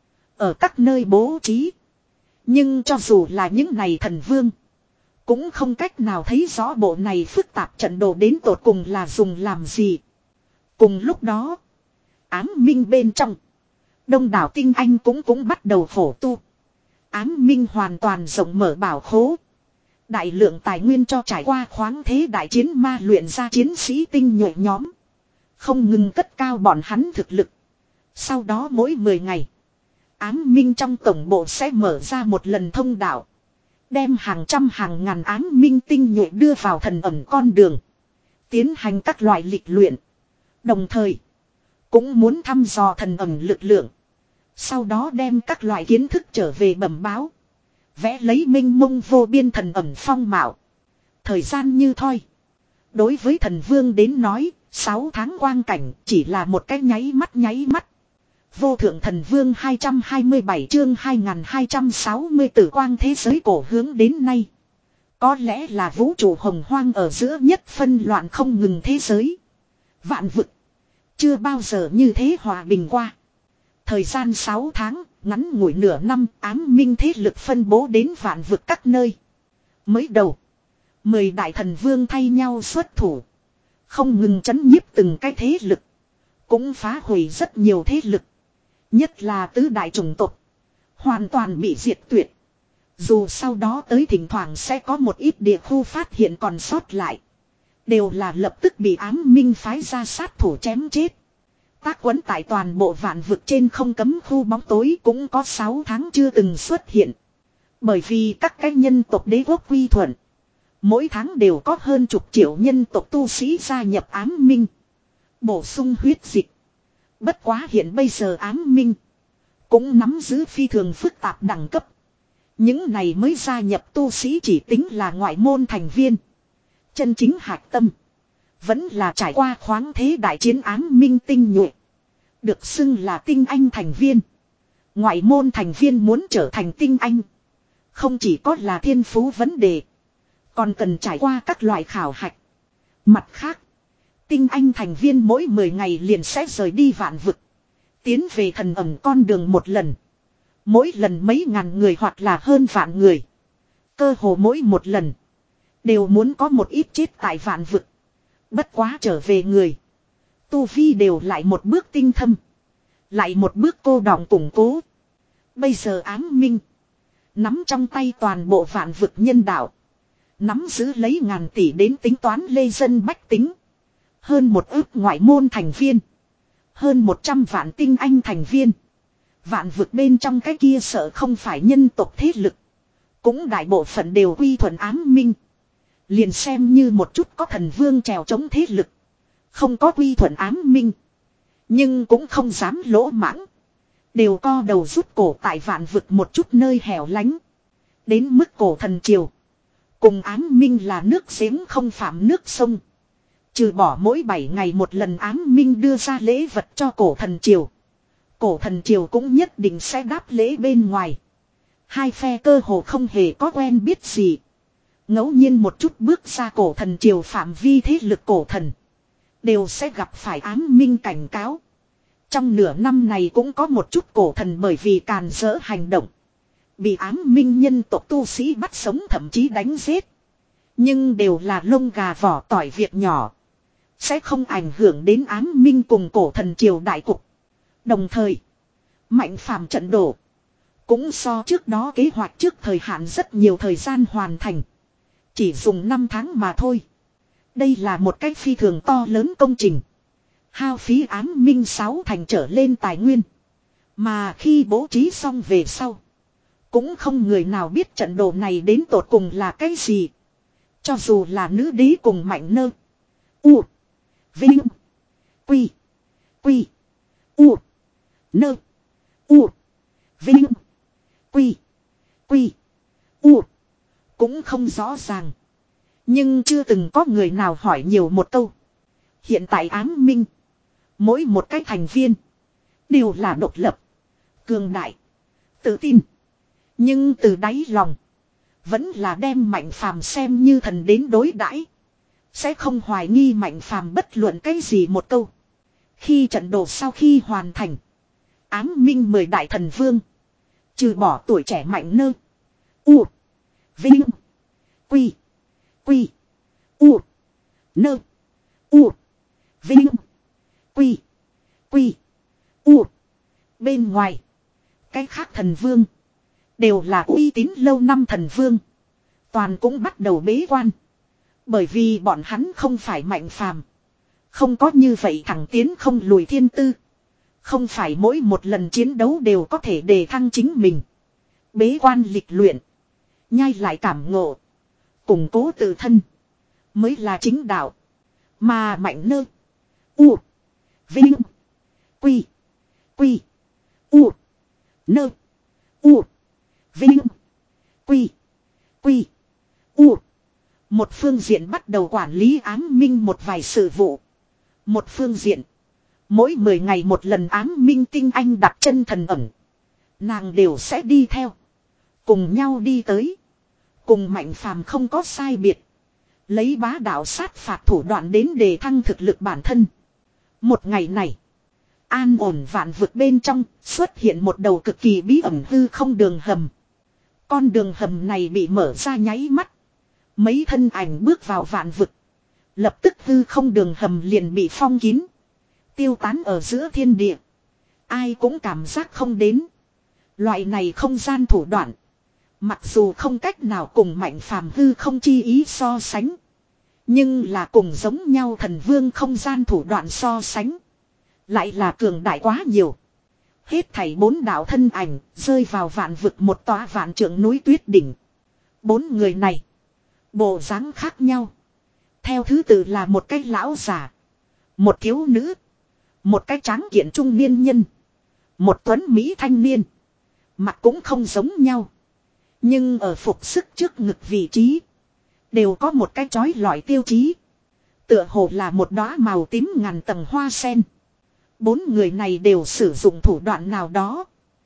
Ở các nơi bố trí. Nhưng cho dù là những này thần vương. Cũng không cách nào thấy rõ bộ này phức tạp trận đồ đến tột cùng là dùng làm gì. Cùng lúc đó. Ám minh bên trong. Đông đảo tinh anh cũng cũng bắt đầu khổ tu. Ám minh hoàn toàn rộng mở bảo khố. Đại lượng tài nguyên cho trải qua khoáng thế đại chiến ma luyện ra chiến sĩ tinh nhuệ nhóm. Không ngừng cất cao bọn hắn thực lực. Sau đó mỗi mười ngày. Ám minh trong tổng bộ sẽ mở ra một lần thông đạo. Đem hàng trăm hàng ngàn ám minh tinh nhuệ đưa vào thần ẩm con đường. Tiến hành các loại lịch luyện. Đồng thời. Cũng muốn thăm dò thần ẩm lực lượng. Sau đó đem các loại kiến thức trở về bẩm báo. Vẽ lấy minh mông vô biên thần ẩm phong mạo. Thời gian như thoi. Đối với thần vương đến nói, sáu tháng quang cảnh chỉ là một cái nháy mắt nháy mắt. Vô thượng thần vương hai trăm hai mươi bảy chương hai nghìn hai trăm sáu mươi tử quang thế giới cổ hướng đến nay. Có lẽ là vũ trụ hồng hoang ở giữa nhất phân loạn không ngừng thế giới. Vạn vực. Chưa bao giờ như thế hòa bình qua. Thời gian sáu tháng, ngắn ngủi nửa năm, ám minh thế lực phân bố đến vạn vực các nơi. Mới đầu, mười đại thần vương thay nhau xuất thủ. Không ngừng chấn nhiếp từng cái thế lực. Cũng phá hủy rất nhiều thế lực. Nhất là tứ đại chủng tộc. Hoàn toàn bị diệt tuyệt. Dù sau đó tới thỉnh thoảng sẽ có một ít địa khu phát hiện còn sót lại. Đều là lập tức bị ám minh phái ra sát thủ chém chết. Tác quấn tại toàn bộ vạn vực trên không cấm khu bóng tối cũng có sáu tháng chưa từng xuất hiện. Bởi vì các cái nhân tộc đế quốc quy thuận. Mỗi tháng đều có hơn chục triệu nhân tộc tu sĩ gia nhập ám minh. Bổ sung huyết dịch. Bất quá hiện bây giờ ám minh. Cũng nắm giữ phi thường phức tạp đẳng cấp. Những này mới gia nhập tu sĩ chỉ tính là ngoại môn thành viên. Chân chính hạch tâm. Vẫn là trải qua khoáng thế đại chiến ám minh tinh nhuệ. Được xưng là tinh anh thành viên. Ngoại môn thành viên muốn trở thành tinh anh. Không chỉ có là thiên phú vấn đề. Còn cần trải qua các loại khảo hạch. Mặt khác. Tinh anh thành viên mỗi mười ngày liền sẽ rời đi vạn vực. Tiến về thần ẩm con đường một lần. Mỗi lần mấy ngàn người hoặc là hơn vạn người. Cơ hồ mỗi một lần. Đều muốn có một ít chết tại vạn vực. Bất quá trở về người. Tu vi đều lại một bước tinh thâm. Lại một bước cô đọng củng cố. Bây giờ ám minh. Nắm trong tay toàn bộ vạn vực nhân đạo. Nắm giữ lấy ngàn tỷ đến tính toán lê dân bách tính. Hơn một ước ngoại môn thành viên. Hơn một trăm vạn tinh anh thành viên. Vạn vực bên trong cái kia sợ không phải nhân tộc thế lực. Cũng đại bộ phận đều quy thuận ám minh. Liền xem như một chút có thần vương trèo chống thế lực. Không có quy thuận ám minh. Nhưng cũng không dám lỗ mãng. Đều co đầu rút cổ tại vạn vực một chút nơi hẻo lánh. Đến mức cổ thần triều. Cùng ám minh là nước giếng không phạm nước sông. Trừ bỏ mỗi bảy ngày một lần ám minh đưa ra lễ vật cho cổ thần triều. Cổ thần triều cũng nhất định sẽ đáp lễ bên ngoài. Hai phe cơ hồ không hề có quen biết gì. Ngẫu nhiên một chút bước ra cổ thần triều phạm vi thế lực cổ thần. Đều sẽ gặp phải ám minh cảnh cáo. Trong nửa năm này cũng có một chút cổ thần bởi vì càn rỡ hành động. Bị ám minh nhân tộc tu sĩ bắt sống thậm chí đánh giết. Nhưng đều là lông gà vỏ tỏi việc nhỏ. Sẽ không ảnh hưởng đến ám minh cùng cổ thần triều đại cục. Đồng thời, mạnh phàm trận đổ. Cũng so trước đó kế hoạch trước thời hạn rất nhiều thời gian hoàn thành. Chỉ dùng năm tháng mà thôi. Đây là một cách phi thường to lớn công trình. Hao phí ám minh sáu thành trở lên tài nguyên. Mà khi bố trí xong về sau. Cũng không người nào biết trận đồ này đến tột cùng là cái gì. Cho dù là nữ đế cùng mạnh nơ. U. Vinh. Quy. Quy. U. Nơ. U. Vinh. Quy. Quy. U. Cũng không rõ ràng. Nhưng chưa từng có người nào hỏi nhiều một câu. Hiện tại ám minh. Mỗi một cái thành viên. Đều là độc lập. Cường đại. Tự tin. Nhưng từ đáy lòng. Vẫn là đem mạnh phàm xem như thần đến đối đãi. Sẽ không hoài nghi mạnh phàm bất luận cái gì một câu. Khi trận đồ sau khi hoàn thành. Ám minh mười đại thần vương. Trừ bỏ tuổi trẻ mạnh nơ. U. Vinh. Quy. Quy. U. Nơ. U. Vinh. Quy. Quy. U. Bên ngoài. Cái khác thần vương. Đều là uy tín lâu năm thần vương. Toàn cũng bắt đầu bế quan. Bởi vì bọn hắn không phải mạnh phàm. Không có như vậy thẳng tiến không lùi thiên tư. Không phải mỗi một lần chiến đấu đều có thể đề thăng chính mình. Bế quan lịch luyện. Nhai lại cảm ngộ. Củng cố tự thân. Mới là chính đạo. Mà mạnh nơ. U. Vinh. Quy. Quy. U. Nơ. U. Vinh. Quy. Quy. U. Một phương diện bắt đầu quản lý ám minh một vài sự vụ. Một phương diện. Mỗi mười ngày một lần ám minh tinh anh đặt chân thần ẩn. Nàng đều sẽ đi theo. Cùng nhau đi tới. Cùng mạnh phàm không có sai biệt. Lấy bá đạo sát phạt thủ đoạn đến đề thăng thực lực bản thân. Một ngày này. An ổn vạn vực bên trong xuất hiện một đầu cực kỳ bí ẩn hư không đường hầm. Con đường hầm này bị mở ra nháy mắt. Mấy thân ảnh bước vào vạn vực. Lập tức hư không đường hầm liền bị phong kín. Tiêu tán ở giữa thiên địa. Ai cũng cảm giác không đến. Loại này không gian thủ đoạn. Mặc dù không cách nào cùng mạnh phàm hư không chi ý so sánh. Nhưng là cùng giống nhau thần vương không gian thủ đoạn so sánh. Lại là cường đại quá nhiều. Hết thảy bốn đạo thân ảnh rơi vào vạn vực một tòa vạn trượng núi tuyết đỉnh. Bốn người này. Bộ dáng khác nhau. Theo thứ tự là một cái lão già. Một thiếu nữ. Một cái tráng kiện trung niên nhân. Một tuấn mỹ thanh niên. Mặt cũng không giống nhau. Nhưng ở phục sức trước ngực vị trí. Đều có một cái chói lọi tiêu chí. Tựa hồ là một đóa màu tím ngàn tầng hoa sen. Bốn người này đều sử dụng thủ đoạn nào đó.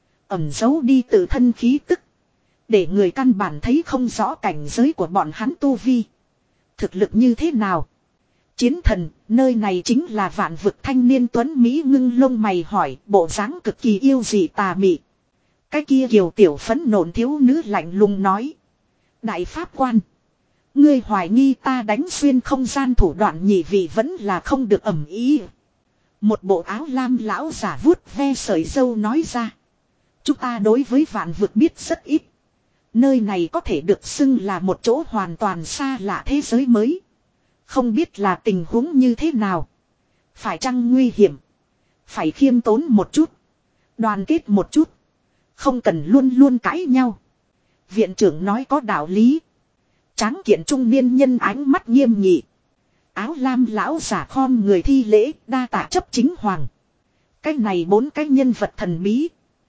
Ẩn giấu đi tự thân khí tức. Để người căn bản thấy không rõ cảnh giới của bọn hắn tu vi. Thực lực như thế nào? Chiến thần, nơi này chính là vạn vực thanh niên tuấn Mỹ ngưng lông mày hỏi, bộ dáng cực kỳ yêu dị tà mị. Cái kia kiều tiểu phấn nộn thiếu nữ lạnh lùng nói. Đại pháp quan. Ngươi hoài nghi ta đánh xuyên không gian thủ đoạn nhị vị vẫn là không được ẩm ý. Một bộ áo lam lão giả vuốt ve sợi dâu nói ra. Chúng ta đối với vạn vực biết rất ít. Nơi này có thể được xưng là một chỗ hoàn toàn xa lạ thế giới mới. Không biết là tình huống như thế nào. Phải chăng nguy hiểm. Phải khiêm tốn một chút. Đoàn kết một chút. Không cần luôn luôn cãi nhau. Viện trưởng nói có đạo lý. Tráng kiện trung niên nhân ánh mắt nghiêm nghị. Áo lam lão giả khom người thi lễ đa tạ chấp chính hoàng. Cái này bốn cái nhân vật thần bí.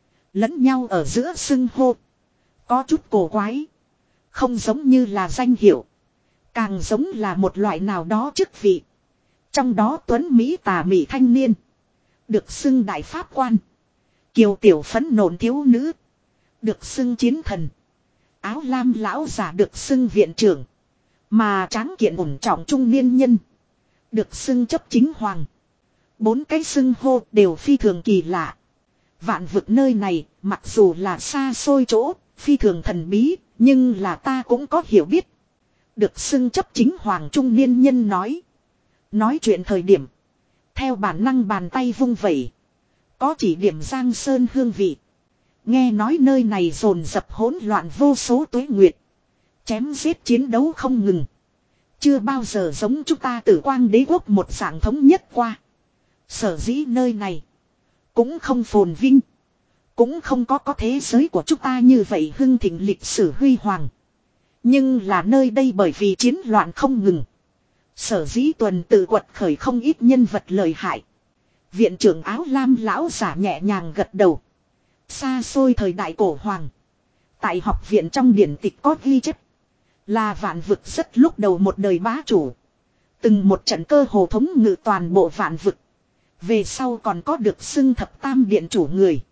Lẫn nhau ở giữa xưng hô. Có chút cổ quái. Không giống như là danh hiệu. Càng giống là một loại nào đó chức vị. Trong đó tuấn Mỹ tà Mỹ thanh niên. Được xưng đại pháp quan. Kiều tiểu phấn nộn thiếu nữ. Được xưng chiến thần. Áo lam lão giả được xưng viện trưởng. Mà tráng kiện ổn trọng trung niên nhân. Được xưng chấp chính hoàng. Bốn cái xưng hô đều phi thường kỳ lạ. Vạn vực nơi này mặc dù là xa xôi chỗ. Phi thường thần bí. Nhưng là ta cũng có hiểu biết. Được xưng chấp chính hoàng trung niên nhân nói. Nói chuyện thời điểm. Theo bản năng bàn tay vung vẩy. Có chỉ điểm giang sơn hương vị. Nghe nói nơi này dồn dập hỗn loạn vô số tuế nguyệt. Chém giết chiến đấu không ngừng. Chưa bao giờ giống chúng ta Tử Quang Đế quốc một dạng thống nhất qua. Sở dĩ nơi này. Cũng không phồn vinh. Cũng không có có thế giới của chúng ta như vậy hưng thịnh lịch sử huy hoàng. Nhưng là nơi đây bởi vì chiến loạn không ngừng. Sở dĩ tuần tự quật khởi không ít nhân vật lợi hại. Viện trưởng áo lam lão giả nhẹ nhàng gật đầu. Xa xôi thời đại cổ hoàng. Tại học viện trong điển tịch có ghi chép. Là vạn vực rất lúc đầu một đời bá chủ. Từng một trận cơ hồ thống ngự toàn bộ vạn vực. Về sau còn có được xưng thập tam điện chủ người.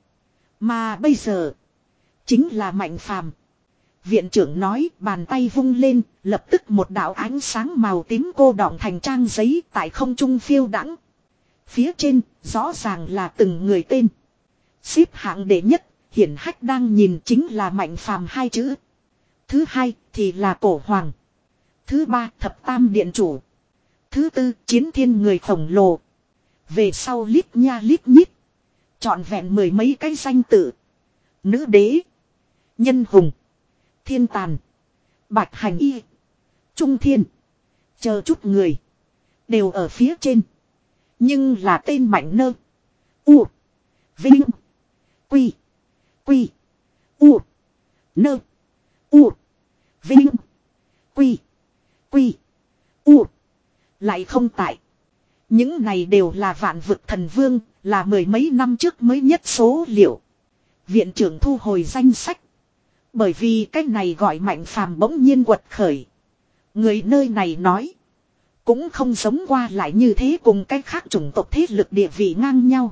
Mà bây giờ. Chính là Mạnh Phàm. Viện trưởng nói bàn tay vung lên. Lập tức một đạo ánh sáng màu tím cô đọng thành trang giấy tại không trung phiêu đãng. Phía trên rõ ràng là từng người tên. Xếp hạng đệ nhất. Hiển hách đang nhìn chính là Mạnh Phàm hai chữ. Thứ hai thì là cổ hoàng. Thứ ba thập tam điện chủ. Thứ tư chiến thiên người khổng lồ. Về sau lít nha lít nhít. Chọn vẹn mười mấy cái danh tự. Nữ đế. Nhân hùng. Thiên tàn. Bạch hành y. Trung thiên. Chờ chút người. Đều ở phía trên. Nhưng là tên Mạnh Nơ. U. Vinh. Quy. Quy. U. Nơ. U. Vinh. Quy. Quy. U. Lại không tại. Những này đều là vạn vực thần vương. Là mười mấy năm trước mới nhất số liệu. Viện trưởng thu hồi danh sách. Bởi vì cái này gọi Mạnh Phàm bỗng nhiên quật khởi. Người nơi này nói. Cũng không giống qua lại như thế cùng cái khác chủng tộc thế lực địa vị ngang nhau.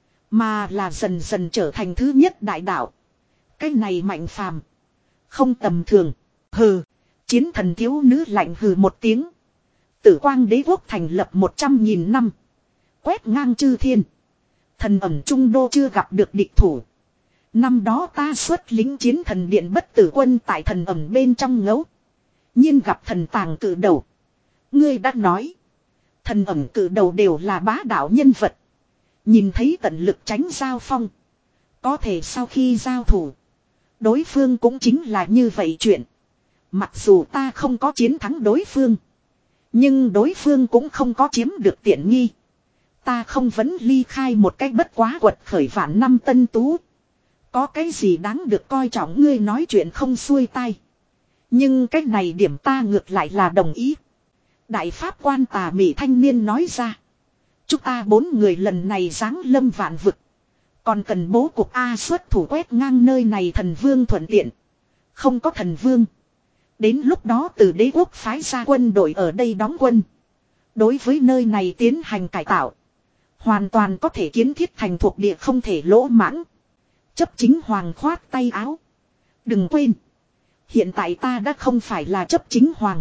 Mà là dần dần trở thành thứ nhất đại đạo. Cái này Mạnh Phàm không tầm thường. Hừ. Chiến thần thiếu nữ lạnh hừ một tiếng. Tử Quang Đế quốc thành lập một trăm nghìn năm. Quét ngang chư thiên. Thần ẩm trung đô chưa gặp được địch thủ. Năm đó ta xuất lính chiến thần điện bất tử quân tại thần ẩm bên trong ngấu. nhiên gặp thần tàng cử đầu. Ngươi đã nói. Thần ẩm cử đầu đều là bá đạo nhân vật. Nhìn thấy tận lực tránh giao phong. Có thể sau khi giao thủ. Đối phương cũng chính là như vậy chuyện. Mặc dù ta không có chiến thắng đối phương. Nhưng đối phương cũng không có chiếm được tiện nghi. Ta không vấn ly khai một cách bất quá quật khởi vạn năm tân tú. Có cái gì đáng được coi trọng ngươi nói chuyện không xuôi tai. Nhưng cái này điểm ta ngược lại là đồng ý. Đại pháp quan tà mị thanh niên nói ra. Chúng ta bốn người lần này giáng lâm vạn vực. Còn cần bố cục A xuất thủ quét ngang nơi này thần vương thuận tiện. Không có thần vương. Đến lúc đó từ đế quốc phái ra quân đội ở đây đóng quân. Đối với nơi này tiến hành cải tạo. Hoàn toàn có thể kiến thiết thành thuộc địa không thể lỗ mãng. Chấp chính hoàng khoát tay áo. Đừng quên. Hiện tại ta đã không phải là chấp chính hoàng.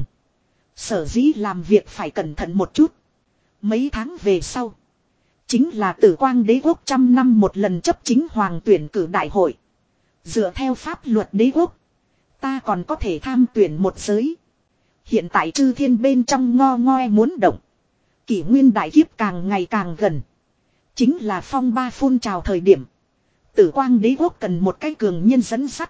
Sở dĩ làm việc phải cẩn thận một chút. Mấy tháng về sau. Chính là tử quang đế quốc trăm năm một lần chấp chính hoàng tuyển cử đại hội. Dựa theo pháp luật đế quốc. Ta còn có thể tham tuyển một giới. Hiện tại chư thiên bên trong ngo ngoe muốn động. Kỷ nguyên đại kiếp càng ngày càng gần. Chính là phong ba phun trào thời điểm. Tử quang đế quốc cần một cái cường nhân dẫn sắt.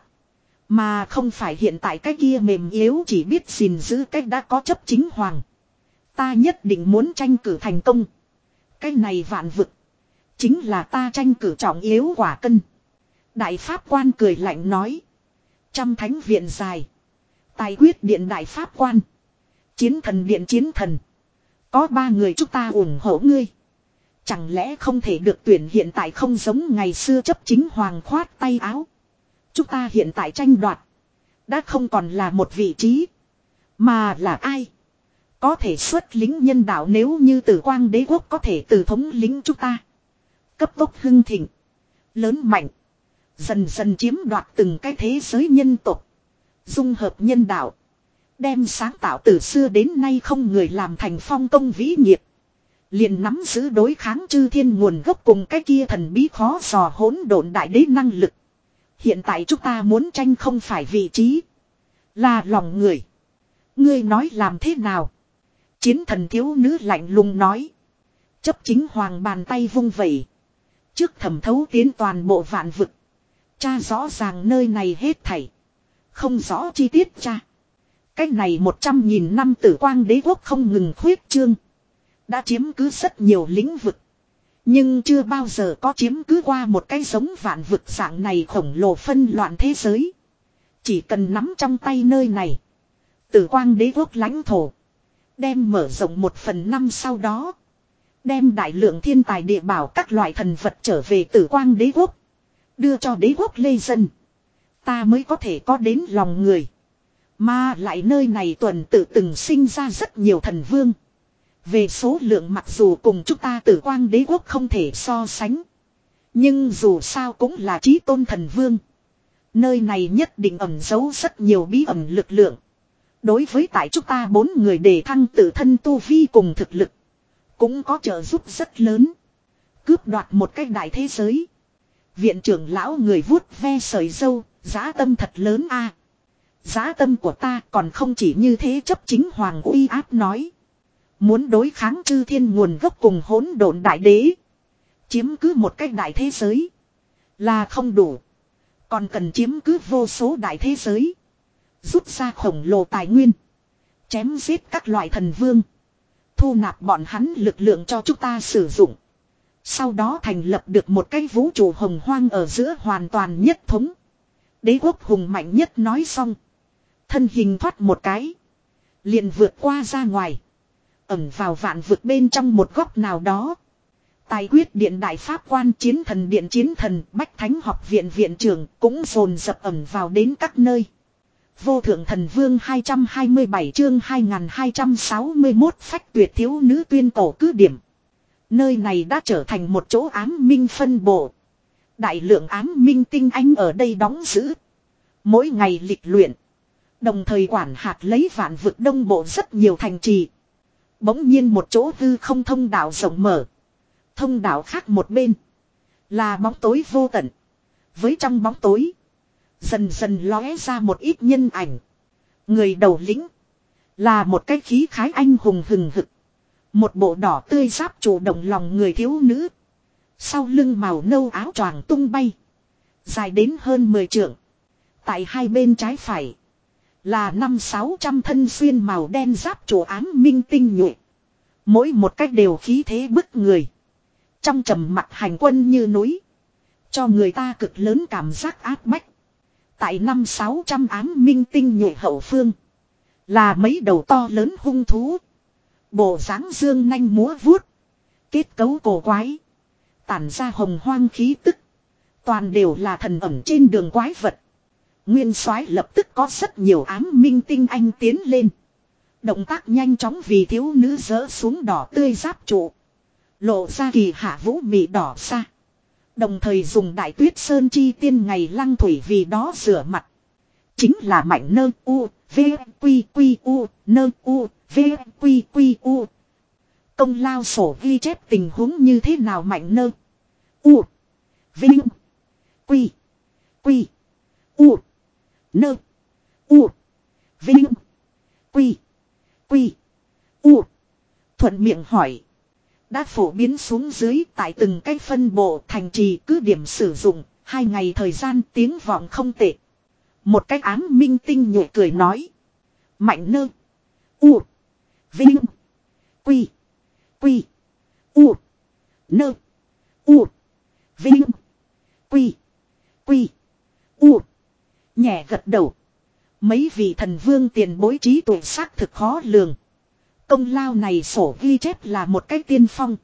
Mà không phải hiện tại cái kia mềm yếu chỉ biết gìn giữ cách đã có chấp chính hoàng. Ta nhất định muốn tranh cử thành công. Cái này vạn vực. Chính là ta tranh cử trọng yếu quả cân. Đại pháp quan cười lạnh nói. Trăm thánh viện dài. Tài quyết điện đại pháp quan. Chiến thần điện chiến thần. Có ba người chúng ta ủng hộ ngươi. Chẳng lẽ không thể được tuyển hiện tại không giống ngày xưa chấp chính hoàng khoát tay áo. Chúng ta hiện tại tranh đoạt. Đã không còn là một vị trí. Mà là ai? Có thể xuất lính nhân đạo nếu như Tử quang đế quốc có thể từ thống lính chúng ta. Cấp tốc hưng thịnh. Lớn mạnh. Dần dần chiếm đoạt từng cái thế giới nhân tộc. Dung hợp nhân đạo. Đem sáng tạo từ xưa đến nay không người làm thành phong công vĩ nghiệp. Liền nắm giữ đối kháng chư thiên nguồn gốc cùng cái kia thần bí khó dò hỗn độn đại đế năng lực. Hiện tại chúng ta muốn tranh không phải vị trí. Là lòng người. Ngươi nói làm thế nào? Chiến thần thiếu nữ lạnh lùng nói. Chấp chính hoàng bàn tay vung vẩy. Trước thẩm thấu tiến toàn bộ vạn vực. Cha rõ ràng nơi này hết thảy. Không rõ chi tiết cha. Cách này một trăm nghìn năm tử quang đế quốc không ngừng khuyết trương. Đã chiếm cứ rất nhiều lĩnh vực. Nhưng chưa bao giờ có chiếm cứ qua một cái giống vạn vực dạng này khổng lồ phân loạn thế giới. Chỉ cần nắm trong tay nơi này. Tử quang đế quốc lãnh thổ. Đem mở rộng một phần năm sau đó. Đem đại lượng thiên tài địa bảo các loại thần vật trở về tử quang đế quốc. Đưa cho đế quốc lê dân. Ta mới có thể có đến lòng người. Mà lại nơi này tuần tự từng sinh ra rất nhiều thần vương. Về số lượng mặc dù cùng chúng ta tử quang đế quốc không thể so sánh. Nhưng dù sao cũng là chí tôn thần vương. Nơi này nhất định ẩn giấu rất nhiều bí ẩn lực lượng. Đối với tại chúng ta bốn người đề thăng tự thân tu vi cùng thực lực. Cũng có trợ giúp rất lớn. Cướp đoạt một cách đại thế giới. Viện trưởng lão người vuốt ve sợi dâu. Giá tâm thật lớn a. Giá tâm của ta còn không chỉ như thế chấp chính hoàng uy áp nói. Muốn đối kháng chư thiên nguồn gốc cùng hỗn độn đại đế. Chiếm cứ một cách đại thế giới. Là không đủ. Còn cần chiếm cứ vô số đại thế giới. Rút ra khổng lồ tài nguyên. Chém giết các loại thần vương. Thu nạp bọn hắn lực lượng cho chúng ta sử dụng. Sau đó thành lập được một cái vũ trụ hồng hoang ở giữa hoàn toàn nhất thống. Đế quốc hùng mạnh nhất nói xong. Thân hình thoát một cái. Liền vượt qua ra ngoài. Ẩn vào vạn vực bên trong một góc nào đó. Tài quyết điện đại pháp quan chiến thần điện chiến thần bách thánh học viện viện trưởng cũng dồn dập ẩn vào đến các nơi. Vô thượng thần vương hai trăm hai mươi bảy chương hai nghìn hai trăm sáu mươi mốt phách tuyệt thiếu nữ tuyên cổ cứ điểm. Nơi này đã trở thành một chỗ ám minh phân bộ. Đại lượng ám minh tinh anh ở đây đóng giữ. Mỗi ngày lịch luyện. Đồng thời quản hạt lấy vạn vực đông bộ rất nhiều thành trì. Bỗng nhiên một chỗ hư không thông đạo rộng mở. Thông đạo khác một bên. Là bóng tối vô tận. Với trong bóng tối. Dần dần lóe ra một ít nhân ảnh. Người đầu lĩnh. Là một cái khí khái anh hùng hừng hực. Một bộ đỏ tươi giáp chủ động lòng người thiếu nữ. Sau lưng màu nâu áo choàng tung bay. Dài đến hơn mười trượng. Tại hai bên trái phải. Là năm sáu trăm thân xuyên màu đen giáp chủ ám minh tinh nhuệ. Mỗi một cách đều khí thế bức người. Trong trầm mặt hành quân như núi. Cho người ta cực lớn cảm giác áp bách. Tại năm sáu trăm ám minh tinh nhuệ hậu phương. Là mấy đầu to lớn hung thú. Bộ dáng dương nanh múa vuốt. Kết cấu cổ quái. Tản ra hồng hoang khí tức. Toàn đều là thần ẩm trên đường quái vật. Nguyên soái lập tức có rất nhiều ám minh tinh anh tiến lên. Động tác nhanh chóng vì thiếu nữ dỡ xuống đỏ tươi giáp trụ. Lộ ra kỳ hạ vũ mị đỏ xa. Đồng thời dùng đại tuyết sơn chi tiên ngày lăng thủy vì đó rửa mặt. Chính là mạnh nơ u, v, quy quy u, nơ u, v, quy quy u. Công lao sổ ghi chép tình huống như thế nào mạnh nơ. U, vinh, quy, quy, u, nơ, u, vinh, quy, quy, u. Thuận miệng hỏi. Đã phổ biến xuống dưới tại từng cái phân bộ thành trì cứ điểm sử dụng, Hai ngày thời gian tiếng vọng không tệ. Một cách ám minh tinh nhuệ cười nói. Mạnh nơ. U. Vinh. Quy. Quy. U. Nơ. U. Vinh. Quy. Quy. U. Nhẹ gật đầu. Mấy vị thần vương tiền bối trí tuệ xác thực khó lường. Công lao này sổ ghi chép là một cái tiên phong.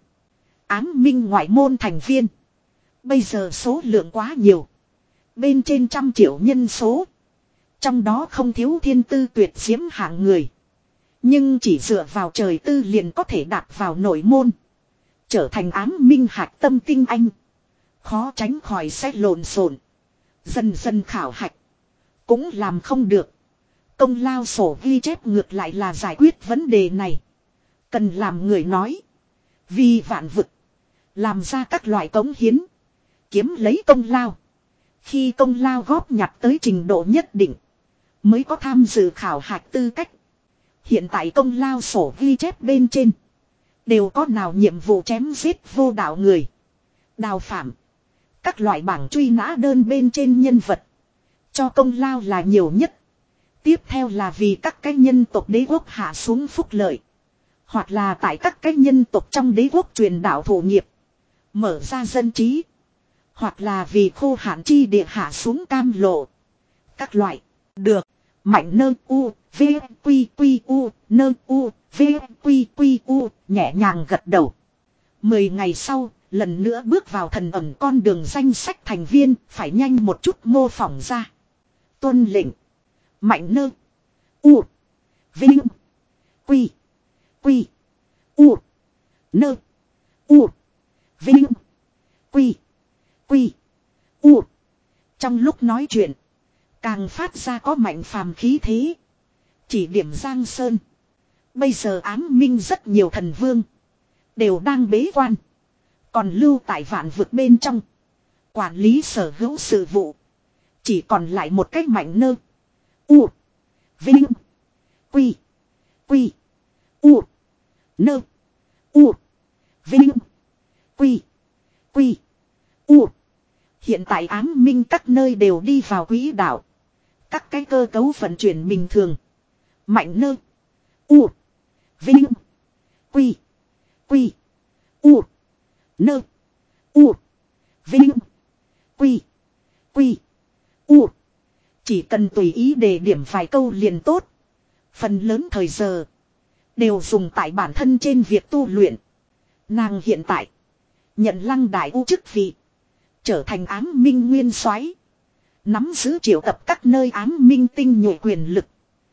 Ám minh ngoại môn thành viên. Bây giờ số lượng quá nhiều. Bên trên trăm triệu nhân số. Trong đó không thiếu thiên tư tuyệt diễm hạng người. Nhưng chỉ dựa vào trời tư liền có thể đạp vào nội môn. Trở thành ám minh hạch tâm tinh anh. Khó tránh khỏi sẽ lộn xộn. Dần dần khảo hạch. Cũng làm không được. Công lao sổ ghi chép ngược lại là giải quyết vấn đề này. Cần làm người nói. Vì vạn vực. Làm ra các loại cống hiến. Kiếm lấy công lao. Khi công lao góp nhặt tới trình độ nhất định. Mới có tham dự khảo hạch tư cách. Hiện tại công lao sổ ghi chép bên trên. Đều có nào nhiệm vụ chém giết vô đạo người. Đào phạm. Các loại bảng truy nã đơn bên trên nhân vật. Cho công lao là nhiều nhất. Tiếp theo là vì các cái nhân tộc đế quốc hạ xuống phúc lợi. Hoặc là tại các cái nhân tộc trong đế quốc truyền đạo thụ nghiệp. Mở ra dân trí. Hoặc là vì khô hạn chi địa hạ xuống cam lộ. Các loại. Được. Mạnh nơ u. V. Quy quy u. Nơ u. V. Quy quy u. Nhẹ nhàng gật đầu. Mười ngày sau. Lần nữa bước vào thần ẩn con đường danh sách thành viên. Phải nhanh một chút mô phỏng ra. Tuân lệnh. Mạnh nơ. U. Vinh. Quy. Quy. U. Nơ. U. Vinh. Quy. Quy. U. Trong lúc nói chuyện. Càng phát ra có mạnh phàm khí thế. Chỉ điểm Giang Sơn. Bây giờ ám minh rất nhiều thần vương. Đều đang bế quan. Còn lưu tại vạn vực bên trong. Quản lý sở hữu sự vụ. Chỉ còn lại một cách mạnh nơ. U. Vinh. Quy. Quy. U. Nơ. U. Vinh. Quy. Quy. U. Hiện tại ám minh các nơi đều đi vào quỹ đạo. Các cái cơ cấu vận chuyển bình thường. Mạnh nơ. U. Vinh. Quy. Quy. U. Nơ. U. Vinh. Quy. Quy. U. Chỉ cần tùy ý đề điểm vài câu liền tốt. Phần lớn thời giờ. Đều dùng tại bản thân trên việc tu luyện. Nàng hiện tại. Nhận Lăng Đại U chức vị. Trở thành ám minh nguyên soái. Nắm giữ triệu tập các nơi ám minh tinh nhuệ quyền lực.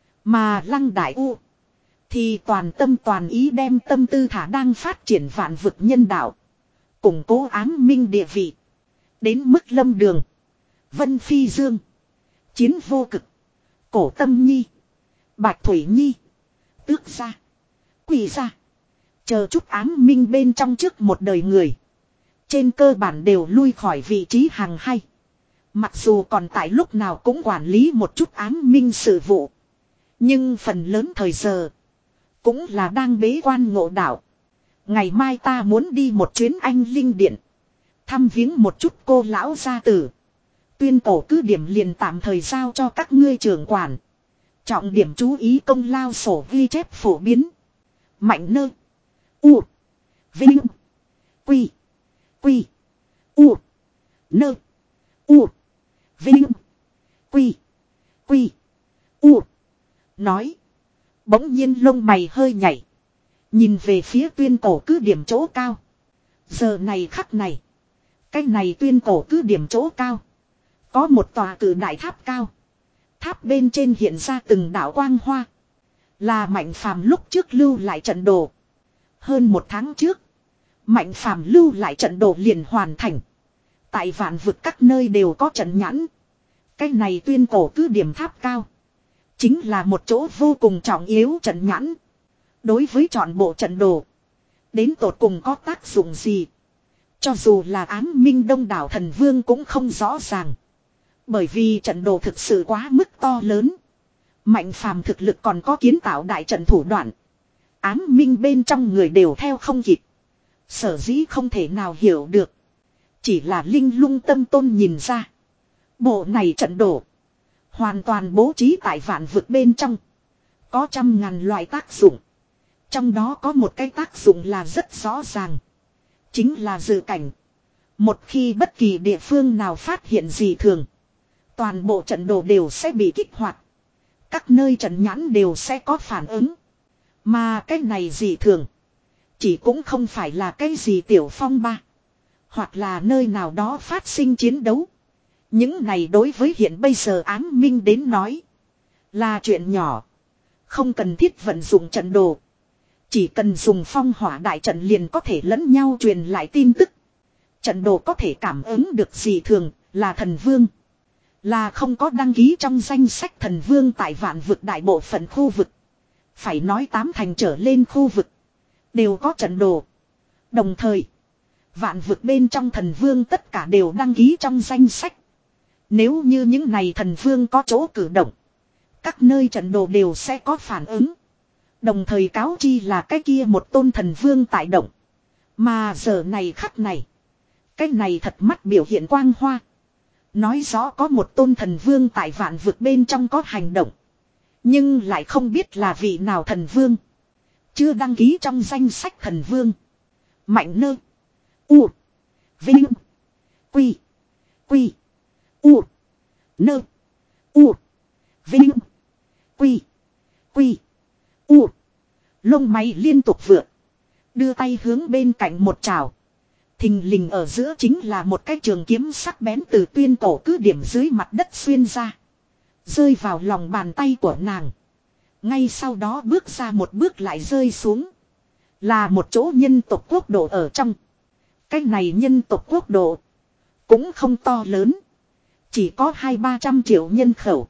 Mà Lăng Đại U. Thì toàn tâm toàn ý đem tâm tư thả đang phát triển vạn vực nhân đạo. Củng cố ám minh địa vị. Đến mức Lâm Đường. Vân Phi Dương. Chiến Vô Cực. Cổ Tâm Nhi. Bạch Thủy Nhi. Tước Gia. Quỷ Gia. Chờ chút ám minh bên trong trước một đời người. Trên cơ bản đều lui khỏi vị trí hàng hay. Mặc dù còn tại lúc nào cũng quản lý một chút ám minh sự vụ. Nhưng phần lớn thời giờ. Cũng là đang bế quan ngộ đạo. Ngày mai ta muốn đi một chuyến Anh Linh Điện. Thăm viếng một chút cô lão gia tử. Tuyên cổ cứ điểm liền tạm thời giao cho các ngươi trưởng quản. Trọng điểm chú ý công lao sổ ghi chép phổ biến. Mạnh nơ. U. Vinh. Quy. Quy. U. Nơ. U. Vinh. Quy. Quy. U. Nói. Bỗng nhiên lông mày hơi nhảy. Nhìn về phía tuyên cổ cứ điểm chỗ cao. Giờ này khắc này. Cái này tuyên cổ cứ điểm chỗ cao. Có một tòa cử đại tháp cao. Tháp bên trên hiện ra từng đạo quang hoa. Là Mạnh Phàm lúc trước lưu lại trận đồ. Hơn một tháng trước. Mạnh Phàm lưu lại trận đồ liền hoàn thành. Tại vạn vực các nơi đều có trận nhãn. Cái này tuyên cổ cứ điểm tháp cao. Chính là một chỗ vô cùng trọng yếu trận nhãn. Đối với trọn bộ trận đồ. Đến tột cùng có tác dụng gì. Cho dù là ám minh đông đảo thần vương cũng không rõ ràng. Bởi vì trận đồ thực sự quá mức to lớn. Mạnh Phàm thực lực còn có kiến tạo đại trận thủ đoạn. Ám minh bên trong người đều theo không kịp. Sở dĩ không thể nào hiểu được. Chỉ là linh lung tâm tôn nhìn ra. Bộ này trận đồ. Hoàn toàn bố trí tại vạn vực bên trong. Có trăm ngàn loại tác dụng. Trong đó có một cái tác dụng là rất rõ ràng. Chính là dự cảnh. Một khi bất kỳ địa phương nào phát hiện gì thường. Toàn bộ trận đồ đều sẽ bị kích hoạt. Các nơi trận nhãn đều sẽ có phản ứng. Mà cái này gì thường. Chỉ cũng không phải là cái gì tiểu phong ba. Hoặc là nơi nào đó phát sinh chiến đấu. Những này đối với hiện bây giờ ám minh đến nói. Là chuyện nhỏ. Không cần thiết vận dụng trận đồ. Chỉ cần dùng phong hỏa đại trận liền có thể lẫn nhau truyền lại tin tức. Trận đồ có thể cảm ứng được gì thường là thần vương. Là không có đăng ký trong danh sách thần vương tại vạn vực đại bộ phận khu vực. Phải nói tám thành trở lên khu vực. Đều có trận đồ. Đồng thời. Vạn vực bên trong thần vương tất cả đều đăng ký trong danh sách. Nếu như những này thần vương có chỗ cử động. Các nơi trận đồ đều sẽ có phản ứng. Đồng thời cáo chi là cái kia một tôn thần vương tại động. Mà giờ này khắc này. Cái này thật mắt biểu hiện quang hoa. Nói rõ có một tôn thần vương tại vạn vực bên trong có hành động. Nhưng lại không biết là vị nào thần vương. Chưa đăng ký trong danh sách thần vương. Mạnh nơ. U. Vinh. Quy. Quy. U. Nơ. U. Vinh. Quy. Quy. U. Lông mày liên tục vượt. Đưa tay hướng bên cạnh một trào. Thình lình ở giữa chính là một cái trường kiếm sắc bén từ tuyên cổ cứ điểm dưới mặt đất xuyên ra. Rơi vào lòng bàn tay của nàng. Ngay sau đó bước ra một bước lại rơi xuống. Là một chỗ nhân tộc quốc độ ở trong. Cái này nhân tộc quốc độ. Cũng không to lớn. Chỉ có hai ba trăm triệu nhân khẩu.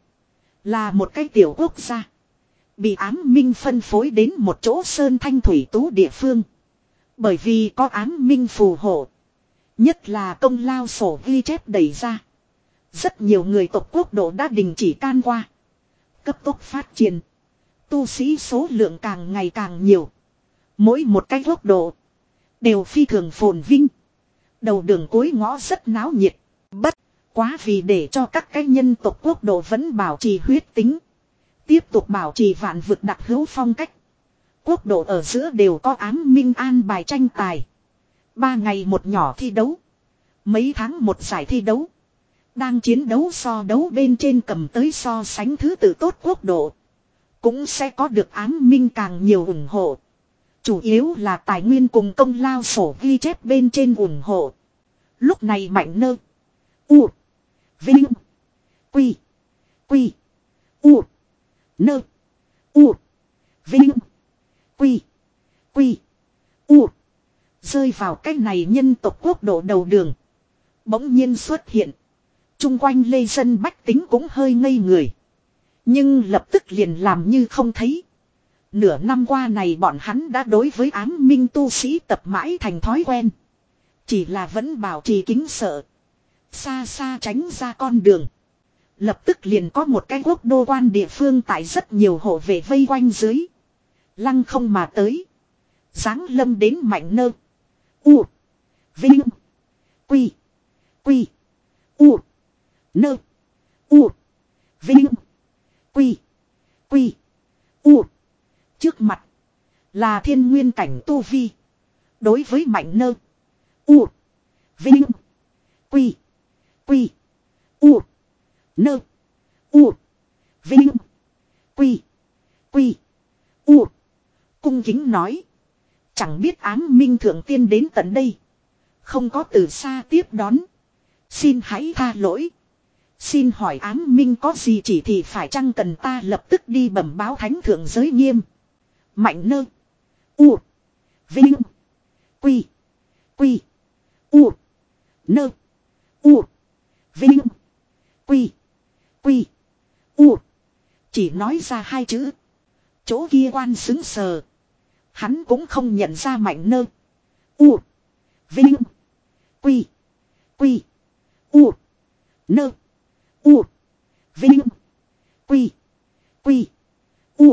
Là một cái tiểu quốc gia. Bị ám minh phân phối đến một chỗ sơn thanh thủy tú địa phương. Bởi vì có ám minh phù hộ. Nhất là công lao sổ ghi chép đẩy ra. Rất nhiều người tộc quốc độ đã đình chỉ can qua. Cấp tốc phát triển. Tu sĩ số lượng càng ngày càng nhiều. Mỗi một cái quốc độ. Đều phi thường phồn vinh. Đầu đường cuối ngõ rất náo nhiệt. Bất quá vì để cho các cái nhân tộc quốc độ vẫn bảo trì huyết tính. Tiếp tục bảo trì vạn vực đặc hữu phong cách. Quốc độ ở giữa đều có ám minh an bài tranh tài. Ba ngày một nhỏ thi đấu. Mấy tháng một giải thi đấu. Đang chiến đấu so đấu bên trên cầm tới so sánh thứ tự tốt quốc độ. Cũng sẽ có được ám minh càng nhiều ủng hộ. Chủ yếu là tài nguyên cùng công lao sổ ghi chép bên trên ủng hộ. Lúc này mạnh nơ. U. Vinh. Quy. Quy. U. Nơ. U. Vinh. Quy. Quy. U. Rơi vào cái này nhân tộc quốc độ đầu đường. Bỗng nhiên xuất hiện. Trung quanh lê dân bách tính cũng hơi ngây người. Nhưng lập tức liền làm như không thấy. Nửa năm qua này bọn hắn đã đối với ám minh tu sĩ tập mãi thành thói quen. Chỉ là vẫn bảo trì kính sợ. Xa xa tránh ra con đường. Lập tức liền có một cái quốc đô quan địa phương tại rất nhiều hộ vệ vây quanh dưới. Lăng không mà tới. Giáng lâm đến mạnh nơ. U. Vinh. Quy. Quy. U. Nơ. U. Vinh. Quy. Quy. U. Trước mặt. Là thiên nguyên cảnh tu vi. Đối với mạnh nơ. U. Vinh. Quy. Quy. U. Nơ. U. Vinh. Quy. Quy. U. Cung kính nói. Chẳng biết ám minh thượng tiên đến tận đây. Không có từ xa tiếp đón. Xin hãy tha lỗi. Xin hỏi ám minh có gì chỉ thì phải chăng cần ta lập tức đi bẩm báo thánh thượng giới nghiêm. Mạnh nơ. U. Vinh. Quy. Quy. U. Nơ. U. Vinh. Quy. Quy. U. Chỉ nói ra hai chữ. Chỗ kia quan xứng sờ. Hắn cũng không nhận ra mạnh nơ. U. Vinh. Quy. Quy. U. Nơ. U. Vinh. Quy. Quy. U.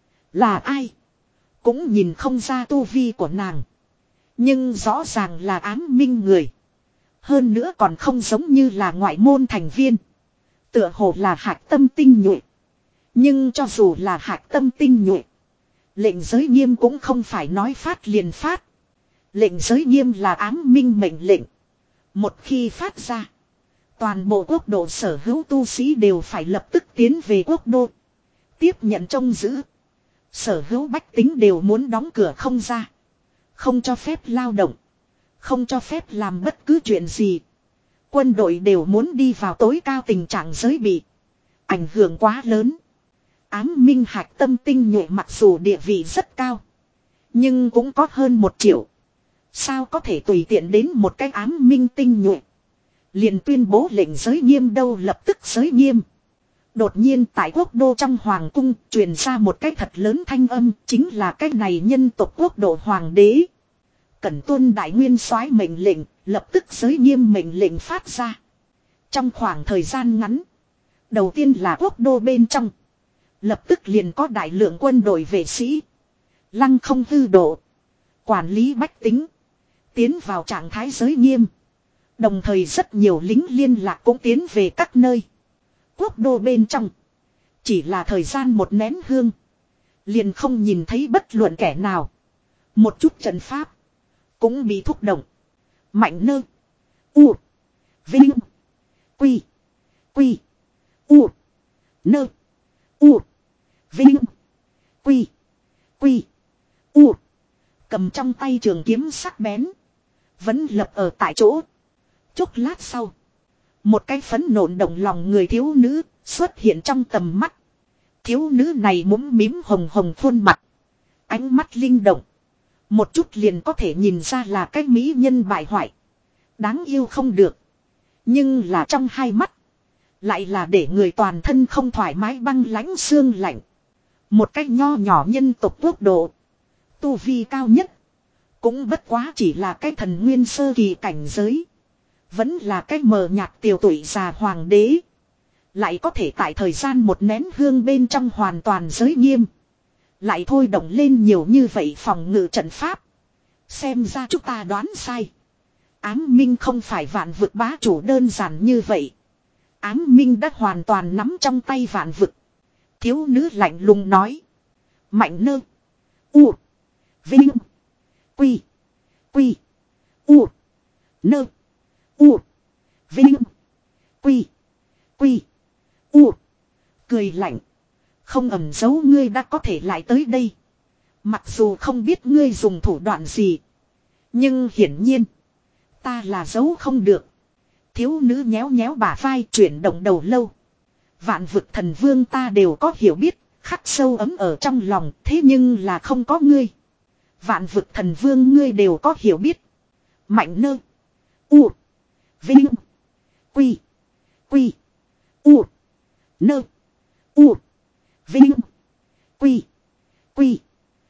Là ai? Cũng nhìn không ra tu vi của nàng. Nhưng rõ ràng là ám minh người. Hơn nữa còn không giống như là ngoại môn thành viên. Tựa hồ là hạc tâm tinh nhuệ. Nhưng cho dù là hạc tâm tinh nhuệ, lệnh giới nghiêm cũng không phải nói phát liền phát. Lệnh giới nghiêm là ám minh mệnh lệnh. Một khi phát ra, toàn bộ quốc độ sở hữu tu sĩ đều phải lập tức tiến về quốc đô. Tiếp nhận trông giữ. Sở hữu bách tính đều muốn đóng cửa không ra. Không cho phép lao động. Không cho phép làm bất cứ chuyện gì. Quân đội đều muốn đi vào tối cao tình trạng giới bị. Ảnh hưởng quá lớn. Ám minh hạc tâm tinh nhuệ mặc dù địa vị rất cao, nhưng cũng có hơn một triệu. Sao có thể tùy tiện đến một cái ám minh tinh nhuệ liền tuyên bố lệnh giới nghiêm đâu, lập tức giới nghiêm. Đột nhiên tại quốc đô trong hoàng cung truyền ra một cái thật lớn thanh âm, chính là cái này nhân tộc quốc độ hoàng đế. Cẩn tuân đại nguyên soái mệnh lệnh, lập tức giới nghiêm mệnh lệnh phát ra. Trong khoảng thời gian ngắn, đầu tiên là quốc đô bên trong, lập tức liền có đại lượng quân đội vệ sĩ, lăng không hư độ, quản lý bách tính, tiến vào trạng thái giới nghiêm. Đồng thời rất nhiều lính liên lạc cũng tiến về các nơi. Quốc đô bên trong, chỉ là thời gian một nén hương, liền không nhìn thấy bất luận kẻ nào. Một chút trận pháp cũng bị thúc động. Mạnh nơ U Vinh Quy Quy U Nơ U Vinh Quy Quy U cầm trong tay trường kiếm sắc bén, vẫn lập ở tại chỗ. Chốc lát sau, một cái phấn nộn động lòng người thiếu nữ xuất hiện trong tầm mắt. Thiếu nữ này mũm mím hồng hồng khuôn mặt, ánh mắt linh động, một chút liền có thể nhìn ra là cái mỹ nhân bại hoại, đáng yêu không được. Nhưng là trong hai mắt, lại là để người toàn thân không thoải mái băng lãnh xương lạnh. Một cái nho nhỏ nhân tộc quốc độ, tu vi cao nhất cũng bất quá chỉ là cái thần nguyên sơ kỳ cảnh giới. Vẫn là cái mờ nhạt tiểu tuổi già hoàng đế, lại có thể tại thời gian một nén hương bên trong hoàn toàn giới nghiêm, lại thôi động lên nhiều như vậy phòng ngự trận pháp. Xem ra chúng ta đoán sai. Ám minh không phải vạn vực bá chủ đơn giản như vậy. Ám minh đã hoàn toàn nắm trong tay vạn vực. Thiếu nữ lạnh lùng nói. Mạnh nơ U Vinh Quy Quy U Nơ U Vinh Quy Quy U cười lạnh. Không ẩn giấu ngươi đã có thể lại tới đây. Mặc dù không biết ngươi dùng thủ đoạn gì, nhưng hiển nhiên ta là giấu không được. Thiếu nữ nhéo nhéo bả vai, chuyển động đầu lâu. Vạn vực thần vương ta đều có hiểu biết, khắc sâu ấm ở trong lòng, thế nhưng là không có ngươi. Vạn vực thần vương ngươi đều có hiểu biết. Mạnh nơ U Vinh Quy Quy U Nơ U Vinh Quy Quy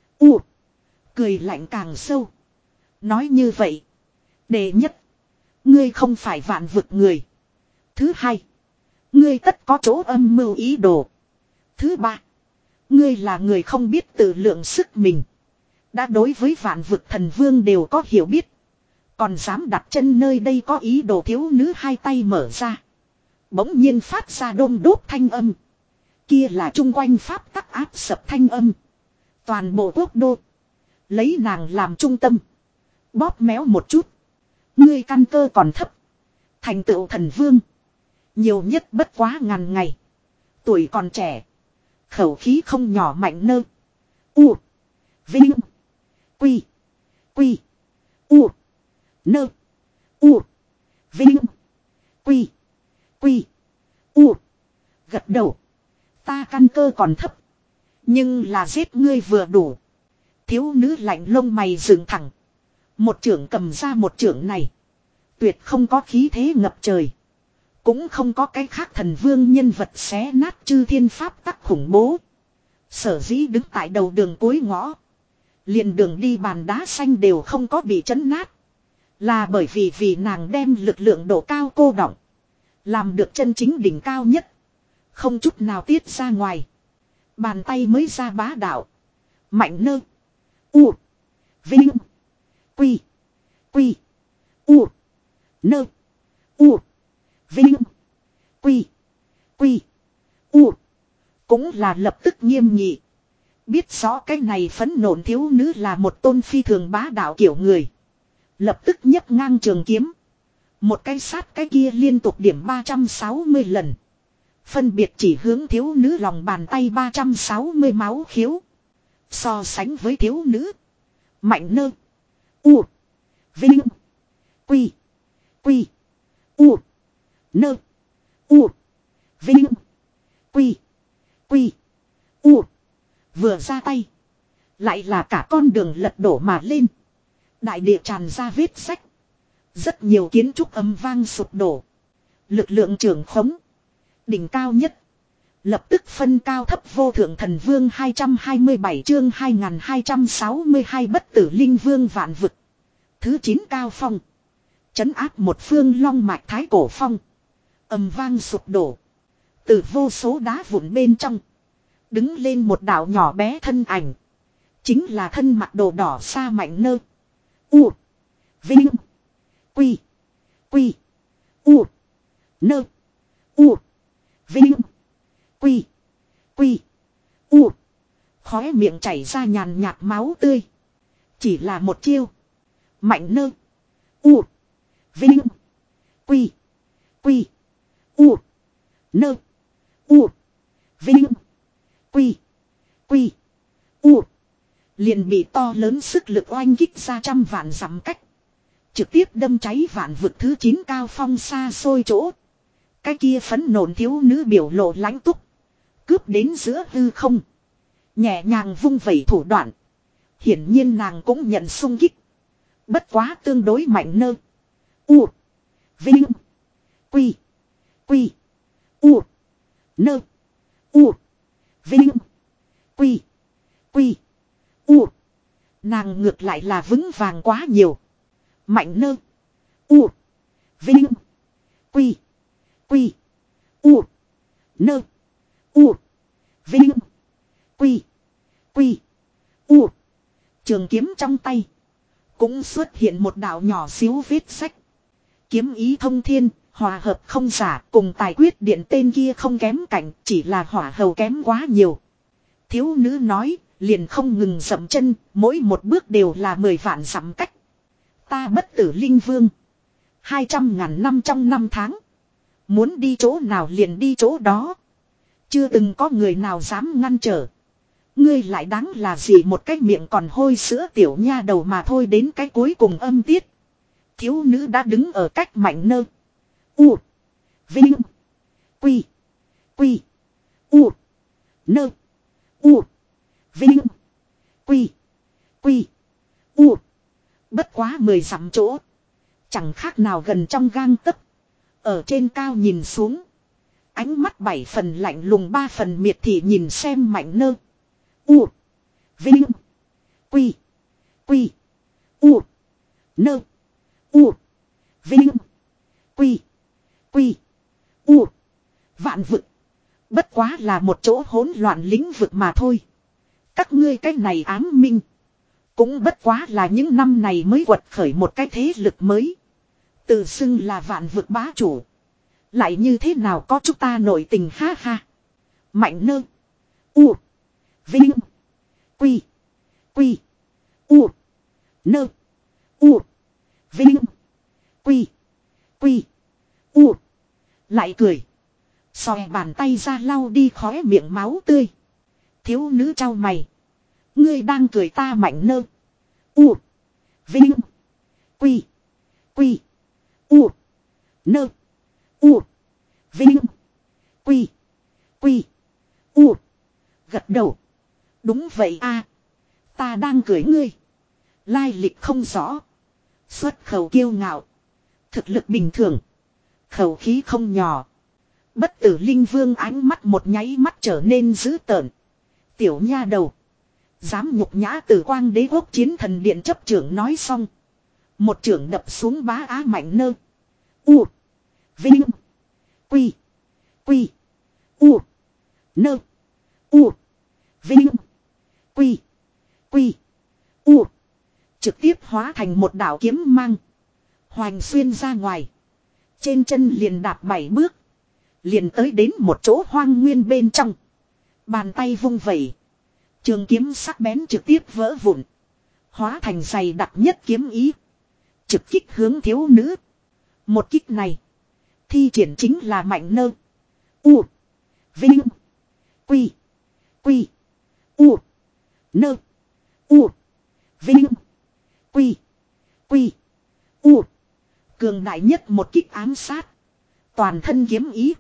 U cười lạnh càng sâu. Nói như vậy, đệ nhất, ngươi không phải vạn vực người. Thứ hai, ngươi tất có chỗ âm mưu ý đồ. Thứ ba, ngươi là người không biết tự lượng sức mình, đã đối với vạn vực thần vương đều có hiểu biết, còn dám đặt chân nơi đây có ý đồ. Thiếu nữ hai tay mở ra, bỗng nhiên phát ra đôm đốt thanh âm. Kia là chung quanh pháp tắc áp sập thanh âm. Toàn bộ quốc đô lấy nàng làm trung tâm, bóp méo một chút. Ngươi căn cơ còn thấp, thành tựu thần vương nhiều nhất bất quá ngàn ngày, tuổi còn trẻ, khẩu khí không nhỏ. Mạnh nơ U Vinh Quy Quy U Nơ U Vinh Quy Quy U gật đầu. Ta căn cơ còn thấp, nhưng là giết ngươi vừa đủ. Thiếu nữ lạnh lông mày dựng thẳng, một chưởng cầm ra một chưởng này, tuyệt không có khí thế ngập trời, cũng không có cái khác thần vương nhân vật xé nát chư thiên pháp tắc khủng bố. Sở dĩ đứng tại đầu đường cuối ngõ, liền đường đi bàn đá xanh đều không có bị chấn nát, là bởi vì vì nàng đem lực lượng độ cao cô đọng, làm được chân chính đỉnh cao nhất, không chút nào tiết ra ngoài. Bàn tay mới ra bá đạo. Mạnh nơ U Vinh Quy Quy U Nơ U. Vinh. Quy. Quy. U. Cũng là lập tức nghiêm nghị. Biết rõ cái này phấn nộn thiếu nữ là một tôn phi thường bá đạo kiểu người. Lập tức nhấc ngang trường kiếm. Một cái sát cái kia liên tục điểm ba trăm sáu mươi lần. Phân biệt chỉ hướng thiếu nữ lòng bàn tay ba trăm sáu mươi máu khiếu. So sánh với thiếu nữ. Mạnh nơ. U. Vinh. Quy. Quy. U. Nơ. U. Vinh. Quy. Quy. U. Vừa ra tay. Lại là cả con đường lật đổ mà lên. Đại địa tràn ra vết sách. Rất nhiều kiến trúc âm vang sụp đổ. Lực lượng trưởng khống. Đỉnh cao nhất. Lập tức phân cao thấp vô thượng thần vương hai trăm hai mươi bảy chương hai nghìn hai trăm sáu mươi hai bất tử linh vương vạn vực. Thứ chín cao phong. Trấn áp một phương long mạch thái cổ phong. Âm vang sụp đổ. Từ vô số đá vụn bên trong. Đứng lên một đảo nhỏ bé thân ảnh. Chính là thân mặc đồ đỏ sa mạnh nơ. U. Vinh. Quy. Quy. U. Nơ. U. Vinh. Quy. Quy. U. Khóe miệng chảy ra nhàn nhạt máu tươi. Chỉ là một chiêu. Mạnh nơ. U. Vinh. Quy. Quy. U. Nơ. U. Vinh. Quy. Quy. U. Liền bị to lớn sức lực oanh kích ra trăm vạn dặm cách. Trực tiếp đâm cháy vạn vực thứ chín cao phong xa xôi chỗ. Cái kia phấn nộn thiếu nữ biểu lộ lãnh túc. Cướp đến giữa hư không. Nhẹ nhàng vung vẩy thủ đoạn. Hiển nhiên nàng cũng nhận xung kích. Bất quá tương đối mạnh nơ. U. Vinh. Quy. Quy. U. Nơ. U. Vinh. Quy. Quy. U. Nàng ngược lại là vững vàng quá nhiều. Mạnh nơ. U. Vinh. Quy. Quy. U. Nơ. U. Vinh. Quy. Quy. U. Trường kiếm trong tay. Cũng xuất hiện một đạo nhỏ xíu vết sách. Kiếm ý thông thiên, hòa hợp không giả, cùng tài quyết điện tên kia không kém cạnh, chỉ là hỏa hầu kém quá nhiều. Thiếu nữ nói, liền không ngừng dậm chân, mỗi một bước đều là mười vạn dặm cách. Ta bất tử linh vương. Hai trăm ngàn năm trong năm tháng. Muốn đi chỗ nào liền đi chỗ đó. Chưa từng có người nào dám ngăn trở. Ngươi lại đáng là gì một cái miệng còn hôi sữa tiểu nha đầu mà thôi đến cái cuối cùng âm tiết. Thiếu nữ đã đứng ở cách mạnh nơ. U. Vinh. Quy. Quy. U. Nơ. U. Vinh. Quy. Quy. U. Bất quá mười dặm chỗ. Chẳng khác nào gần trong gang tấc. Ở trên cao nhìn xuống. Ánh mắt bảy phần lạnh lùng ba phần miệt thị nhìn xem mạnh nơ. U. Vinh. Quy. Quy. U. Nơ. U. Vinh. Quy. Quy. U. Vạn vực. Bất quá là một chỗ hỗn loạn lĩnh vực mà thôi. Các ngươi cái này ám minh. Cũng bất quá là những năm này mới quật khởi một cái thế lực mới. Tự xưng là vạn vực bá chủ. Lại như thế nào có chúng ta nội tình ha ha. Mạnh nơ. U. Vinh. Quy. Quy. U. Nơ. U. Vinh. Quy. Quy. U. Lại cười. Xòe bàn tay ra lau đi khóe miệng máu tươi. Thiếu nữ trao mày. Ngươi đang cười ta mạnh nơ. U. Vinh. Quy. Quy. U. Nơ. U. Vinh. Quy. Quy. U. Gật đầu. Đúng vậy a, ta đang cười ngươi. Lai lịch không rõ. Xuất khẩu kiêu ngạo. Thực lực bình thường. Khẩu khí không nhỏ. Bất tử linh vương ánh mắt một nháy mắt trở nên dữ tợn. Tiểu nha đầu. Dám nhục nhã Tử Quang Đế Quốc chiến thần điện chấp trưởng nói xong. Một trưởng đập xuống bá á mạnh nơ. U. Vinh. Quy. Quy. U. Nơ. U. Vinh. Quy. Quy. U. Trực tiếp hóa thành một đạo kiếm mang. Hoành xuyên ra ngoài. Trên chân liền đạp bảy bước. Liền tới đến một chỗ hoang nguyên bên trong. Bàn tay vung vẩy. Trường kiếm sắc bén trực tiếp vỡ vụn. Hóa thành dày đặc nhất kiếm ý. Trực kích hướng thiếu nữ. Một kích này. Thi triển chính là mạnh nơ. U. Vinh. Quy. Quy. U. Nơ. U. Vinh. Quy. Quy. U. Cường đại nhất một kích ám sát. Toàn thân kiếm ý.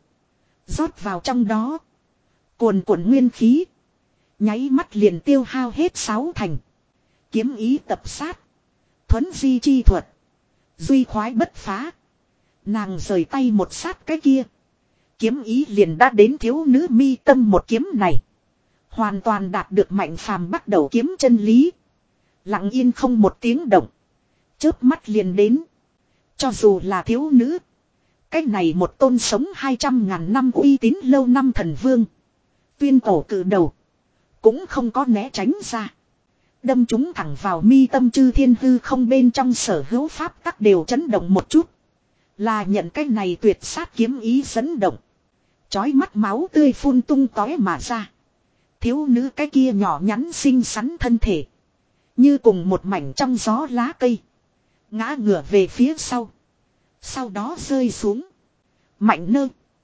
Rót vào trong đó. Cuồn cuộn nguyên khí. Nháy mắt liền tiêu hao hết sáu thành. Kiếm ý tập sát. Thuấn di chi thuật. Duy khoái bất phá. Nàng rời tay một sát cái kia. Kiếm ý liền đã đến thiếu nữ mi tâm một kiếm này. Hoàn toàn đạt được Mạnh Phàm bắt đầu kiếm chân lý. Lặng yên không một tiếng động. Chớp mắt liền đến. Cho dù là thiếu nữ. Cái này một tôn sống hai trăm ngàn năm uy tín lâu năm thần vương. Tuyên cổ cử đầu. Cũng không có né tránh ra. Đâm chúng thẳng vào mi tâm chư thiên hư không bên trong sở hữu pháp tắc đều chấn động một chút. Là nhận cái này tuyệt sát kiếm ý dẫn động. Chói mắt máu tươi phun tung tóe mà ra. Thiếu nữ cái kia nhỏ nhắn xinh xắn thân thể. Như cùng một mảnh trong gió lá cây. Ngã ngửa về phía sau. Sau đó rơi xuống. Mạnh nơ.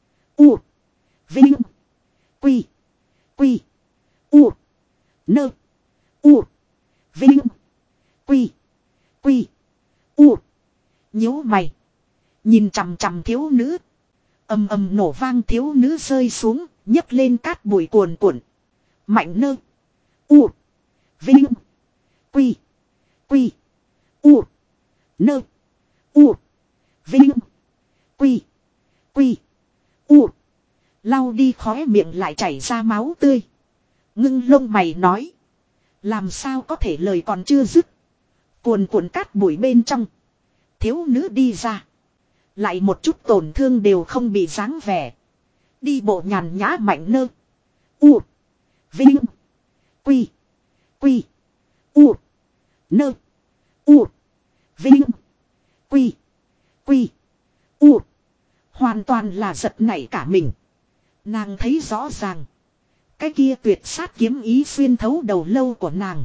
U. Vinh. Quy. Quy. U. Nơ. U. Vinh. Quy. Quy. U. Nhíu mày. Nhìn chằm chằm thiếu nữ. Ầm ầm nổ vang, thiếu nữ rơi xuống. Nhấc lên cát bụi cuồn cuộn. Mạnh nơ. U. Vinh. Quy. Quy. U. Nơ. U. Vinh. Quy. Quy. U. Lau đi khóe miệng lại chảy ra máu tươi. Ngưng lông mày nói. Làm sao có thể lời còn chưa dứt. Cuồn cuộn cát bụi bên trong. Thiếu nữ đi ra. Lại một chút tổn thương đều không bị dáng vẻ. Đi bộ nhàn nhã mạnh nơ. U. Vinh. Quy. Quy. U. Nơ. U. Vinh. Quy. Quy. U. Hoàn toàn là giật nảy cả mình. Nàng thấy rõ ràng. Cái kia tuyệt sát kiếm ý xuyên thấu đầu lâu của nàng.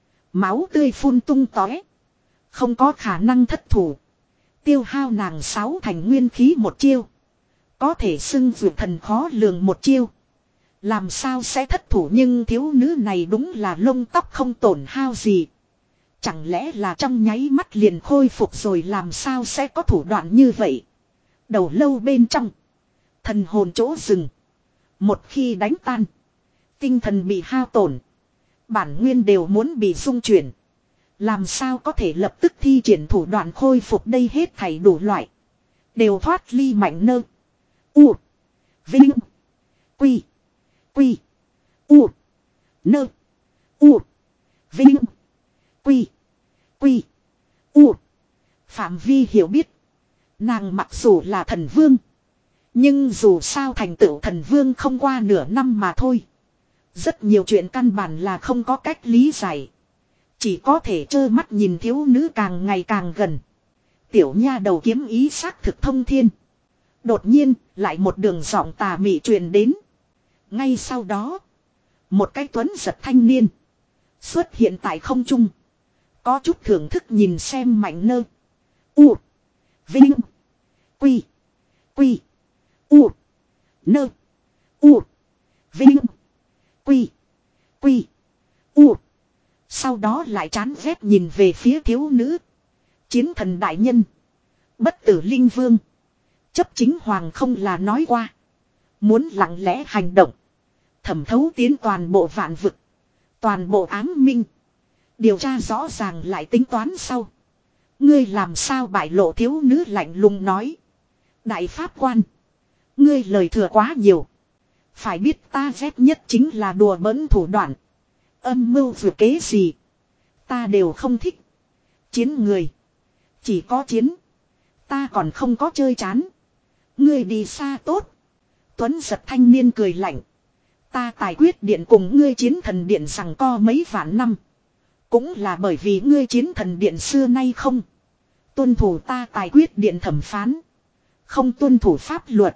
Máu tươi phun tung tóe. Không có khả năng thất thủ. Tiêu hao nàng sáu thành nguyên khí một chiêu. Có thể xưng vượt thần khó lường một chiêu. Làm sao sẽ thất thủ, nhưng thiếu nữ này đúng là lông tóc không tổn hao gì. Chẳng lẽ là trong nháy mắt liền khôi phục rồi, làm sao sẽ có thủ đoạn như vậy. Đầu lâu bên trong. Thần hồn chỗ dừng. Một khi đánh tan. Tinh thần bị hao tổn. Bản nguyên đều muốn bị rung chuyển. Làm sao có thể lập tức thi triển thủ đoạn khôi phục đây, hết thảy đủ loại. Đều thoát ly mạnh nơ. U. Vinh. Quy. Quy. U. Nơ. U. Vinh. Quy. Quy. U. Phạm vi hiểu biết. Nàng mặc dù là thần vương. Nhưng dù sao thành tựu thần vương không qua nửa năm mà thôi. Rất nhiều chuyện căn bản là không có cách lý giải. Chỉ có thể trơ mắt nhìn thiếu nữ càng ngày càng gần. Tiểu nha đầu kiếm ý xác thực thông thiên. Đột nhiên, lại một đường giọng tà mị truyền đến. Ngay sau đó, một cái tuấn giật thanh niên xuất hiện tại không trung. Có chút thưởng thức nhìn xem mạnh nơ. U. Vinh. Quy. Quy. U. Nơ. U. Vinh. Quy. Quy. U. Sau đó lại chán ghét nhìn về phía thiếu nữ. Chiến thần đại nhân. Bất tử linh vương. Chấp chính hoàng không là nói qua. Muốn lặng lẽ hành động. Thẩm thấu tiến toàn bộ vạn vực. Toàn bộ ám minh. Điều tra rõ ràng lại tính toán sau. Ngươi làm sao bại lộ, thiếu nữ lạnh lùng nói. Đại pháp quan. Ngươi lời thừa quá nhiều. Phải biết ta ghét nhất chính là đùa bỡn thủ đoạn. Âm mưu vừa kế gì. Ta đều không thích. Chiến người. Chỉ có chiến. Ta còn không có chơi chán. Ngươi đi xa tốt. Tuấn giật thanh niên cười lạnh. Ta tài quyết điện cùng ngươi chiến thần điện rằng co mấy vạn năm. Cũng là bởi vì ngươi chiến thần điện xưa nay không tuân thủ ta tài quyết điện thẩm phán. Không tuân thủ pháp luật.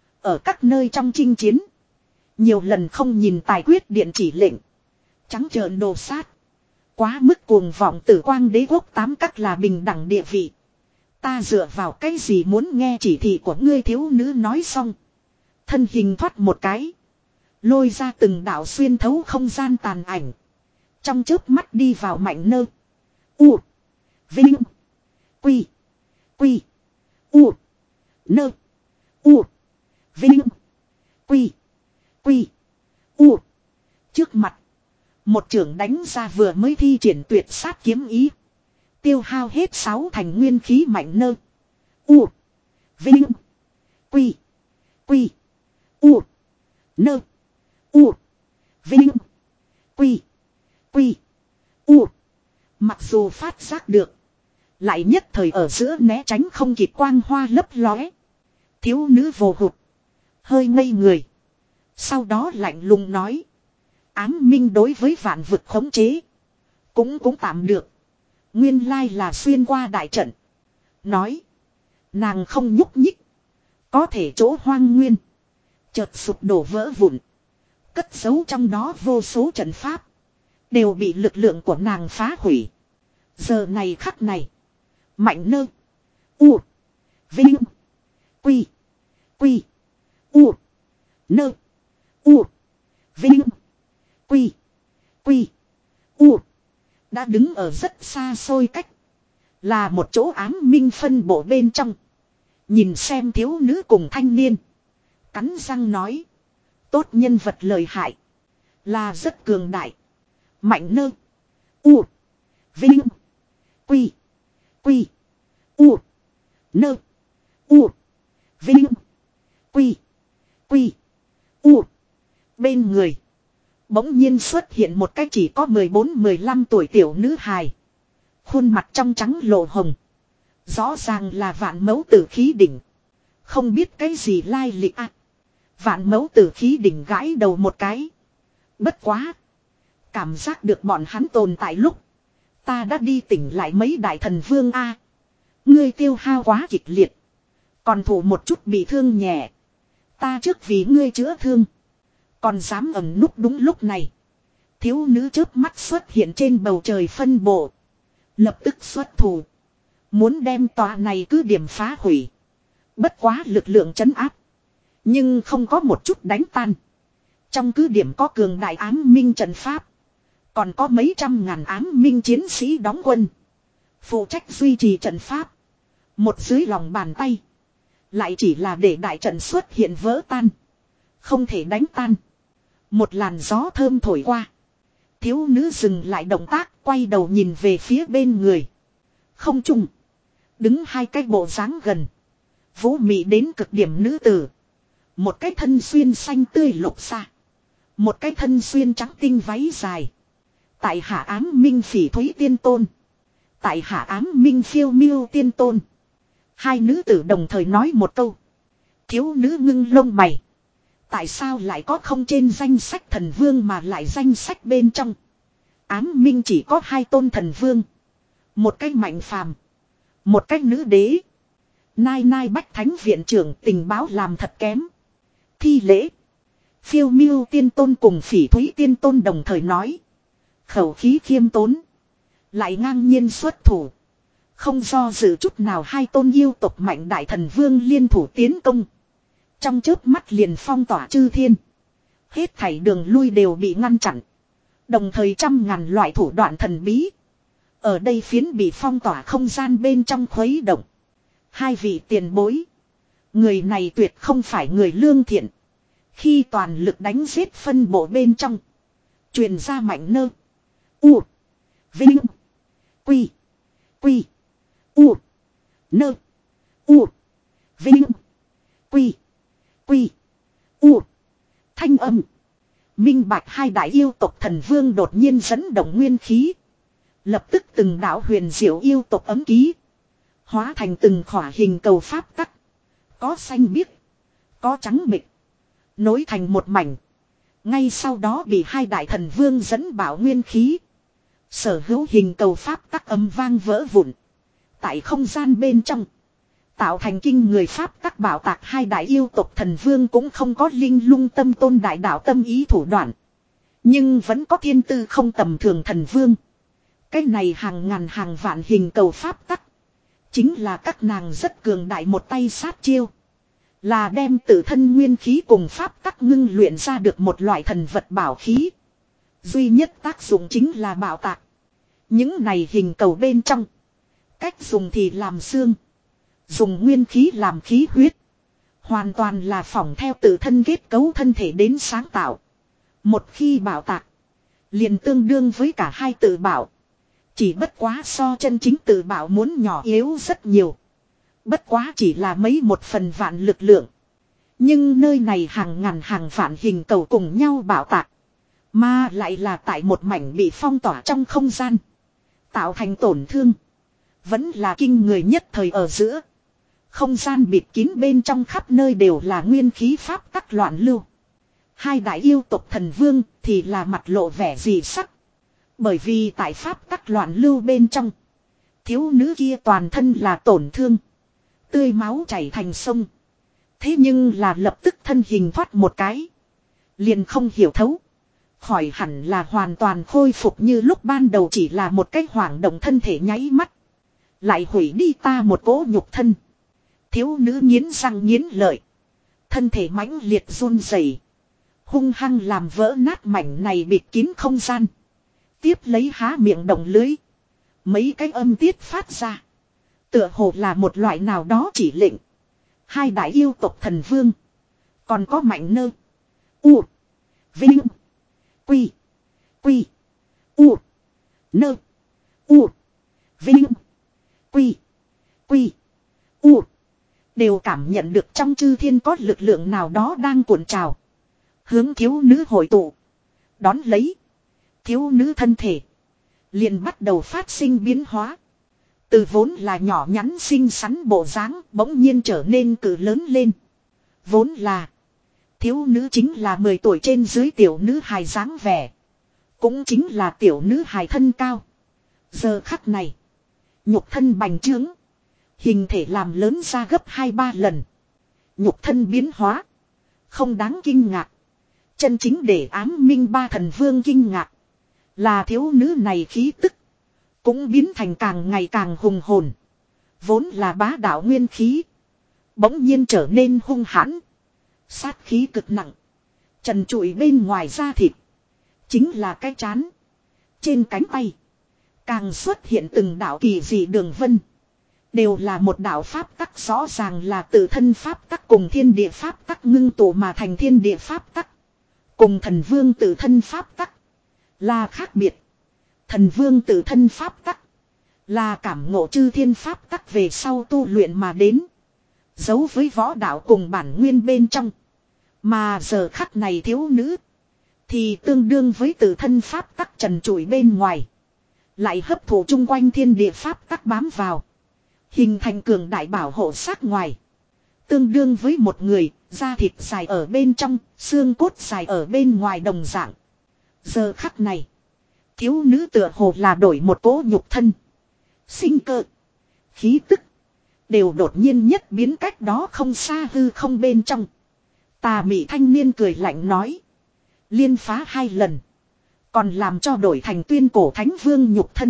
Ở các nơi trong chinh chiến. Nhiều lần không nhìn tài quyết điện chỉ lệnh. Trắng trợn đồ sát. Quá mức cuồng vọng tử quang đế quốc tám các là bình đẳng địa vị. Ta dựa vào cái gì muốn nghe chỉ thị của ngươi thiếu nữ nói xong. Thân hình thoát một cái. Lôi ra từng đạo xuyên thấu không gian tàn ảnh. Trong chớp mắt đi vào Mạnh Nơ. U. Vinh. Quy. Quy. U. Nơ. U. Vinh. Quy. Quy. U. Trước mặt. Một trưởng đánh ra vừa mới thi triển tuyệt sát kiếm ý. Tiêu hao hết sáu thành nguyên khí Mạnh Nơ. U. Vinh. Quy. Quy. U. Nơ. U. Vinh. Quy. Quy. U. Mặc dù phát giác được. Lại nhất thời ở giữa né tránh không kịp quang hoa lấp lóe. Thiếu nữ vồ hụt. Hơi ngây người. Sau đó lạnh lùng nói. Ám minh đối với vạn vực khống chế. Cũng cũng tạm được. Nguyên lai là xuyên qua đại trận. Nói. Nàng không nhúc nhích. Có thể chỗ hoang nguyên. Chợt sụp đổ vỡ vụn. Cất giấu trong đó vô số trận pháp. Đều bị lực lượng của nàng phá hủy. Giờ này khắc này. Mạnh Nơ. U. Vinh. Quy. Quy. U. Nơ. U. Vinh. Quy. Quy. U. Đã đứng ở rất xa xôi cách. Là một chỗ ám minh phân bộ bên trong. Nhìn xem thiếu nữ cùng thanh niên. Cắn răng nói. Tốt nhân vật lợi hại. Là rất cường đại. Mạnh Nơ. U. Vinh. Quy. Quy. U. Nơ. U. Vinh. Quy. Quy. U. Bên người. Bỗng nhiên xuất hiện một cái chỉ có mười bốn mười lăm tuổi tiểu nữ hài. Khuôn mặt trong trắng lộ hồng. Rõ ràng là vạn mẫu tử khí đỉnh. Không biết cái gì lai lịch à. Vạn mẫu tử khí đỉnh gãi đầu một cái. Bất quá. Cảm giác được bọn hắn tồn tại lúc. Ta đã đi tỉnh lại mấy đại thần vương a. Ngươi tiêu hao quá kịch liệt. Còn thủ một chút bị thương nhẹ. Ta trước vì ngươi chữa thương. Còn dám ẩn núp đúng lúc này. Thiếu nữ chớp mắt xuất hiện trên bầu trời phân bộ. Lập tức xuất thủ. Muốn đem tòa này cứ điểm phá hủy. Bất quá lực lượng trấn áp. Nhưng không có một chút đánh tan. Trong cứ điểm có cường đại ám minh trận pháp. Còn có mấy trăm ngàn ám minh chiến sĩ đóng quân. Phụ trách duy trì trận pháp. Một dưới lòng bàn tay. Lại chỉ là để đại trận xuất hiện vỡ tan. Không thể đánh tan. Một làn gió thơm thổi qua. Thiếu nữ dừng lại động tác. Quay đầu nhìn về phía bên người. Không trung. Đứng hai cái bộ dáng gần. Vũ mị đến cực điểm nữ tử. Một cái thân xuyên xanh tươi lục xa. Một cái thân xuyên trắng tinh váy dài. Tại hạ ám minh phỉ thúy tiên tôn. Tại hạ ám minh phiêu miêu tiên tôn. Hai nữ tử đồng thời nói một câu. Thiếu nữ ngưng lông mày. Tại sao lại có không trên danh sách thần vương mà lại danh sách bên trong. Ám minh chỉ có hai tôn thần vương. Một cách mạnh phàm. Một cách nữ đế. Nai nai bách thánh viện trưởng tình báo làm thật kém. Thi lễ. Phiêu miêu tiên tôn cùng phỉ thúy tiên tôn đồng thời nói. Khẩu khí khiêm tốn. Lại ngang nhiên xuất thủ. Không do dự chút nào hai tôn yêu tộc mạnh đại thần vương liên thủ tiến công. Trong chớp mắt liền phong tỏa chư thiên. Hết thảy đường lui đều bị ngăn chặn. Đồng thời trăm ngàn loại thủ đoạn thần bí. Ở đây phiến bị phong tỏa không gian bên trong khuấy động. Hai vị tiền bối. Người này tuyệt không phải người lương thiện. Khi toàn lực đánh giết phân bộ bên trong. Truyền ra Mạnh Nơ. U. Vinh. Quy. Quy. U. Nơ. U. Vinh. Quy. Quy. U. Thanh âm. Minh bạch hai đại yêu tộc thần vương đột nhiên dẫn động nguyên khí. Lập tức từng đạo huyền diệu yêu tộc ấm ký. Hóa thành từng khỏa hình cầu pháp tắc. Có xanh biếc. Có trắng bịch. Nối thành một mảnh. Ngay sau đó bị hai đại thần vương dẫn bảo nguyên khí. Sở hữu hình cầu pháp tắc âm vang vỡ vụn. Tại không gian bên trong. Tạo thành kinh người pháp tắc bảo tạc hai đại yêu tộc thần vương cũng không có linh lung tâm tôn đại đạo tâm ý thủ đoạn. Nhưng vẫn có thiên tư không tầm thường thần vương. Cái này hàng ngàn hàng vạn hình cầu pháp tắc. Chính là các nàng rất cường đại một tay sát chiêu. Là đem tự thân nguyên khí cùng pháp tắc ngưng luyện ra được một loại thần vật bảo khí. Duy nhất tác dụng chính là bảo tạc. Những này hình cầu bên trong. Cách dùng thì làm xương. Dùng nguyên khí làm khí huyết. Hoàn toàn là phỏng theo tự thân kết cấu thân thể đến sáng tạo. Một khi bảo tạc. Liền tương đương với cả hai tự bảo. Chỉ bất quá so chân chính tự bảo muốn nhỏ yếu rất nhiều. Bất quá chỉ là mấy một phần vạn lực lượng. Nhưng nơi này hàng ngàn hàng vạn hình cầu cùng nhau bảo tạc. Mà lại là tại một mảnh bị phong tỏa trong không gian. Tạo thành tổn thương. Vẫn là kinh người nhất thời ở giữa. Không gian bịt kín bên trong khắp nơi đều là nguyên khí pháp tắc loạn lưu. Hai đại yêu tộc thần vương thì là mặt lộ vẻ dị sắc. Bởi vì tại pháp tắc loạn lưu bên trong. Thiếu nữ kia toàn thân là tổn thương. Tươi máu chảy thành sông. Thế nhưng là lập tức thân hình thoát một cái. Liền không hiểu thấu. Khỏi hẳn là hoàn toàn khôi phục như lúc ban đầu chỉ là một cái hoảng động thân thể nháy mắt. Lại hủy đi ta một cỗ nhục thân. Thiếu nữ nghiến răng nghiến lợi. Thân thể mãnh liệt run rẩy, hung hăng làm vỡ nát mảnh này bịt kín không gian. Tiếp lấy há miệng động lưới. Mấy cái âm tiết phát ra. Tựa hồ là một loại nào đó chỉ lệnh. Hai đại yêu tộc thần vương. Còn có mạnh nơ. U. Vinh. Quy. Quy. U. Nơ. U. Vinh. Quy. Quy. U. Đều cảm nhận được trong chư thiên có lực lượng nào đó đang cuộn trào. Hướng thiếu nữ hội tụ. Đón lấy. Thiếu nữ thân thể. Liền bắt đầu phát sinh biến hóa. Từ vốn là nhỏ nhắn xinh xắn bộ dáng bỗng nhiên trở nên cự lớn lên. Vốn là. Thiếu nữ chính là mười tuổi trên dưới tiểu nữ hài dáng vẻ. Cũng chính là tiểu nữ hài thân cao. Giờ khắc này. Nhục thân bành trướng. Hình thể làm lớn ra gấp hai ba lần. Nhục thân biến hóa. Không đáng kinh ngạc. Chân chính để ám minh ba thần vương kinh ngạc. Là thiếu nữ này khí tức. Cũng biến thành càng ngày càng hùng hồn. Vốn là bá đạo nguyên khí. Bỗng nhiên trở nên hung hãn. Sát khí cực nặng. Trần trụi bên ngoài da thịt. Chính là cái chán. Trên cánh tay. Càng xuất hiện từng đạo kỳ dị đường vân. Đều là một đạo pháp tắc rõ ràng là tự thân pháp tắc cùng thiên địa pháp tắc ngưng tụ mà thành thiên địa pháp tắc. Cùng thần vương tự thân pháp tắc. Là khác biệt. Thần vương tự thân pháp tắc. Là cảm ngộ chư thiên pháp tắc về sau tu luyện mà đến. Giấu với võ đạo cùng bản nguyên bên trong. Mà giờ khắc này thiếu nữ. Thì tương đương với tự thân pháp tắc trần trụi bên ngoài. Lại hấp thụ chung quanh thiên địa pháp tắc bám vào. Hình thành cường đại bảo hộ sát ngoài. Tương đương với một người, da thịt dài ở bên trong, xương cốt dài ở bên ngoài đồng dạng. Giờ khắc này, thiếu nữ tựa hồ là đổi một cỗ nhục thân. Sinh cơ, khí tức, đều đột nhiên nhất biến cách đó không xa hư không bên trong. Tà mị thanh niên cười lạnh nói. Liên phá hai lần. Còn làm cho đổi thành tuyên cổ thánh vương nhục thân.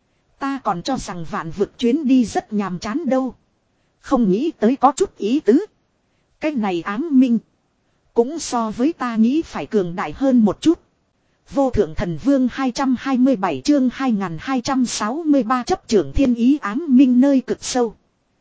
Ta còn cho rằng vạn vực chuyến đi rất nhàm chán đâu. Không nghĩ tới có chút ý tứ. Cái này ám minh. Cũng so với ta nghĩ phải cường đại hơn một chút. Vô thượng thần vương hai trăm hai mươi bảy chương hai nghìn hai trăm sáu mươi ba chấp trưởng thiên ý ám minh nơi cực sâu.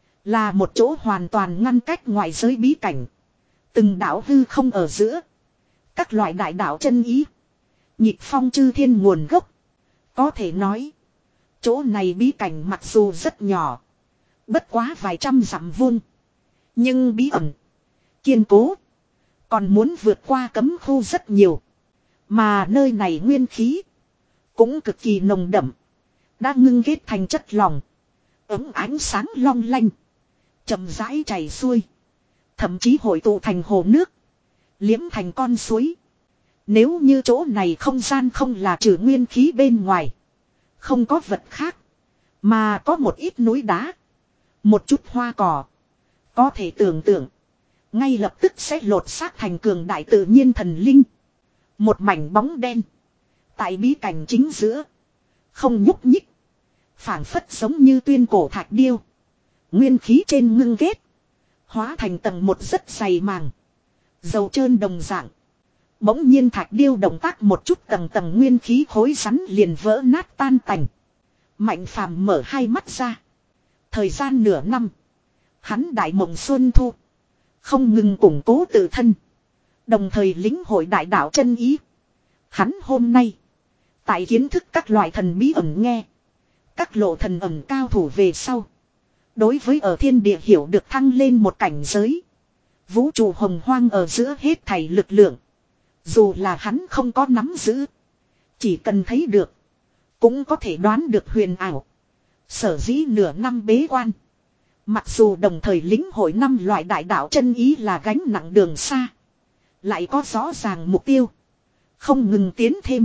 Là một chỗ hoàn toàn ngăn cách ngoại giới bí cảnh. Từng đảo hư không ở giữa. Các loại đại đạo chân ý. Nhịp phong chư thiên nguồn gốc. Có thể nói. Chỗ này bí cảnh mặc dù rất nhỏ. Bất quá vài trăm dặm vuông. Nhưng bí ẩn. Kiên cố. Còn muốn vượt qua cấm khu rất nhiều. Mà nơi này nguyên khí. Cũng cực kỳ nồng đậm. Đã ngưng kết thành chất lỏng. Ấm ánh sáng long lanh. Chậm rãi chảy xuôi. Thậm chí hội tụ thành hồ nước. Liếm thành con suối. Nếu như chỗ này không gian không là trừ nguyên khí bên ngoài. Không có vật khác. Mà có một ít núi đá. Một chút hoa cỏ. Có thể tưởng tượng. Ngay lập tức sẽ lột xác thành cường đại tự nhiên thần linh. Một mảnh bóng đen. Tại bí cảnh chính giữa. Không nhúc nhích. Phảng phất giống như tuyên cổ thạch điêu. Nguyên khí trên ngưng kết. Hóa thành tầng một rất dày màng. Dầu trơn đồng dạng. Bỗng nhiên thạch điêu động tác một chút, tầng tầng nguyên khí khối rắn liền vỡ nát tan tành. Mạnh phàm mở hai mắt ra. Thời gian nửa năm. Hắn đại mộng xuân thu. Không ngừng củng cố tự thân. Đồng thời lĩnh hội đại đạo chân ý. Hắn hôm nay. Tại kiến thức các loại thần bí ẩn nghe. Các lộ thần ẩn cao thủ về sau. Đối với ở thiên địa hiểu được thăng lên một cảnh giới. Vũ trụ hồng hoang ở giữa hết thảy lực lượng. Dù là hắn không có nắm giữ. Chỉ cần thấy được. Cũng có thể đoán được huyền ảo. Sở dĩ nửa năm bế quan. Mặc dù đồng thời lĩnh hội năm loại đại đạo chân ý là gánh nặng đường xa. Lại có rõ ràng mục tiêu. Không ngừng tiến thêm.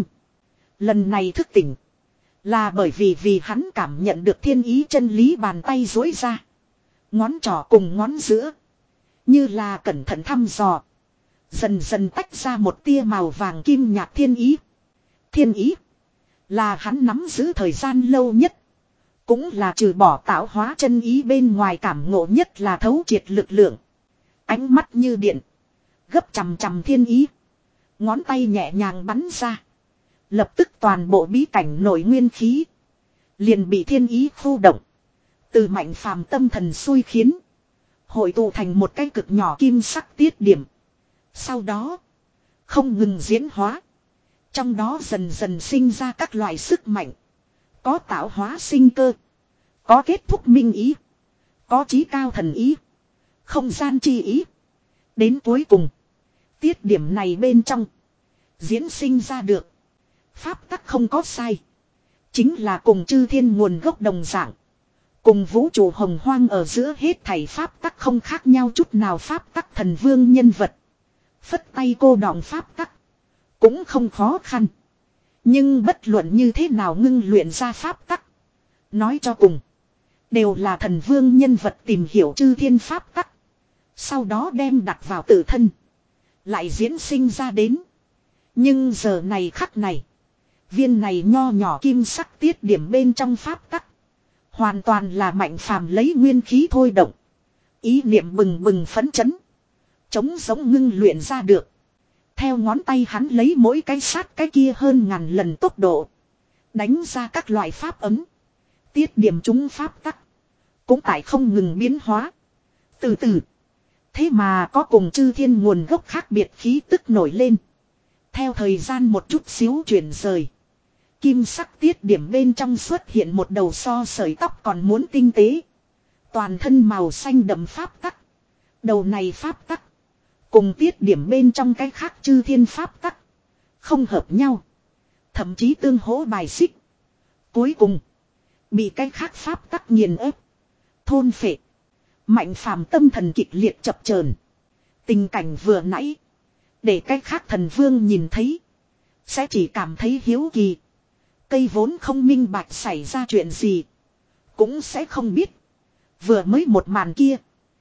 Lần này thức tỉnh. Là bởi vì vì hắn cảm nhận được thiên ý chân lý, bàn tay duỗi ra. Ngón trỏ cùng ngón giữa. Như là cẩn thận thăm dò. Dần dần tách ra một tia màu vàng kim nhạt thiên ý. Thiên ý. Là hắn nắm giữ thời gian lâu nhất. Cũng là trừ bỏ tạo hóa chân ý bên ngoài cảm ngộ nhất là thấu triệt lực lượng. Ánh mắt như điện. Gấp chằm chằm thiên ý. Ngón tay nhẹ nhàng bắn ra. Lập tức toàn bộ bí cảnh nội nguyên khí. Liền bị thiên ý khu động. Từ mạnh phàm tâm thần xui khiến. Hội tụ thành một cái cực nhỏ kim sắc tiết điểm. Sau đó. Không ngừng diễn hóa. Trong đó dần dần sinh ra các loại sức mạnh. Có tạo hóa sinh cơ. Có kết thúc minh ý. Có trí cao thần ý. Không gian chi ý. Đến cuối cùng. Tiết điểm này bên trong. Diễn sinh ra được. Pháp tắc không có sai. Chính là cùng chư thiên nguồn gốc đồng dạng. Cùng vũ trụ hồng hoang ở giữa hết thảy pháp tắc không khác nhau chút nào. Pháp tắc thần vương nhân vật. Phất tay cô đọng pháp tắc. Cũng không khó khăn. Nhưng bất luận như thế nào ngưng luyện ra pháp tắc. Nói cho cùng. Đều là thần vương nhân vật tìm hiểu chư thiên pháp tắc. Sau đó đem đặt vào tự thân. Lại diễn sinh ra đến. Nhưng giờ này khắc này. Viên này nho nhỏ kim sắc tiết điểm bên trong pháp tắc. Hoàn toàn là mạnh phàm lấy nguyên khí thôi động. Ý niệm bừng bừng phấn chấn. Chống giống ngưng luyện ra được. Theo ngón tay hắn lấy mỗi cái sát cái kia hơn ngàn lần tốc độ. Đánh ra các loại pháp ấm. Tiết điểm chúng pháp tắc. Cũng tại không ngừng biến hóa. Từ từ. Thế mà có cùng chư thiên nguồn gốc khác biệt khí tức nổi lên. Theo thời gian một chút xíu chuyển rời. Kim sắc tiết điểm bên trong xuất hiện một đầu so sợi tóc còn muốn tinh tế. Toàn thân màu xanh đậm pháp tắc. Đầu này pháp tắc. Cùng tiết điểm bên trong cái khác chư thiên pháp tắc. Không hợp nhau. Thậm chí tương hỗ bài xích. Cuối cùng. Bị cái khác pháp tắc nghiền ép. Thôn phệ. Mạnh phàm tâm thần kịch liệt chập chờn. Tình cảnh vừa nãy. Để cái khác thần vương nhìn thấy. Sẽ chỉ cảm thấy hiếu kỳ. Cây vốn không minh bạch xảy ra chuyện gì. Cũng sẽ không biết. Vừa mới một màn kia.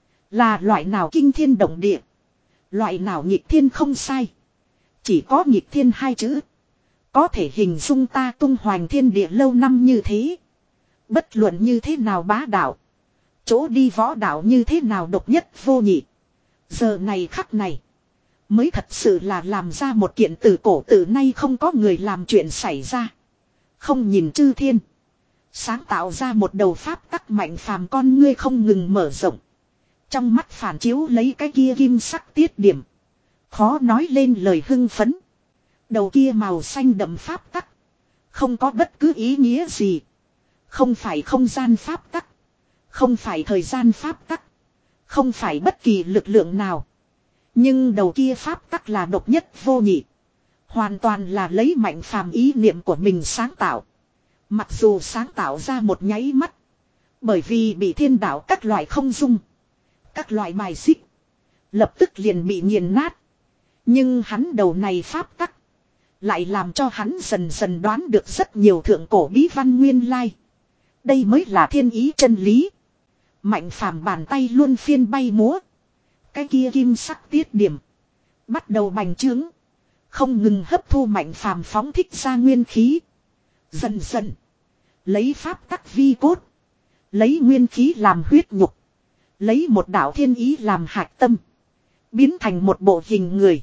Là loại nào kinh thiên động địa. Loại nào nghịch thiên không sai. Chỉ có nghịch thiên hai chữ. Có thể hình dung ta tung hoành thiên địa lâu năm như thế. Bất luận như thế nào bá đạo. Chỗ đi võ đạo như thế nào độc nhất vô nhị. Giờ này khắc này. Mới thật sự là làm ra một kiện từ cổ từ nay không có người làm chuyện xảy ra. Không nhìn chư thiên. Sáng tạo ra một đầu pháp tắc mạnh phàm, con ngươi không ngừng mở rộng. Trong mắt phản chiếu lấy cái kia kim sắc tiết điểm. Khó nói lên lời hưng phấn. Đầu kia màu xanh đậm pháp tắc. Không có bất cứ ý nghĩa gì. Không phải không gian pháp tắc. Không phải thời gian pháp tắc. Không phải bất kỳ lực lượng nào. Nhưng đầu kia pháp tắc là độc nhất vô nhị. Hoàn toàn là lấy mạnh phàm ý niệm của mình sáng tạo. Mặc dù sáng tạo ra một nháy mắt. Bởi vì bị thiên đạo các loại không dung. Các loại bài xích. Lập tức liền bị nghiền nát. Nhưng hắn đầu này pháp tắc. Lại làm cho hắn dần dần đoán được rất nhiều thượng cổ bí văn nguyên lai. Đây mới là thiên ý chân lý. Mạnh phàm bàn tay luôn phiên bay múa. Cái kia kim sắc tiết điểm. Bắt đầu bành trướng. Không ngừng hấp thu mạnh phàm phóng thích ra nguyên khí. Dần dần. Lấy pháp tắc vi cốt. Lấy nguyên khí làm huyết nhục. Lấy một đạo thiên ý làm hạch tâm. Biến thành một bộ hình người.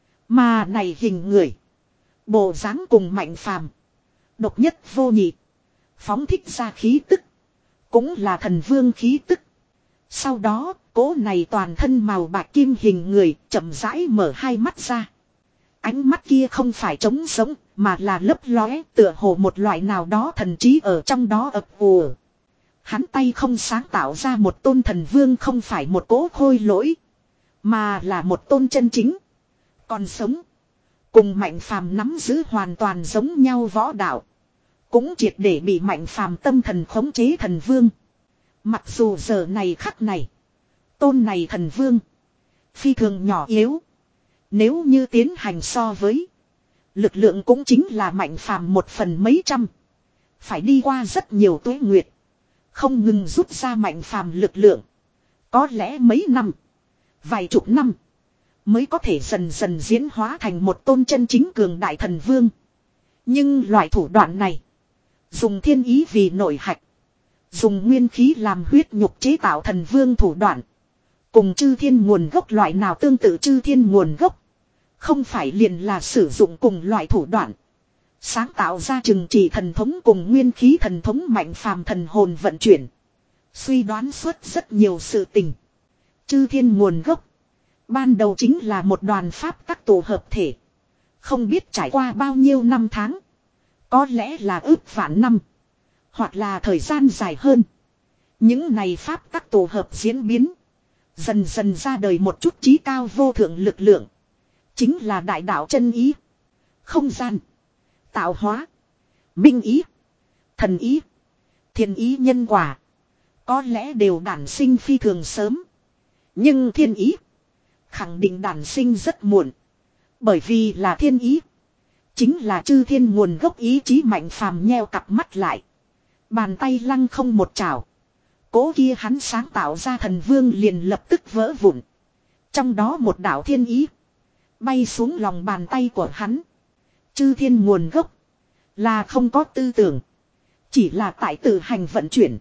Mà này hình người. Bộ dáng cùng mạnh phàm. Độc nhất vô nhị. Phóng thích ra khí tức. Cũng là thần vương khí tức. Sau đó, cố này toàn thân màu bạc kim hình người chậm rãi mở hai mắt ra. Ánh mắt kia không phải trống sống, mà là lấp lóe tựa hồ một loại nào đó thần trí ở trong đó ập ùa. Hắn tay không sáng tạo ra một tôn thần vương không phải một cố khôi lỗi. Mà là một tôn chân chính. Còn sống. Cùng mạnh phàm nắm giữ hoàn toàn giống nhau võ đạo. Cũng triệt để bị mạnh phàm tâm thần khống chế thần vương. Mặc dù giờ này khắc này. Tôn này thần vương. Phi thường nhỏ yếu. Nếu như tiến hành so với. Lực lượng cũng chính là mạnh phàm một phần mấy trăm. Phải đi qua rất nhiều tuế nguyệt. Không ngừng rút ra mạnh phàm lực lượng. Có lẽ mấy năm. Vài chục năm. Mới có thể dần dần diễn hóa thành một tôn chân chính cường đại thần vương. Nhưng loại thủ đoạn này. Dùng thiên ý vì nội hạch. Dùng nguyên khí làm huyết nhục chế tạo thần vương thủ đoạn. Cùng chư thiên nguồn gốc loại nào tương tự chư thiên nguồn gốc. Không phải liền là sử dụng cùng loại thủ đoạn. Sáng tạo ra chừng chỉ thần thống cùng nguyên khí thần thống mạnh phàm thần hồn vận chuyển. Suy đoán suốt rất nhiều sự tình. Chư thiên nguồn gốc. Ban đầu chính là một đoàn pháp tắc tổ hợp thể. Không biết trải qua bao nhiêu năm tháng. Có lẽ là ước vạn năm. Hoặc là thời gian dài hơn. Những này pháp tắc tổ hợp diễn biến. Dần dần ra đời một chút trí cao vô thượng lực lượng. Chính là đại đạo chân ý. Không gian. Tạo hóa. Minh ý. Thần ý. Thiên ý nhân quả. Có lẽ đều đản sinh phi thường sớm. Nhưng thiên ý. Khẳng định đản sinh rất muộn. Bởi vì là thiên ý. Chính là chư thiên nguồn gốc ý chí mạnh phàm nheo cặp mắt lại. Bàn tay lăng không một chảo. Cố kia hắn sáng tạo ra thần vương liền lập tức vỡ vụn. Trong đó một đạo thiên ý. Bay xuống lòng bàn tay của hắn. Chư thiên nguồn gốc. Là không có tư tưởng. Chỉ là tại tự hành vận chuyển.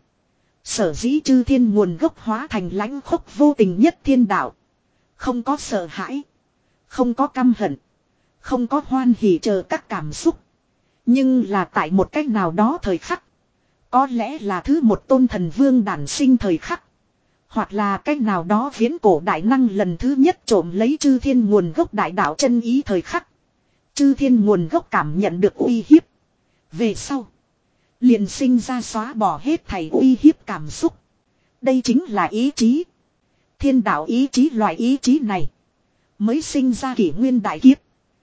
Sở dĩ chư thiên nguồn gốc hóa thành lãnh khốc vô tình nhất thiên đạo. Không có sợ hãi. Không có căm hận. Không có hoan hỉ chờ các cảm xúc. Nhưng là tại một cách nào đó thời khắc. Có lẽ là thứ một tôn thần vương đản sinh thời khắc. Hoặc là cách nào đó viễn cổ đại năng lần thứ nhất trộm lấy chư thiên nguồn gốc đại đạo chân ý thời khắc. Chư thiên nguồn gốc cảm nhận được uy hiếp. Về sau. Liền sinh ra xóa bỏ hết thảy uy hiếp cảm xúc. Đây chính là ý chí. Thiên đạo ý chí loại ý chí này. Mới sinh ra kỷ nguyên đại kiếp.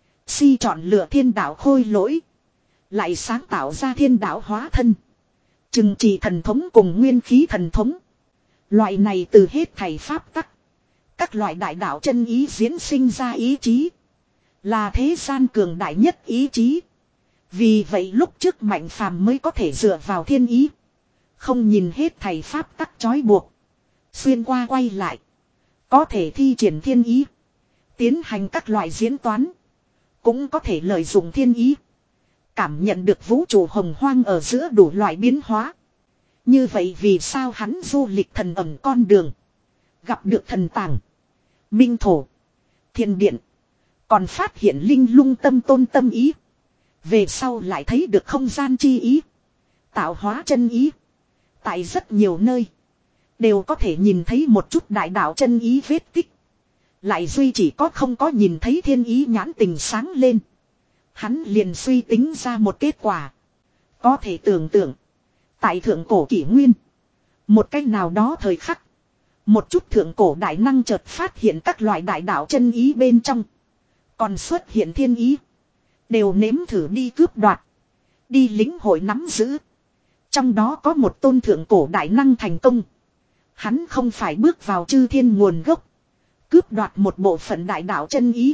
Si chọn lựa thiên đạo khôi lỗi. Lại sáng tạo ra thiên đạo hóa thân. Trừng trị thần thống cùng nguyên khí thần thống. Loại này từ hết thảy pháp tắc. Các loại đại đạo chân ý diễn sinh ra ý chí. Là thế gian cường đại nhất ý chí. Vì vậy lúc trước mạnh phàm mới có thể dựa vào thiên ý. Không nhìn hết thảy pháp tắc trói buộc. Xuyên qua quay lại. Có thể thi triển thiên ý. Tiến hành các loại diễn toán. Cũng có thể lợi dụng thiên ý. Cảm nhận được vũ trụ hồng hoang ở giữa đủ loại biến hóa. Như vậy vì sao hắn du lịch thần ẩm con đường. Gặp được thần tàng. Minh thổ. Thiên điện. Còn phát hiện linh lung tâm tôn tâm ý. Về sau lại thấy được không gian chi ý. Tạo hóa chân ý. Tại rất nhiều nơi. Đều có thể nhìn thấy một chút đại đạo chân ý vết tích. Lại duy chỉ có không có nhìn thấy thiên ý nhãn tình sáng lên. Hắn liền suy tính ra một kết quả. Có thể tưởng tượng. Tại thượng cổ kỷ nguyên. Một cách nào đó thời khắc. Một chút thượng cổ đại năng chợt phát hiện các loại đại đạo chân ý bên trong. Còn xuất hiện thiên ý. Đều nếm thử đi cướp đoạt. Đi lính hội nắm giữ. Trong đó có một tôn thượng cổ đại năng thành công. Hắn không phải bước vào chư thiên nguồn gốc. Cướp đoạt một bộ phận đại đạo chân ý.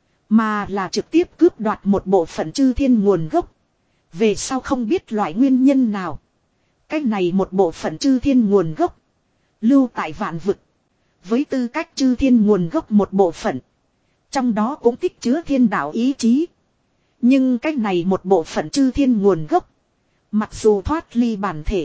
Mà là trực tiếp cướp đoạt một bộ phận chư thiên nguồn gốc. Về sau không biết loại nguyên nhân nào. Cái này một bộ phận chư thiên nguồn gốc. Lưu tại vạn vực. Với tư cách chư thiên nguồn gốc một bộ phận. Trong đó cũng tích chứa thiên đạo ý chí. Nhưng cách này một bộ phận chư thiên nguồn gốc. Mặc dù thoát ly bản thể.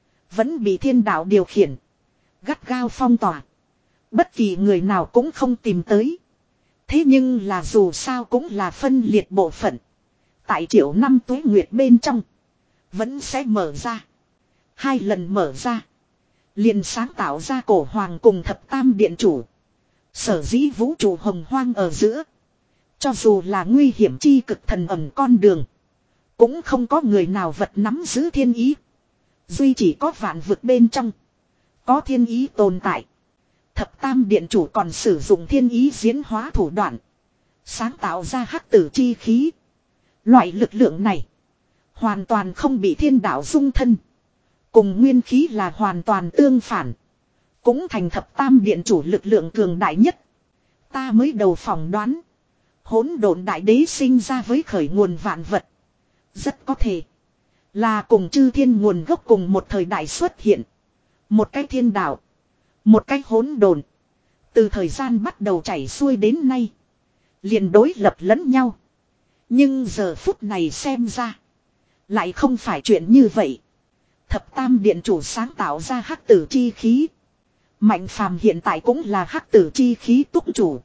Vẫn bị thiên đạo điều khiển. Gắt gao phong tỏa. Bất kỳ người nào cũng không tìm tới. Thế nhưng là dù sao cũng là phân liệt bộ phận. Tại triệu năm tuế nguyệt bên trong. Vẫn sẽ mở ra. Hai lần mở ra. Liền sáng tạo ra cổ hoàng cùng thập tam điện chủ. Sở dĩ vũ trụ hồng hoang ở giữa. Cho dù là nguy hiểm chi cực thần ẩm con đường. Cũng không có người nào vật nắm giữ thiên ý. Duy chỉ có vạn vực bên trong. Có thiên ý tồn tại. Thập tam điện chủ còn sử dụng thiên ý diễn hóa thủ đoạn. Sáng tạo ra hắc tử chi khí. Loại lực lượng này. Hoàn toàn không bị thiên đạo dung thân. Cùng nguyên khí là hoàn toàn tương phản. Cũng thành thập tam điện chủ lực lượng cường đại nhất. Ta mới đầu phỏng đoán. Hỗn độn đại đế sinh ra với khởi nguồn vạn vật. Rất có thể. Là cùng chư thiên nguồn gốc cùng một thời đại xuất hiện. Một cái thiên đạo. Một cái hỗn độn. Từ thời gian bắt đầu chảy xuôi đến nay. Liền đối lập lẫn nhau. Nhưng giờ phút này xem ra. Lại không phải chuyện như vậy. Thập tam điện chủ sáng tạo ra hắc tử chi khí. Mạnh phàm hiện tại cũng là hắc tử chi khí túc chủ.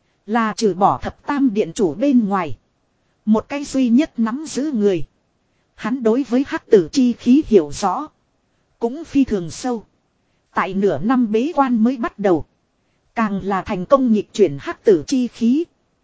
Là trừ bỏ thập tam điện chủ bên ngoài. Một cái duy nhất nắm giữ người. Hắn đối với hắc tử chi khí hiểu rõ. Cũng phi thường sâu. Tại nửa năm bế quan mới bắt đầu. Càng là thành công nhịp chuyển hắc tử chi khí.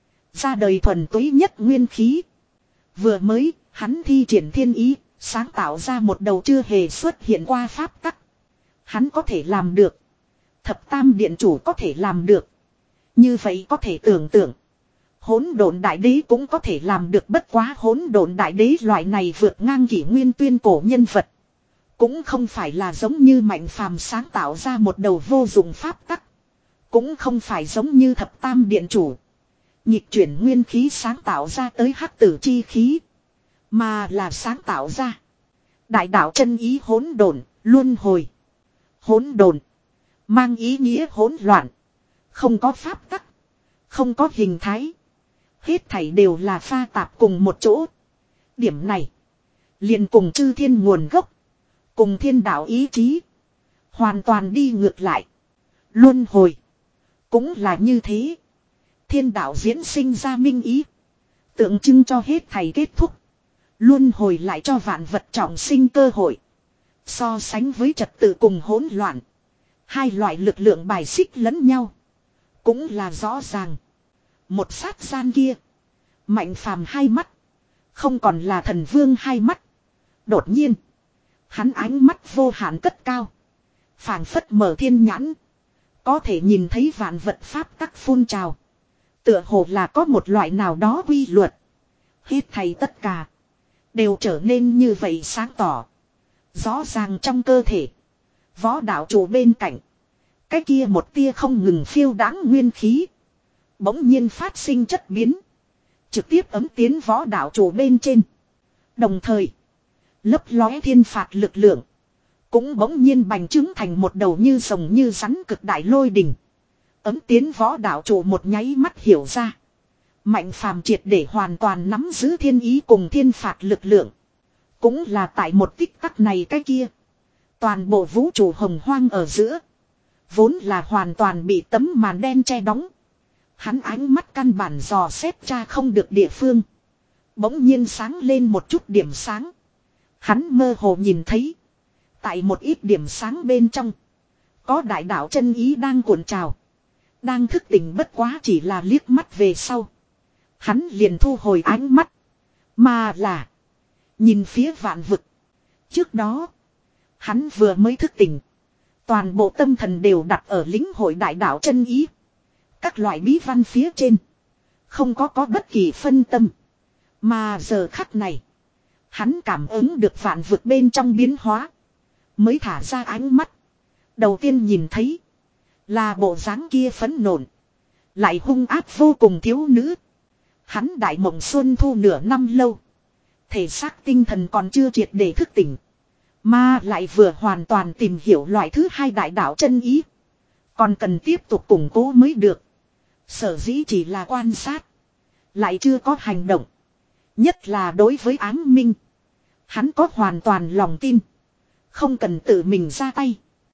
Ra đời thuần túy nhất nguyên khí. Vừa mới, hắn thi triển thiên ý, sáng tạo ra một đầu chưa hề xuất hiện qua pháp tắc. Hắn có thể làm được. Thập tam điện chủ có thể làm được. Như vậy có thể tưởng tượng. Hỗn độn đại đế cũng có thể làm được, bất quá hỗn độn đại đế loại này vượt ngang kỷ nguyên tuyên cổ nhân vật. Cũng không phải là giống như mạnh phàm sáng tạo ra một đầu vô dụng pháp tắc. Cũng không phải giống như thập tam điện chủ. Nhịp chuyển nguyên khí sáng tạo ra tới hắc tử chi khí. Mà là sáng tạo ra. Đại đạo chân ý hỗn độn, luân hồi. Hỗn độn. Mang ý nghĩa hỗn loạn. Không có pháp tắc. Không có hình thái. Hết thảy đều là pha tạp cùng một chỗ. Điểm này. Liền cùng chư thiên nguồn gốc. Cùng thiên đạo ý chí. Hoàn toàn đi ngược lại. Luân hồi. Cũng là như thế. Thiên đạo diễn sinh ra minh ý. Tượng trưng cho hết thảy kết thúc. Luân hồi lại cho vạn vật trọng sinh cơ hội. So sánh với trật tự cùng hỗn loạn. Hai loại lực lượng bài xích lẫn nhau. Cũng là rõ ràng. Một sát gian kia. Mạnh phàm hai mắt. Không còn là thần vương hai mắt. Đột nhiên. Hắn ánh mắt vô hạn cất cao. Phảng phất mở thiên nhãn. Có thể nhìn thấy vạn vật pháp tắc phun trào. Tựa hồ là có một loại nào đó quy luật. Hết thảy tất cả. Đều trở nên như vậy sáng tỏ. Rõ ràng trong cơ thể. Võ đạo chủ bên cạnh. Cái kia một tia không ngừng phiêu đáng nguyên khí. Bỗng nhiên phát sinh chất biến. Trực tiếp ấm tiến võ đạo chủ bên trên. Đồng thời. Lấp lóe thiên phạt lực lượng. Cũng bỗng nhiên bành trướng thành một đầu như rồng như rắn cực đại lôi đỉnh. Ấm tiến võ đạo chủ một nháy mắt hiểu ra. Mạnh phàm triệt để hoàn toàn nắm giữ thiên ý cùng thiên phạt lực lượng. Cũng là tại một tích tắc này cái kia. Toàn bộ vũ trụ hồng hoang ở giữa. Vốn là hoàn toàn bị tấm màn đen che đóng. Hắn ánh mắt căn bản dò xét tra không được địa phương. Bỗng nhiên sáng lên một chút điểm sáng. Hắn mơ hồ nhìn thấy. Tại một ít điểm sáng bên trong. Có đại đạo chân ý đang cuộn trào. Đang thức tỉnh bất quá chỉ là liếc mắt về sau. Hắn liền thu hồi ánh mắt. Mà là. Nhìn phía vạn vực. Trước đó. Hắn vừa mới thức tỉnh. Toàn bộ tâm thần đều đặt ở lĩnh hội đại đạo chân ý. Các loại bí văn phía trên. Không có có bất kỳ phân tâm. Mà giờ khắc này. Hắn cảm ứng được vạn vực bên trong biến hóa. Mới thả ra ánh mắt. Đầu tiên nhìn thấy. Là bộ dáng kia phấn nộn. Lại hung ác vô cùng thiếu nữ. Hắn đại mộng xuân thu nửa năm lâu. Thể xác tinh thần còn chưa triệt để thức tỉnh. Mà lại vừa hoàn toàn tìm hiểu loại thứ hai đại đạo chân ý. Còn cần tiếp tục củng cố mới được. Sở dĩ chỉ là quan sát. Lại chưa có hành động. Nhất là đối với ám minh. Hắn có hoàn toàn lòng tin. Không cần tự mình ra tay.